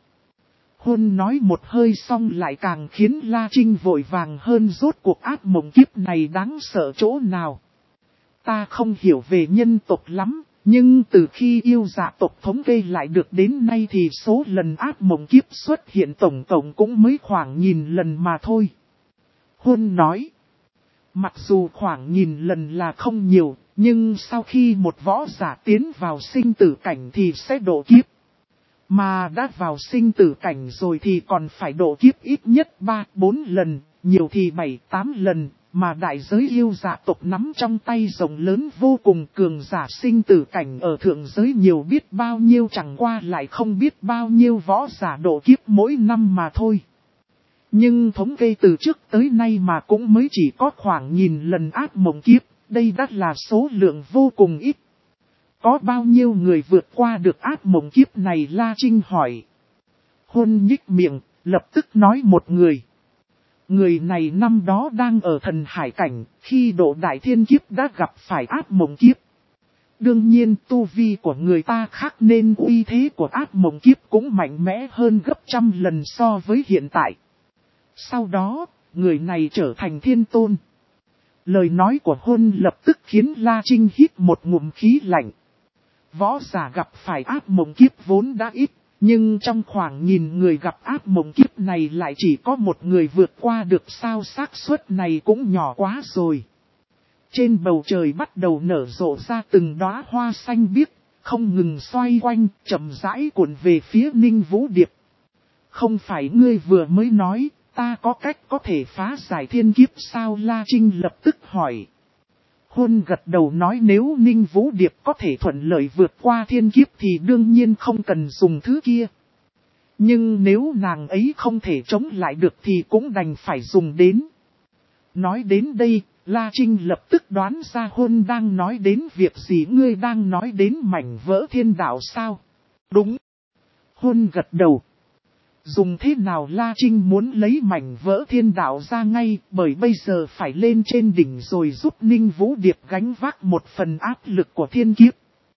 Huân nói một hơi xong lại càng khiến La Trinh vội vàng hơn, rốt cuộc ác mộng kiếp này đáng sợ chỗ nào. Ta không hiểu về nhân tộc lắm, nhưng từ khi yêu dạ tộc thống kê lại được đến nay thì số lần ác mộng kiếp xuất hiện tổng cộng cũng mới khoảng nghìn lần mà thôi. Huân nói, mặc dù khoảng nghìn lần là không nhiều, nhưng sau khi một võ giả tiến vào sinh tử cảnh thì sẽ độ kiếp. Mà đã vào sinh tử cảnh rồi thì còn phải độ kiếp ít nhất ba bốn lần, nhiều thì bảy tám lần. Mà đại giới yêu dạ tộc nắm trong tay rộng lớn vô cùng, cường giả sinh tử cảnh ở thượng giới nhiều biết bao nhiêu, chẳng qua lại không biết bao nhiêu võ giả độ kiếp mỗi năm mà thôi. Nhưng thống kê từ trước tới nay mà cũng mới chỉ có khoảng nghìn lần ác mộng kiếp, đây đã là số lượng vô cùng ít. Có bao nhiêu người vượt qua được ác mộng kiếp này, La Trinh hỏi. Huân nhích miệng, lập tức nói một người. Người này năm đó đang ở thần hải cảnh, khi độ đại thiên kiếp đã gặp phải ác mộng kiếp. Đương nhiên tu vi của người ta khác nên uy thế của ác mộng kiếp cũng mạnh mẽ hơn gấp trăm lần so với hiện tại. Sau đó, người này trở thành thiên tôn. Lời nói của Huân lập tức khiến La Trinh hít một ngụm khí lạnh. Võ giả gặp phải ác mộng kiếp vốn đã ít. Nhưng trong khoảng nghìn người gặp ác mộng kiếp này lại chỉ có một người vượt qua được, sao xác suất này cũng nhỏ quá rồi. Trên bầu trời bắt đầu nở rộ ra từng đóa hoa xanh biếc, không ngừng xoay quanh, chậm rãi cuộn về phía Ninh Vũ Điệp. Không phải ngươi vừa mới nói, ta có cách có thể phá giải thiên kiếp sao? La Trinh lập tức hỏi. Huân gật đầu nói nếu Ninh Vũ Điệp có thể thuận lợi vượt qua thiên kiếp thì đương nhiên không cần dùng thứ kia. Nhưng nếu nàng ấy không thể chống lại được thì cũng đành phải dùng đến. Nói đến đây, La Trinh lập tức đoán ra Huân đang nói đến việc gì. Ngươi đang nói đến mảnh vỡ thiên đạo sao? Đúng. Huân gật đầu. Dùng thế nào? La Trinh muốn lấy mảnh vỡ thiên đạo ra ngay, bởi bây giờ phải lên trên đỉnh rồi giúp Ninh Vũ Điệp gánh vác một phần áp lực của thiên kiếp.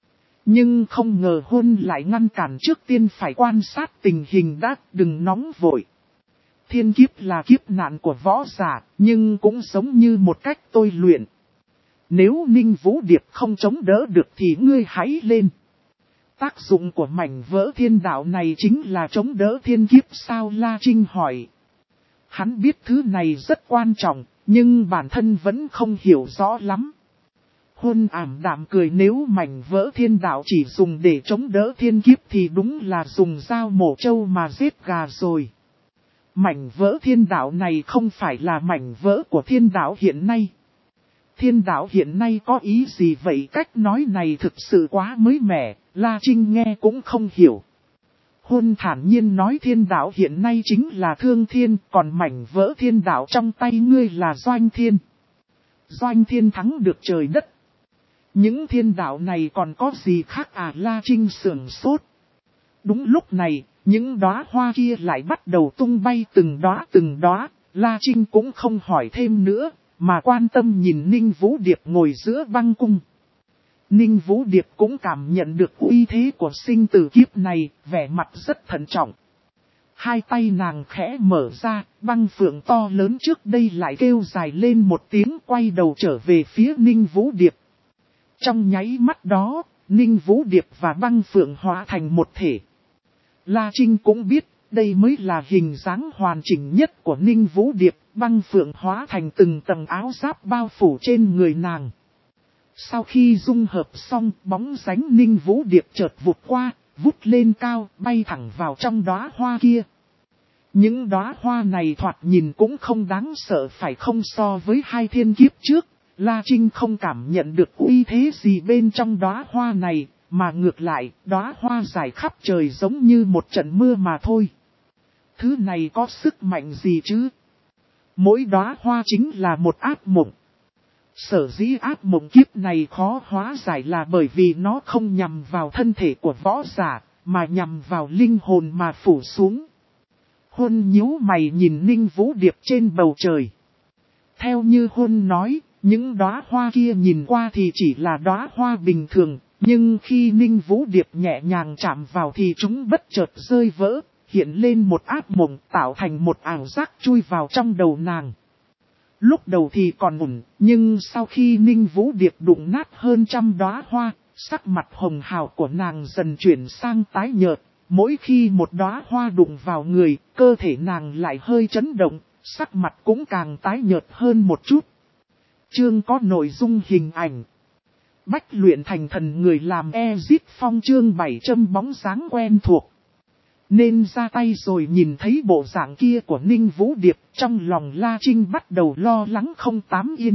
Nhưng không ngờ Huân lại ngăn cản, trước tiên phải quan sát tình hình đã, đừng nóng vội. Thiên kiếp là kiếp nạn của võ giả, nhưng cũng giống như một cách tôi luyện. Nếu Ninh Vũ Điệp không chống đỡ được thì ngươi hãy lên. tác dụng của mảnh vỡ thiên đạo này chính là chống đỡ thiên kiếp sao? La Trinh hỏi. Hắn biết thứ này rất quan trọng, nhưng bản thân vẫn không hiểu rõ lắm. Huân ảm đạm cười, nếu mảnh vỡ thiên đạo chỉ dùng để chống đỡ thiên kiếp thì đúng là dùng dao mổ trâu mà giết gà rồi. Mảnh vỡ thiên đạo này không phải là mảnh vỡ của thiên đạo hiện nay. Thiên đạo hiện nay có ý gì vậy? Cách nói này thực sự quá mới mẻ, La Trinh nghe cũng không hiểu. Huân thản nhiên nói thiên đạo hiện nay chính là Thương Thiên, còn mảnh vỡ thiên đạo trong tay ngươi là Doanh Thiên. Doanh Thiên thắng được trời đất. Những thiên đạo này còn có gì khác à? La Trinh sườn sốt. Đúng lúc này, những đóa hoa kia lại bắt đầu tung bay từng đóa từng đóa. La Trinh cũng không hỏi thêm nữa, mà quan tâm nhìn Ninh Vũ Điệp ngồi giữa băng cung. Ninh Vũ Điệp cũng cảm nhận được uy thế của sinh tử kiếp này, vẻ mặt rất thận trọng. Hai tay nàng khẽ mở ra, băng phượng to lớn trước đây lại kêu dài lên một tiếng, quay đầu trở về phía Ninh Vũ Điệp. Trong nháy mắt đó, Ninh Vũ Điệp và băng phượng hóa thành một thể. La Trinh cũng biết, đây mới là hình dáng hoàn chỉnh nhất của Ninh Vũ Điệp, băng phượng hóa thành từng tầng áo giáp bao phủ trên người nàng. Sau khi dung hợp xong, bóng dáng Ninh Vũ Điệp chợt vụt qua, vút lên cao, bay thẳng vào trong đóa hoa kia. Những đóa hoa này thoạt nhìn cũng không đáng sợ phải không? So với hai thiên kiếp trước, La Trinh không cảm nhận được uy thế gì bên trong đóa hoa này, mà ngược lại, đóa hoa dài khắp trời giống như một trận mưa mà thôi. Thứ này có sức mạnh gì chứ? Mỗi đóa hoa chính là một ác mộng. Sở dĩ ác mộng kiếp này khó hóa giải là bởi vì nó không nhằm vào thân thể của võ giả, mà nhằm vào linh hồn mà phủ xuống. Huân nhíu mày nhìn Ninh Vũ Điệp trên bầu trời. Theo như Huân nói, những đóa hoa kia nhìn qua thì chỉ là đóa hoa bình thường, nhưng khi Ninh Vũ Điệp nhẹ nhàng chạm vào thì chúng bất chợt rơi vỡ, hiện lên một ác mộng, tạo thành một ảo giác chui vào trong đầu nàng. Lúc đầu thì còn ổn, nhưng sau khi Ninh Vũ Điệp đụng nát hơn trăm đóa hoa, sắc mặt hồng hào của nàng dần chuyển sang tái nhợt. Mỗi khi một đóa hoa đụng vào người, cơ thể nàng lại hơi chấn động, sắc mặt cũng càng tái nhợt hơn một chút. Chương có nội dung hình ảnh. Bách luyện thành thần, người làm Ezip Phong. Chương bảy châm bóng dáng quen thuộc. Nên ra tay rồi. Nhìn thấy bộ dạng kia của Ninh Vũ Điệp, trong lòng La Trinh bắt đầu lo lắng không tám yên.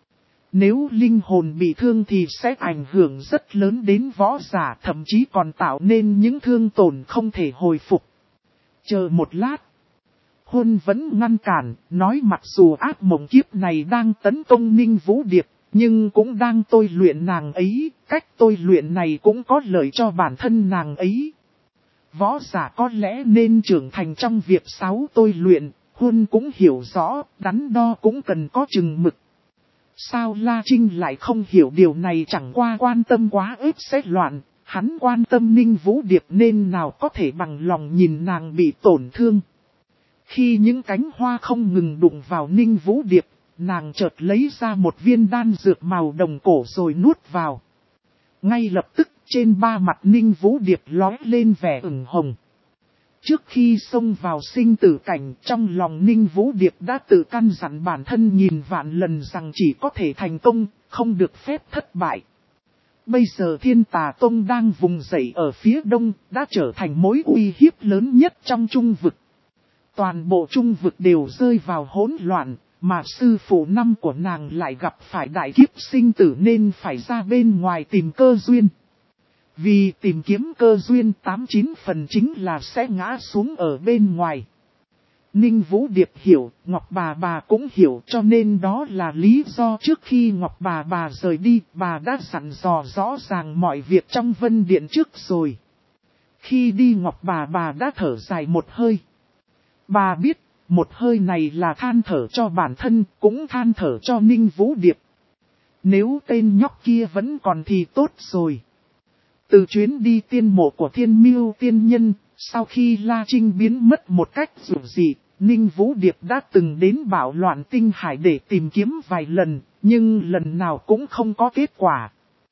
Nếu linh hồn bị thương thì sẽ ảnh hưởng rất lớn đến võ giả, thậm chí còn tạo nên những thương tổn không thể hồi phục. Chờ một lát. Huân vẫn ngăn cản, nói mặc dù ác mộng kiếp này đang tấn công Ninh Vũ Điệp, nhưng cũng đang tôi luyện nàng ấy, cách tôi luyện này cũng có lợi cho bản thân nàng ấy. Võ giả có lẽ nên trưởng thành trong việc sáu tôi luyện, Huân cũng hiểu rõ, đắn đo cũng cần có chừng mực. Sao La Trinh lại không hiểu điều này? Chẳng qua quan tâm quá ếp sẽ loạn, hắn quan tâm Ninh Vũ Điệp nên nào có thể bằng lòng nhìn nàng bị tổn thương. Khi những cánh hoa không ngừng đụng vào Ninh Vũ Điệp, nàng chợt lấy ra một viên đan dược màu đồng cổ rồi nuốt vào. Ngay lập tức trên ba mặt Ninh Vũ Điệp lóe lên vẻ ửng hồng. Trước khi xông vào sinh tử cảnh, trong lòng Ninh Vũ Điệp đã tự căn dặn bản thân nghìn vạn lần rằng chỉ có thể thành công, không được phép thất bại. Bây giờ Thiên Tà Tông đang vùng dậy ở phía đông, đã trở thành mối uy hiếp lớn nhất trong trung vực. Toàn bộ trung vực đều rơi vào hỗn loạn, mà sư phụ năm của nàng lại gặp phải đại kiếp sinh tử nên phải ra bên ngoài tìm cơ duyên. Vì tìm kiếm cơ duyên tám chín phần chính là sẽ ngã xuống ở bên ngoài. Ninh Vũ Điệp hiểu, Ngọc bà bà cũng hiểu, cho nên đó là lý do trước khi Ngọc bà bà rời đi, bà đã dặn dò rõ ràng mọi việc trong Vân Điện trước rồi. Khi đi Ngọc bà bà đã thở dài một hơi. Bà biết, một hơi này là than thở cho bản thân, cũng than thở cho Ninh Vũ Điệp. Nếu tên nhóc kia vẫn còn thì tốt rồi. Từ chuyến đi tiên mộ của Thiên Miêu tiên nhân, sau khi La Trinh biến mất một cách dữ dị, Ninh Vũ Điệp đã từng đến bạo loạn tinh hải để tìm kiếm vài lần, nhưng lần nào cũng không có kết quả.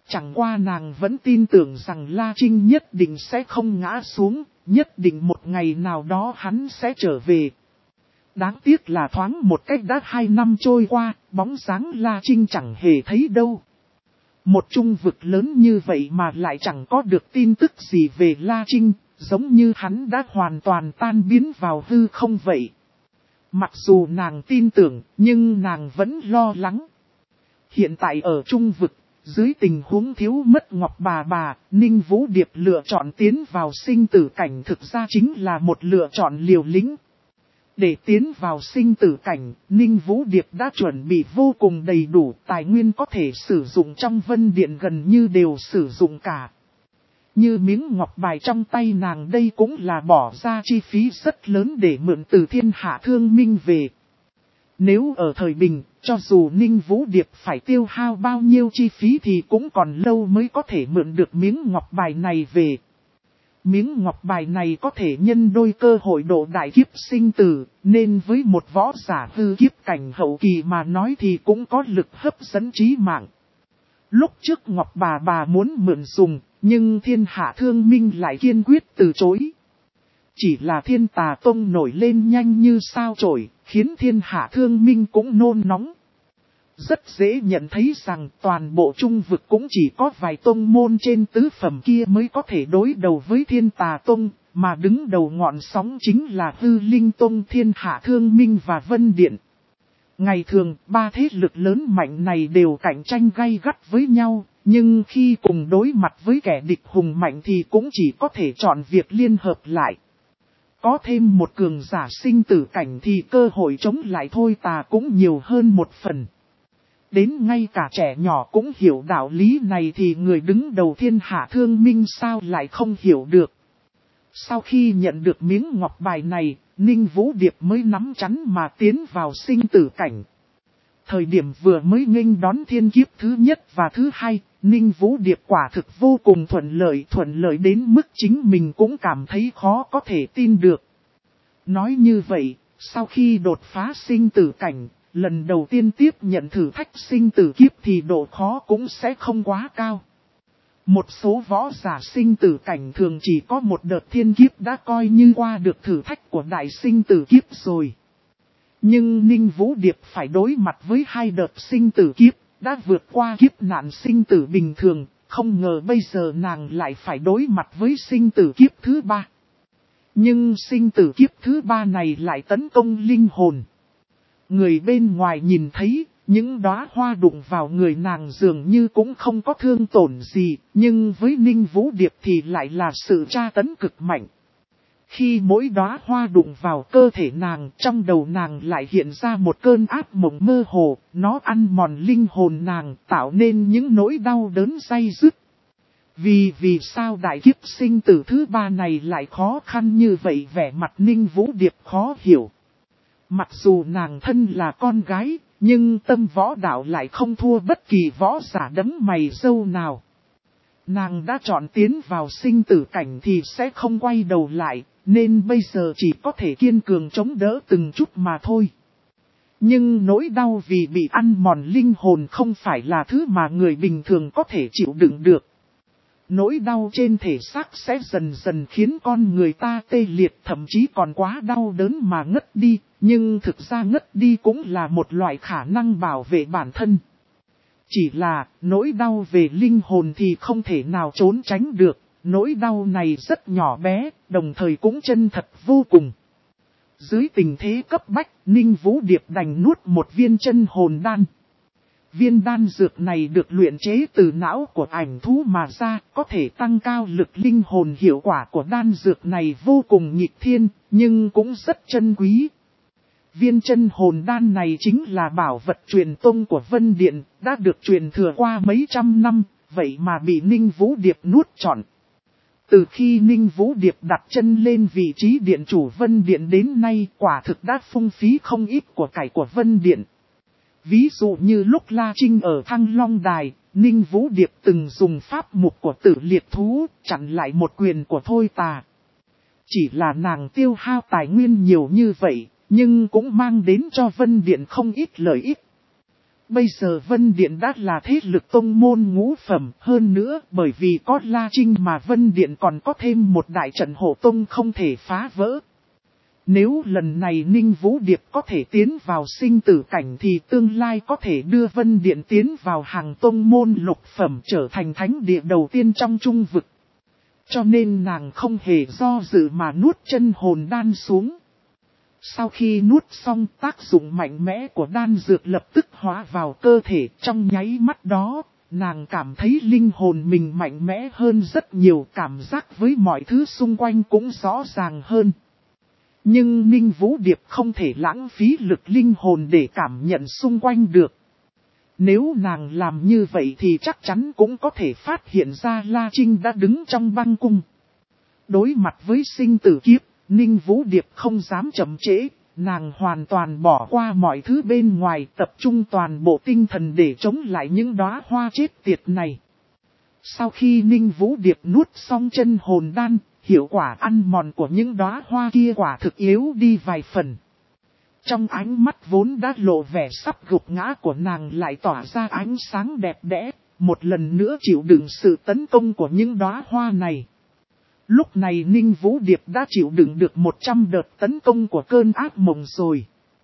Chẳng qua nàng vẫn tin tưởng rằng La Trinh nhất định sẽ không ngã xuống, nhất định một ngày nào đó hắn sẽ trở về. Đáng tiếc là thoáng một cách đã hai năm trôi qua, bóng dáng La Trinh chẳng hề thấy đâu. Một trung vực lớn như vậy mà lại chẳng có được tin tức gì về La Trinh, giống như hắn đã hoàn toàn tan biến vào hư không vậy. Mặc dù nàng tin tưởng, nhưng nàng vẫn lo lắng. Hiện tại ở trung vực, dưới tình huống thiếu mất Ngọc Bà Bà, Ninh Vũ Điệp lựa chọn tiến vào sinh tử cảnh thực ra chính là một lựa chọn liều lĩnh. Để tiến vào sinh tử cảnh, Ninh Vũ Điệp đã chuẩn bị vô cùng đầy đủ, tài nguyên có thể sử dụng trong Vân Điện gần như đều sử dụng cả. Như miếng ngọc bài trong tay nàng đây cũng là bỏ ra chi phí rất lớn để mượn từ Thiên Hạ Thương Minh về. Nếu ở thời bình, cho dù Ninh Vũ Điệp phải tiêu hao bao nhiêu chi phí thì cũng còn lâu mới có thể mượn được miếng ngọc bài này về. Miếng ngọc bài này có thể nhân đôi cơ hội độ đại kiếp sinh tử, nên với một võ giả hư kiếp cảnh hậu kỳ mà nói thì cũng có lực hấp dẫn trí mạng. Lúc trước Ngọc Bà Bà muốn mượn dùng, nhưng Thiên Hạ Thương Minh lại kiên quyết từ chối. Chỉ là Thiên Tà Tông nổi lên nhanh như sao chổi, khiến Thiên Hạ Thương Minh cũng nôn nóng. Rất dễ nhận thấy rằng toàn bộ trung vực cũng chỉ có vài tông môn trên tứ phẩm kia mới có thể đối đầu với Thiên Tà Tông, mà đứng đầu ngọn sóng chính là Hư Linh Tông, Thiên Hạ Thương Minh và Vân Điện. Ngày thường, ba thế lực lớn mạnh này đều cạnh tranh gay gắt với nhau, nhưng khi cùng đối mặt với kẻ địch hùng mạnh thì cũng chỉ có thể chọn việc liên hợp lại. Có thêm một cường giả sinh tử cảnh thì cơ hội chống lại Thôi Tà cũng nhiều hơn một phần. Đến ngay cả trẻ nhỏ cũng hiểu đạo lý này thì người đứng đầu Thiên Hạ Thương Minh sao lại không hiểu được. Sau khi nhận được miếng ngọc bài này, Ninh Vũ Điệp mới nắm chắn mà tiến vào sinh tử cảnh. Thời điểm vừa mới nghênh đón thiên kiếp thứ nhất và thứ hai, Ninh Vũ Điệp quả thực vô cùng thuận lợi, thuận lợi đến mức chính mình cũng cảm thấy khó có thể tin được. Nói như vậy, sau khi đột phá sinh tử cảnh, lần đầu tiên tiếp nhận thử thách sinh tử kiếp thì độ khó cũng sẽ không quá cao. Một số võ giả sinh tử cảnh thường chỉ có một đợt thiên kiếp đã coi như qua được thử thách của đại sinh tử kiếp rồi. Nhưng Ninh Vũ Điệp phải đối mặt với hai đợt sinh tử kiếp, đã vượt qua kiếp nạn sinh tử bình thường, không ngờ bây giờ nàng lại phải đối mặt với sinh tử kiếp thứ ba. Nhưng sinh tử kiếp thứ ba này lại tấn công linh hồn. Người bên ngoài nhìn thấy, những đóa hoa đụng vào người nàng dường như cũng không có thương tổn gì, nhưng với Ninh Vũ Điệp thì lại là sự tra tấn cực mạnh. Khi mỗi đóa hoa đụng vào cơ thể nàng, trong đầu nàng lại hiện ra một cơn ác mộng mơ hồ, nó ăn mòn linh hồn nàng, tạo nên những nỗi đau đớn day dứt. Vì vì sao đại kiếp sinh tử thứ ba này lại khó khăn như vậy, vẻ mặt Ninh Vũ Điệp khó hiểu. Mặc dù nàng thân là con gái, nhưng tâm võ đạo lại không thua bất kỳ võ giả đấm mày râu nào. Nàng đã chọn tiến vào sinh tử cảnh thì sẽ không quay đầu lại, nên bây giờ chỉ có thể kiên cường chống đỡ từng chút mà thôi. Nhưng nỗi đau vì bị ăn mòn linh hồn không phải là thứ mà người bình thường có thể chịu đựng được. Nỗi đau trên thể xác sẽ dần dần khiến con người ta tê liệt, thậm chí còn quá đau đớn mà ngất đi, nhưng thực ra ngất đi cũng là một loại khả năng bảo vệ bản thân. Chỉ là, nỗi đau về linh hồn thì không thể nào trốn tránh được, nỗi đau này rất nhỏ bé, đồng thời cũng chân thật vô cùng. Dưới tình thế cấp bách, Ninh Vũ Điệp đành nuốt một viên chân hồn đan. Viên đan dược này được luyện chế từ não của ảnh thú mà ra, có thể tăng cao lực linh hồn. Hiệu quả của đan dược này vô cùng nghịch thiên, nhưng cũng rất chân quý. Viên chân hồn đan này chính là bảo vật truyền tông của Vân Điện, đã được truyền thừa qua mấy trăm năm, vậy mà bị Ninh Vũ Điệp nuốt trọn. Từ khi Ninh Vũ Điệp đặt chân lên vị trí điện chủ Vân Điện đến nay, quả thực đã phung phí không ít của cải của Vân Điện. Ví dụ như lúc La Trinh ở Thăng Long Đài, Ninh Vũ Điệp từng dùng pháp mục của Tử Liệt Thú, chặn lại một quyền của Thôi Tà. Chỉ là nàng tiêu hao tài nguyên nhiều như vậy, nhưng cũng mang đến cho Vân Điện không ít lợi ích. Bây giờ Vân Điện đã là thế lực tông môn ngũ phẩm, hơn nữa bởi vì có La Trinh mà Vân Điện còn có thêm một đại trận hộ tông không thể phá vỡ. Nếu lần này Ninh Vũ Điệp có thể tiến vào sinh tử cảnh thì tương lai có thể đưa Vân Điện tiến vào hàng tông môn lục phẩm trở thành thánh địa đầu tiên trong trung vực. Cho nên nàng không hề do dự mà nuốt chân hồn đan xuống. Sau khi nuốt xong, tác dụng mạnh mẽ của đan dược lập tức hóa vào cơ thể. Trong nháy mắt đó, nàng cảm thấy linh hồn mình mạnh mẽ hơn rất nhiều, cảm giác với mọi thứ xung quanh cũng rõ ràng hơn. Nhưng Ninh Vũ Điệp không thể lãng phí lực linh hồn để cảm nhận xung quanh được. Nếu nàng làm như vậy thì chắc chắn cũng có thể phát hiện ra La Trinh đã đứng trong băng cung. Đối mặt với sinh tử kiếp, Ninh Vũ Điệp không dám chậm trễ, nàng hoàn toàn bỏ qua mọi thứ bên ngoài, tập trung toàn bộ tinh thần để chống lại những đóa hoa chết tiệt này. Sau khi Ninh Vũ Điệp nuốt xong chân hồn đan, hiệu quả ăn mòn của những đóa hoa kia quả thực yếu đi vài phần. Trong ánh mắt vốn đã lộ vẻ sắp gục ngã của nàng lại tỏa ra ánh sáng đẹp đẽ, một lần nữa chịu đựng sự tấn công của những đóa hoa này. Lúc này Ninh Vũ Điệp đã chịu đựng được một trăm đợt tấn công của cơn ác mộng rồi.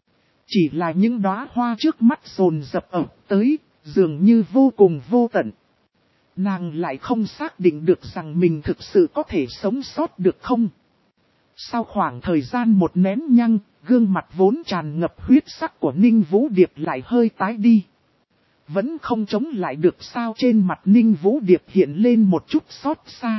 Chỉ là những đóa hoa trước mắt dồn dập ập tới, dường như vô cùng vô tận. Nàng lại không xác định được rằng mình thực sự có thể sống sót được không. Sau khoảng thời gian một nén nhang, gương mặt vốn tràn ngập huyết sắc của Ninh Vũ Điệp lại hơi tái đi. Vẫn không chống lại được sao trên mặt Ninh Vũ Điệp hiện lên một chút xót xa.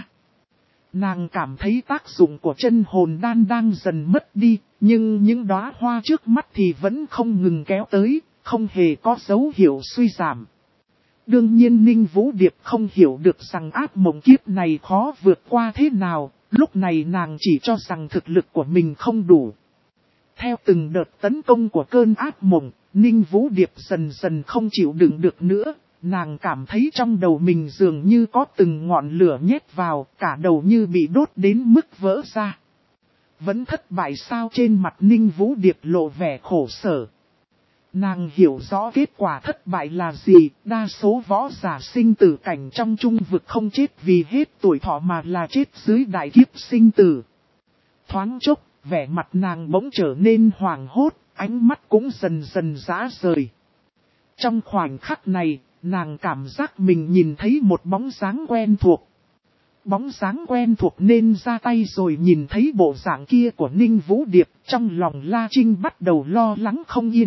Nàng cảm thấy tác dụng của chân hồn đan đang dần mất đi, nhưng những đóa hoa trước mắt thì vẫn không ngừng kéo tới, không hề có dấu hiệu suy giảm. Đương nhiên Ninh Vũ Điệp không hiểu được rằng ác mộng kiếp này khó vượt qua thế nào, lúc này nàng chỉ cho rằng thực lực của mình không đủ. Theo từng đợt tấn công của cơn ác mộng, Ninh Vũ Điệp dần dần không chịu đựng được nữa, nàng cảm thấy trong đầu mình dường như có từng ngọn lửa nhét vào, cả đầu như bị đốt đến mức vỡ ra. Vẫn thất bại sao trên mặt Ninh Vũ Điệp lộ vẻ khổ sở. Nàng hiểu rõ kết quả thất bại là gì, đa số võ giả sinh tử cảnh trong trung vực không chết vì hết tuổi thọ mà là chết dưới đại kiếp sinh tử. Thoáng chốc, vẻ mặt nàng bỗng trở nên hoảng hốt, ánh mắt cũng dần dần rã rời. Trong khoảnh khắc này, nàng cảm giác mình nhìn thấy một bóng dáng quen thuộc. Bóng dáng quen thuộc nên ra tay rồi nhìn thấy bộ dạng kia của Ninh Vũ Điệp, trong lòng La Trinh bắt đầu lo lắng không yên.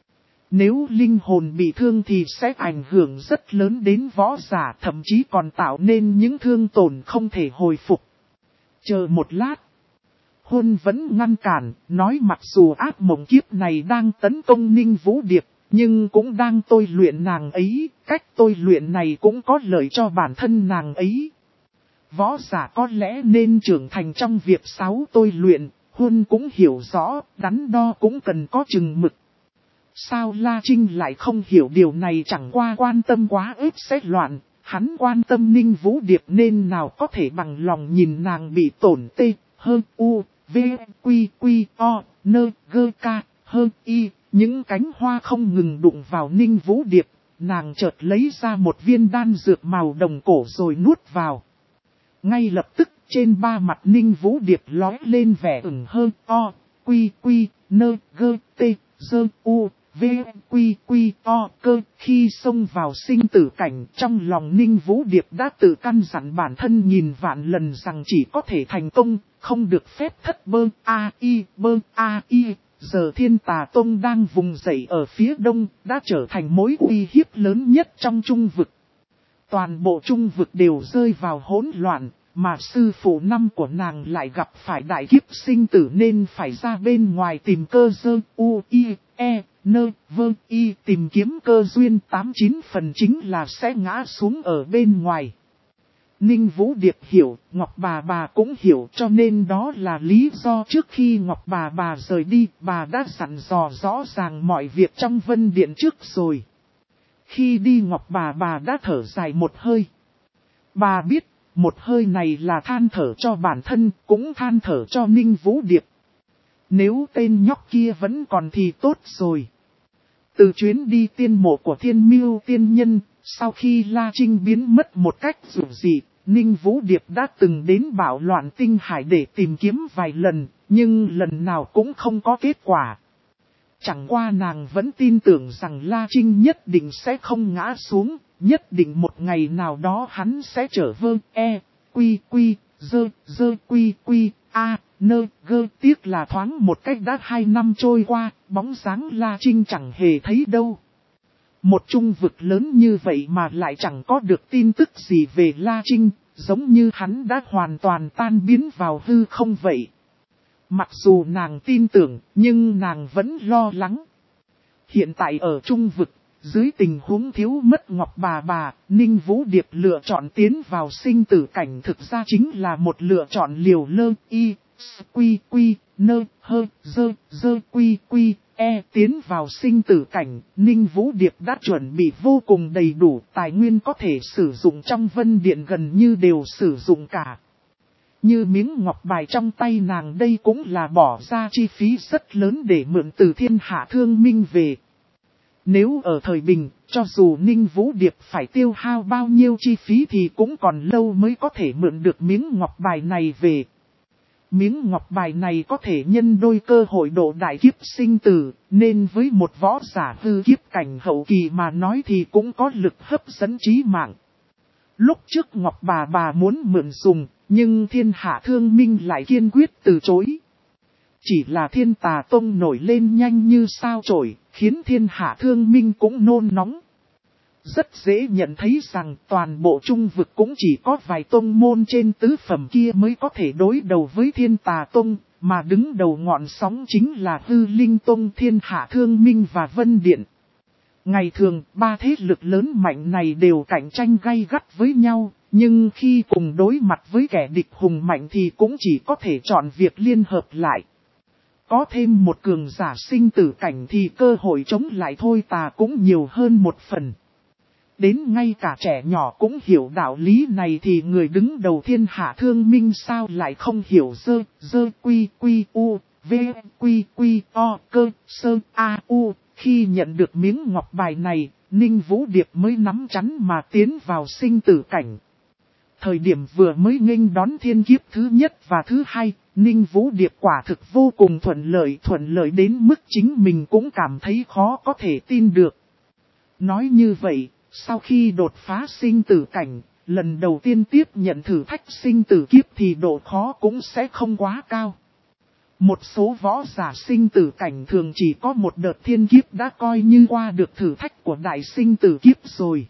Nếu linh hồn bị thương thì sẽ ảnh hưởng rất lớn đến võ giả, thậm chí còn tạo nên những thương tổn không thể hồi phục. Chờ một lát. Huân vẫn ngăn cản, nói mặc dù ác mộng kiếp này đang tấn công Ninh Vũ Điệp, nhưng cũng đang tôi luyện nàng ấy, cách tôi luyện này cũng có lợi cho bản thân nàng ấy. Võ giả có lẽ nên trưởng thành trong việc sáu tôi luyện, Huân cũng hiểu rõ, đắn đo cũng cần có chừng mực. Sao La Trinh lại không hiểu điều này, chẳng qua quan tâm quá ít sẽ loạn, hắn quan tâm Ninh Vũ Điệp nên nào có thể bằng lòng nhìn nàng bị tổn tê, hơn u, v, quy, quy, o, nơ, gơ ca, hơn y, những cánh hoa không ngừng đụng vào Ninh Vũ Điệp, nàng chợt lấy ra một viên đan dược màu đồng cổ rồi nuốt vào. Ngay lập tức trên ba mặt Ninh Vũ Điệp lói lên vẻ ửng hơn o, quy, quy, nơ, gơ, tê, dơ, u. V, quy, quy, o, cơ, khi xông vào sinh tử cảnh trong lòng Ninh Vũ Điệp đã tự căn dặn bản thân nghìn vạn lần rằng chỉ có thể thành công, không được phép thất bơ, a, i, bơ, a, i. Giờ Thiên Tà Tông đang vùng dậy ở phía đông, đã trở thành mối uy hiếp lớn nhất trong trung vực. Toàn bộ trung vực đều rơi vào hỗn loạn, mà sư phụ năm của nàng lại gặp phải đại kiếp sinh tử nên phải ra bên ngoài tìm cơ dơ, u, i, e. Nơ, vơ, y tìm kiếm cơ duyên tám chín phần chính là sẽ ngã xuống ở bên ngoài. Ninh Vũ Điệp hiểu, Ngọc bà bà cũng hiểu, cho nên đó là lý do trước khi Ngọc bà bà rời đi, bà đã dặn dò rõ ràng mọi việc trong Vân Điện trước rồi. Khi đi Ngọc bà bà đã thở dài một hơi. Bà biết, một hơi này là than thở cho bản thân, cũng than thở cho Ninh Vũ Điệp. Nếu tên nhóc kia vẫn còn thì tốt rồi. Từ chuyến đi tiên mộ của Thiên Mưu tiên nhân, sau khi La Trinh biến mất một cách dữ dị, Ninh Vũ Điệp đã từng đến bạo loạn tinh hải để tìm kiếm vài lần, nhưng lần nào cũng không có kết quả. Chẳng qua nàng vẫn tin tưởng rằng La Trinh nhất định sẽ không ngã xuống, nhất định một ngày nào đó hắn sẽ trở vơ e, quy quy, dơ, dơ quy quy, a, nơ, gơ. Tiếc là thoáng một cách đã hai năm trôi qua, bóng dáng La Trinh chẳng hề thấy đâu. Một trung vực lớn như vậy mà lại chẳng có được tin tức gì về La Trinh, giống như hắn đã hoàn toàn tan biến vào hư không vậy. Mặc dù nàng tin tưởng, nhưng nàng vẫn lo lắng. Hiện tại ở trung vực, dưới tình huống thiếu mất Ngọc Bà Bà, Ninh Vũ Điệp lựa chọn tiến vào sinh tử cảnh thực ra chính là một lựa chọn liều lơ y, quy quy, nơ, hơ, dơ, dơ quy quy, e. Tiến vào sinh tử cảnh, Ninh Vũ Điệp đã chuẩn bị vô cùng đầy đủ, tài nguyên có thể sử dụng trong Vân Điện gần như đều sử dụng cả. Như miếng ngọc bài trong tay nàng đây cũng là bỏ ra chi phí rất lớn để mượn từ Thiên Hạ Thương Minh về. Nếu ở thời bình, cho dù Ninh Vũ Điệp phải tiêu hao bao nhiêu chi phí thì cũng còn lâu mới có thể mượn được miếng ngọc bài này về. Miếng ngọc bài này có thể nhân đôi cơ hội độ đại kiếp sinh tử, nên với một võ giả hư kiếp cảnh hậu kỳ mà nói thì cũng có lực hấp dẫn chí mạng. Lúc trước Ngọc Bà Bà muốn mượn dùng, nhưng Thiên Hạ Thương Minh lại kiên quyết từ chối. Chỉ là Thiên Tà Tông nổi lên nhanh như sao chổi, khiến Thiên Hạ Thương Minh cũng nôn nóng. Rất dễ nhận thấy rằng toàn bộ trung vực cũng chỉ có vài tông môn trên tứ phẩm kia mới có thể đối đầu với Thiên Tà Tông, mà đứng đầu ngọn sóng chính là Hư Linh Tông, Thiên Hạ Thương Minh và Vân Điện. Ngày thường, ba thế lực lớn mạnh này đều cạnh tranh gay gắt với nhau, nhưng khi cùng đối mặt với kẻ địch hùng mạnh thì cũng chỉ có thể chọn việc liên hợp lại. Có thêm một cường giả sinh tử cảnh thì cơ hội chống lại Thôi Tà cũng nhiều hơn một phần. Đến ngay cả trẻ nhỏ cũng hiểu đạo lý này thì người đứng đầu Thiên Hạ Thương Minh sao lại không hiểu dơ, dơ quy quy u, v quy quy o, cơ, sơ, a u. Khi nhận được miếng ngọc bài này, Ninh Vũ Điệp mới nắm chắn mà tiến vào sinh tử cảnh. Thời điểm vừa mới nghênh đón thiên kiếp thứ nhất và thứ hai, Ninh Vũ Điệp quả thực vô cùng thuận lợi, thuận lợi đến mức chính mình cũng cảm thấy khó có thể tin được. Nói như vậy, sau khi đột phá sinh tử cảnh, lần đầu tiên tiếp nhận thử thách sinh tử kiếp thì độ khó cũng sẽ không quá cao. Một số võ giả sinh tử cảnh thường chỉ có một đợt thiên kiếp đã coi như qua được thử thách của đại sinh tử kiếp rồi.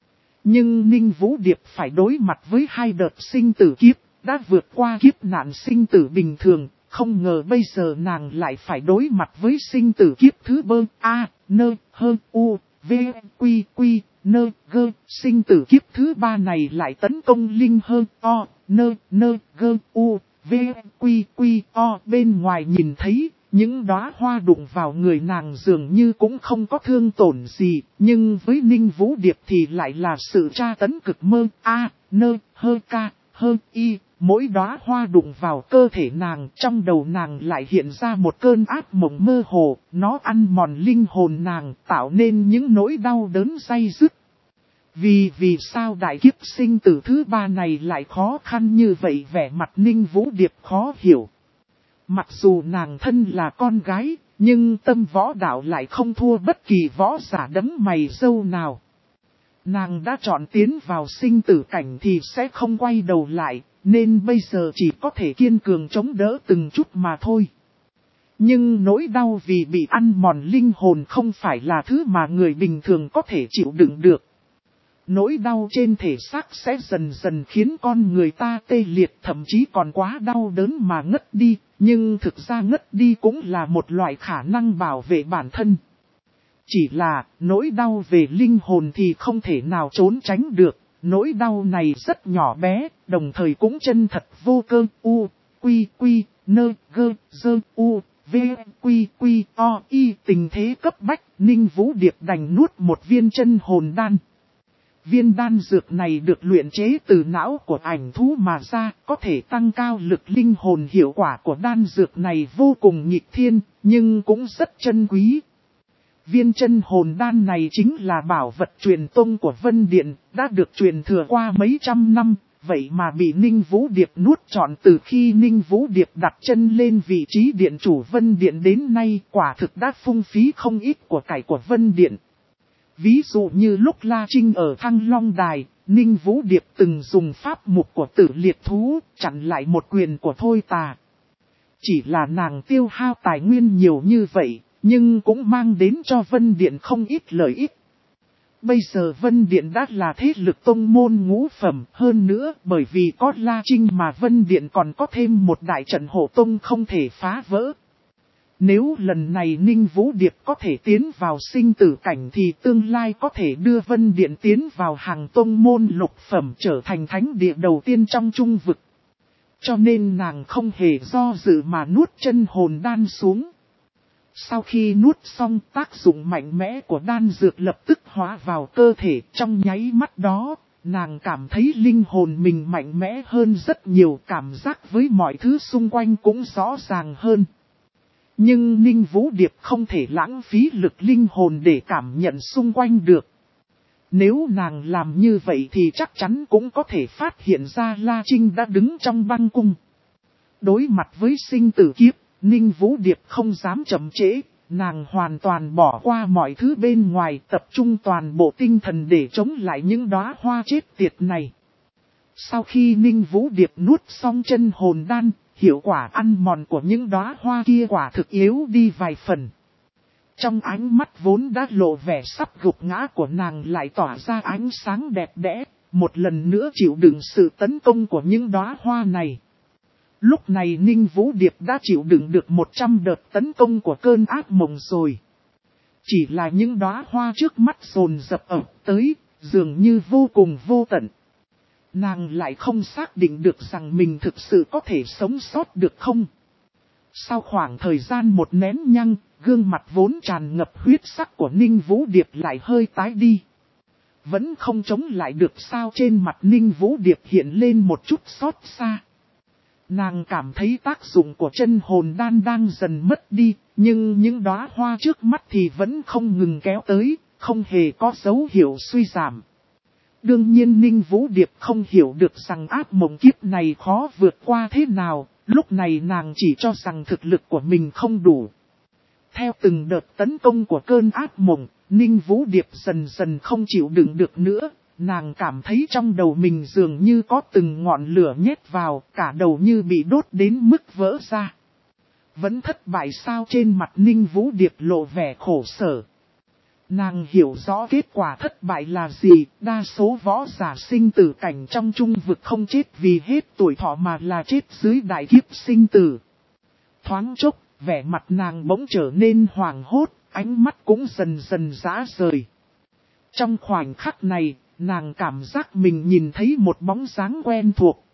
Nhưng Ninh Vũ Điệp phải đối mặt với hai đợt sinh tử kiếp, đã vượt qua kiếp nạn sinh tử bình thường, không ngờ bây giờ nàng lại phải đối mặt với sinh tử kiếp thứ bơ, a, nơ, hơ, u, v, quy, quy, nơ, gơ. Sinh tử kiếp thứ ba này lại tấn công linh hơ, o, nơ, nơ, gơ, u, v, quy, quy, o. Bên ngoài nhìn thấy, những đóa hoa đụng vào người nàng dường như cũng không có thương tổn gì, nhưng với Ninh Vũ Điệp thì lại là sự tra tấn cực mơ, a, nơ, hơ ca, hơ y. Mỗi đóa hoa đụng vào cơ thể nàng, trong đầu nàng lại hiện ra một cơn ác mộng mơ hồ, nó ăn mòn linh hồn nàng, tạo nên những nỗi đau đớn day dứt. Vì vì sao đại kiếp sinh tử thứ ba này lại khó khăn như vậy, vẻ mặt Ninh Vũ Điệp khó hiểu. Mặc dù nàng thân là con gái, nhưng tâm võ đạo lại không thua bất kỳ võ giả đấm mày râu nào. Nàng đã chọn tiến vào sinh tử cảnh thì sẽ không quay đầu lại, nên bây giờ chỉ có thể kiên cường chống đỡ từng chút mà thôi. Nhưng nỗi đau vì bị ăn mòn linh hồn không phải là thứ mà người bình thường có thể chịu đựng được. Nỗi đau trên thể xác sẽ dần dần khiến con người ta tê liệt, thậm chí còn quá đau đớn mà ngất đi, nhưng thực ra ngất đi cũng là một loại khả năng bảo vệ bản thân. Chỉ là, nỗi đau về linh hồn thì không thể nào trốn tránh được, nỗi đau này rất nhỏ bé, đồng thời cũng chân thật vô cơ, u, quy, quy, nơ, gơ, dơ, u, v, quy, quy, o, y. Tình thế cấp bách, Ninh Vũ Điệp đành nuốt một viên chân hồn đan. Viên đan dược này được luyện chế từ não của ảnh thú mà ra, có thể tăng cao lực linh hồn. Hiệu quả của đan dược này vô cùng nghịch thiên, nhưng cũng rất chân quý. viên chân hồn đan này chính là bảo vật truyền tông của Vân Điện, đã được truyền thừa qua mấy trăm năm, vậy mà bị Ninh Vũ Điệp nuốt trọn từ khi Ninh Vũ Điệp đặt chân lên vị trí điện chủ Vân Điện đến nay, quả thực đã phung phí không ít của cải của Vân Điện. Ví dụ như lúc La Trinh ở Thăng Long Đài, Ninh Vũ Điệp từng dùng pháp mục của Tử Liệt Thú, chặn lại một quyền của Thôi Tà. Chỉ là nàng tiêu hao tài nguyên nhiều như vậy, nhưng cũng mang đến cho Vân Điện không ít lợi ích. Bây giờ Vân Điện đã là thế lực tông môn ngũ phẩm, hơn nữa bởi vì có La Trinh mà Vân Điện còn có thêm một đại trận hộ tông không thể phá vỡ. Nếu lần này Ninh Vũ Điệp có thể tiến vào sinh tử cảnh thì tương lai có thể đưa Vân Điện tiến vào hàng tông môn lục phẩm trở thành thánh địa đầu tiên trong trung vực. Cho nên nàng không hề do dự mà nuốt chân hồn đan xuống. Sau khi nuốt xong, tác dụng mạnh mẽ của đan dược lập tức hóa vào cơ thể. Trong nháy mắt đó, nàng cảm thấy linh hồn mình mạnh mẽ hơn rất nhiều, cảm giác với mọi thứ xung quanh cũng rõ ràng hơn. Nhưng Ninh Vũ Điệp không thể lãng phí lực linh hồn để cảm nhận xung quanh được. Nếu nàng làm như vậy thì chắc chắn cũng có thể phát hiện ra La Trinh đã đứng trong băng cung. Đối mặt với sinh tử kiếp, Ninh Vũ Điệp không dám chậm trễ, nàng hoàn toàn bỏ qua mọi thứ bên ngoài, tập trung toàn bộ tinh thần để chống lại những đóa hoa chết tiệt này. Sau khi Ninh Vũ Điệp nuốt xong chân hồn đan, hiệu quả ăn mòn của những đóa hoa kia quả thực yếu đi vài phần. Trong ánh mắt vốn đã lộ vẻ sắp gục ngã của nàng lại tỏa ra ánh sáng đẹp đẽ, một lần nữa chịu đựng sự tấn công của những đóa hoa này. Lúc này Ninh Vũ Điệp đã chịu đựng được một trăm đợt tấn công của cơn ác mộng rồi. Chỉ là những đóa hoa trước mắt dồn dập ập tới, dường như vô cùng vô tận. Nàng lại không xác định được rằng mình thực sự có thể sống sót được không. Sau khoảng thời gian một nén nhang, gương mặt vốn tràn ngập huyết sắc của Ninh Vũ Điệp lại hơi tái đi. Vẫn không chống lại được sao trên mặt Ninh Vũ Điệp hiện lên một chút xót xa. Nàng cảm thấy tác dụng của chân hồn đan đang dần mất đi, nhưng những đóa hoa trước mắt thì vẫn không ngừng kéo tới, không hề có dấu hiệu suy giảm. Đương nhiên Ninh Vũ Điệp không hiểu được rằng ác mộng kiếp này khó vượt qua thế nào, lúc này nàng chỉ cho rằng thực lực của mình không đủ. Theo từng đợt tấn công của cơn ác mộng, Ninh Vũ Điệp dần dần không chịu đựng được nữa, nàng cảm thấy trong đầu mình dường như có từng ngọn lửa nhét vào, cả đầu như bị đốt đến mức vỡ ra. Vẫn thất bại sao trên mặt Ninh Vũ Điệp lộ vẻ khổ sở. Nàng hiểu rõ kết quả thất bại là gì, đa số võ giả sinh tử cảnh trong trung vực không chết vì hết tuổi thọ mà là chết dưới đại kiếp sinh tử. Thoáng chốc, vẻ mặt nàng bỗng trở nên hoảng hốt, ánh mắt cũng dần dần rã rời. Trong khoảnh khắc này, nàng cảm giác mình nhìn thấy một bóng dáng quen thuộc.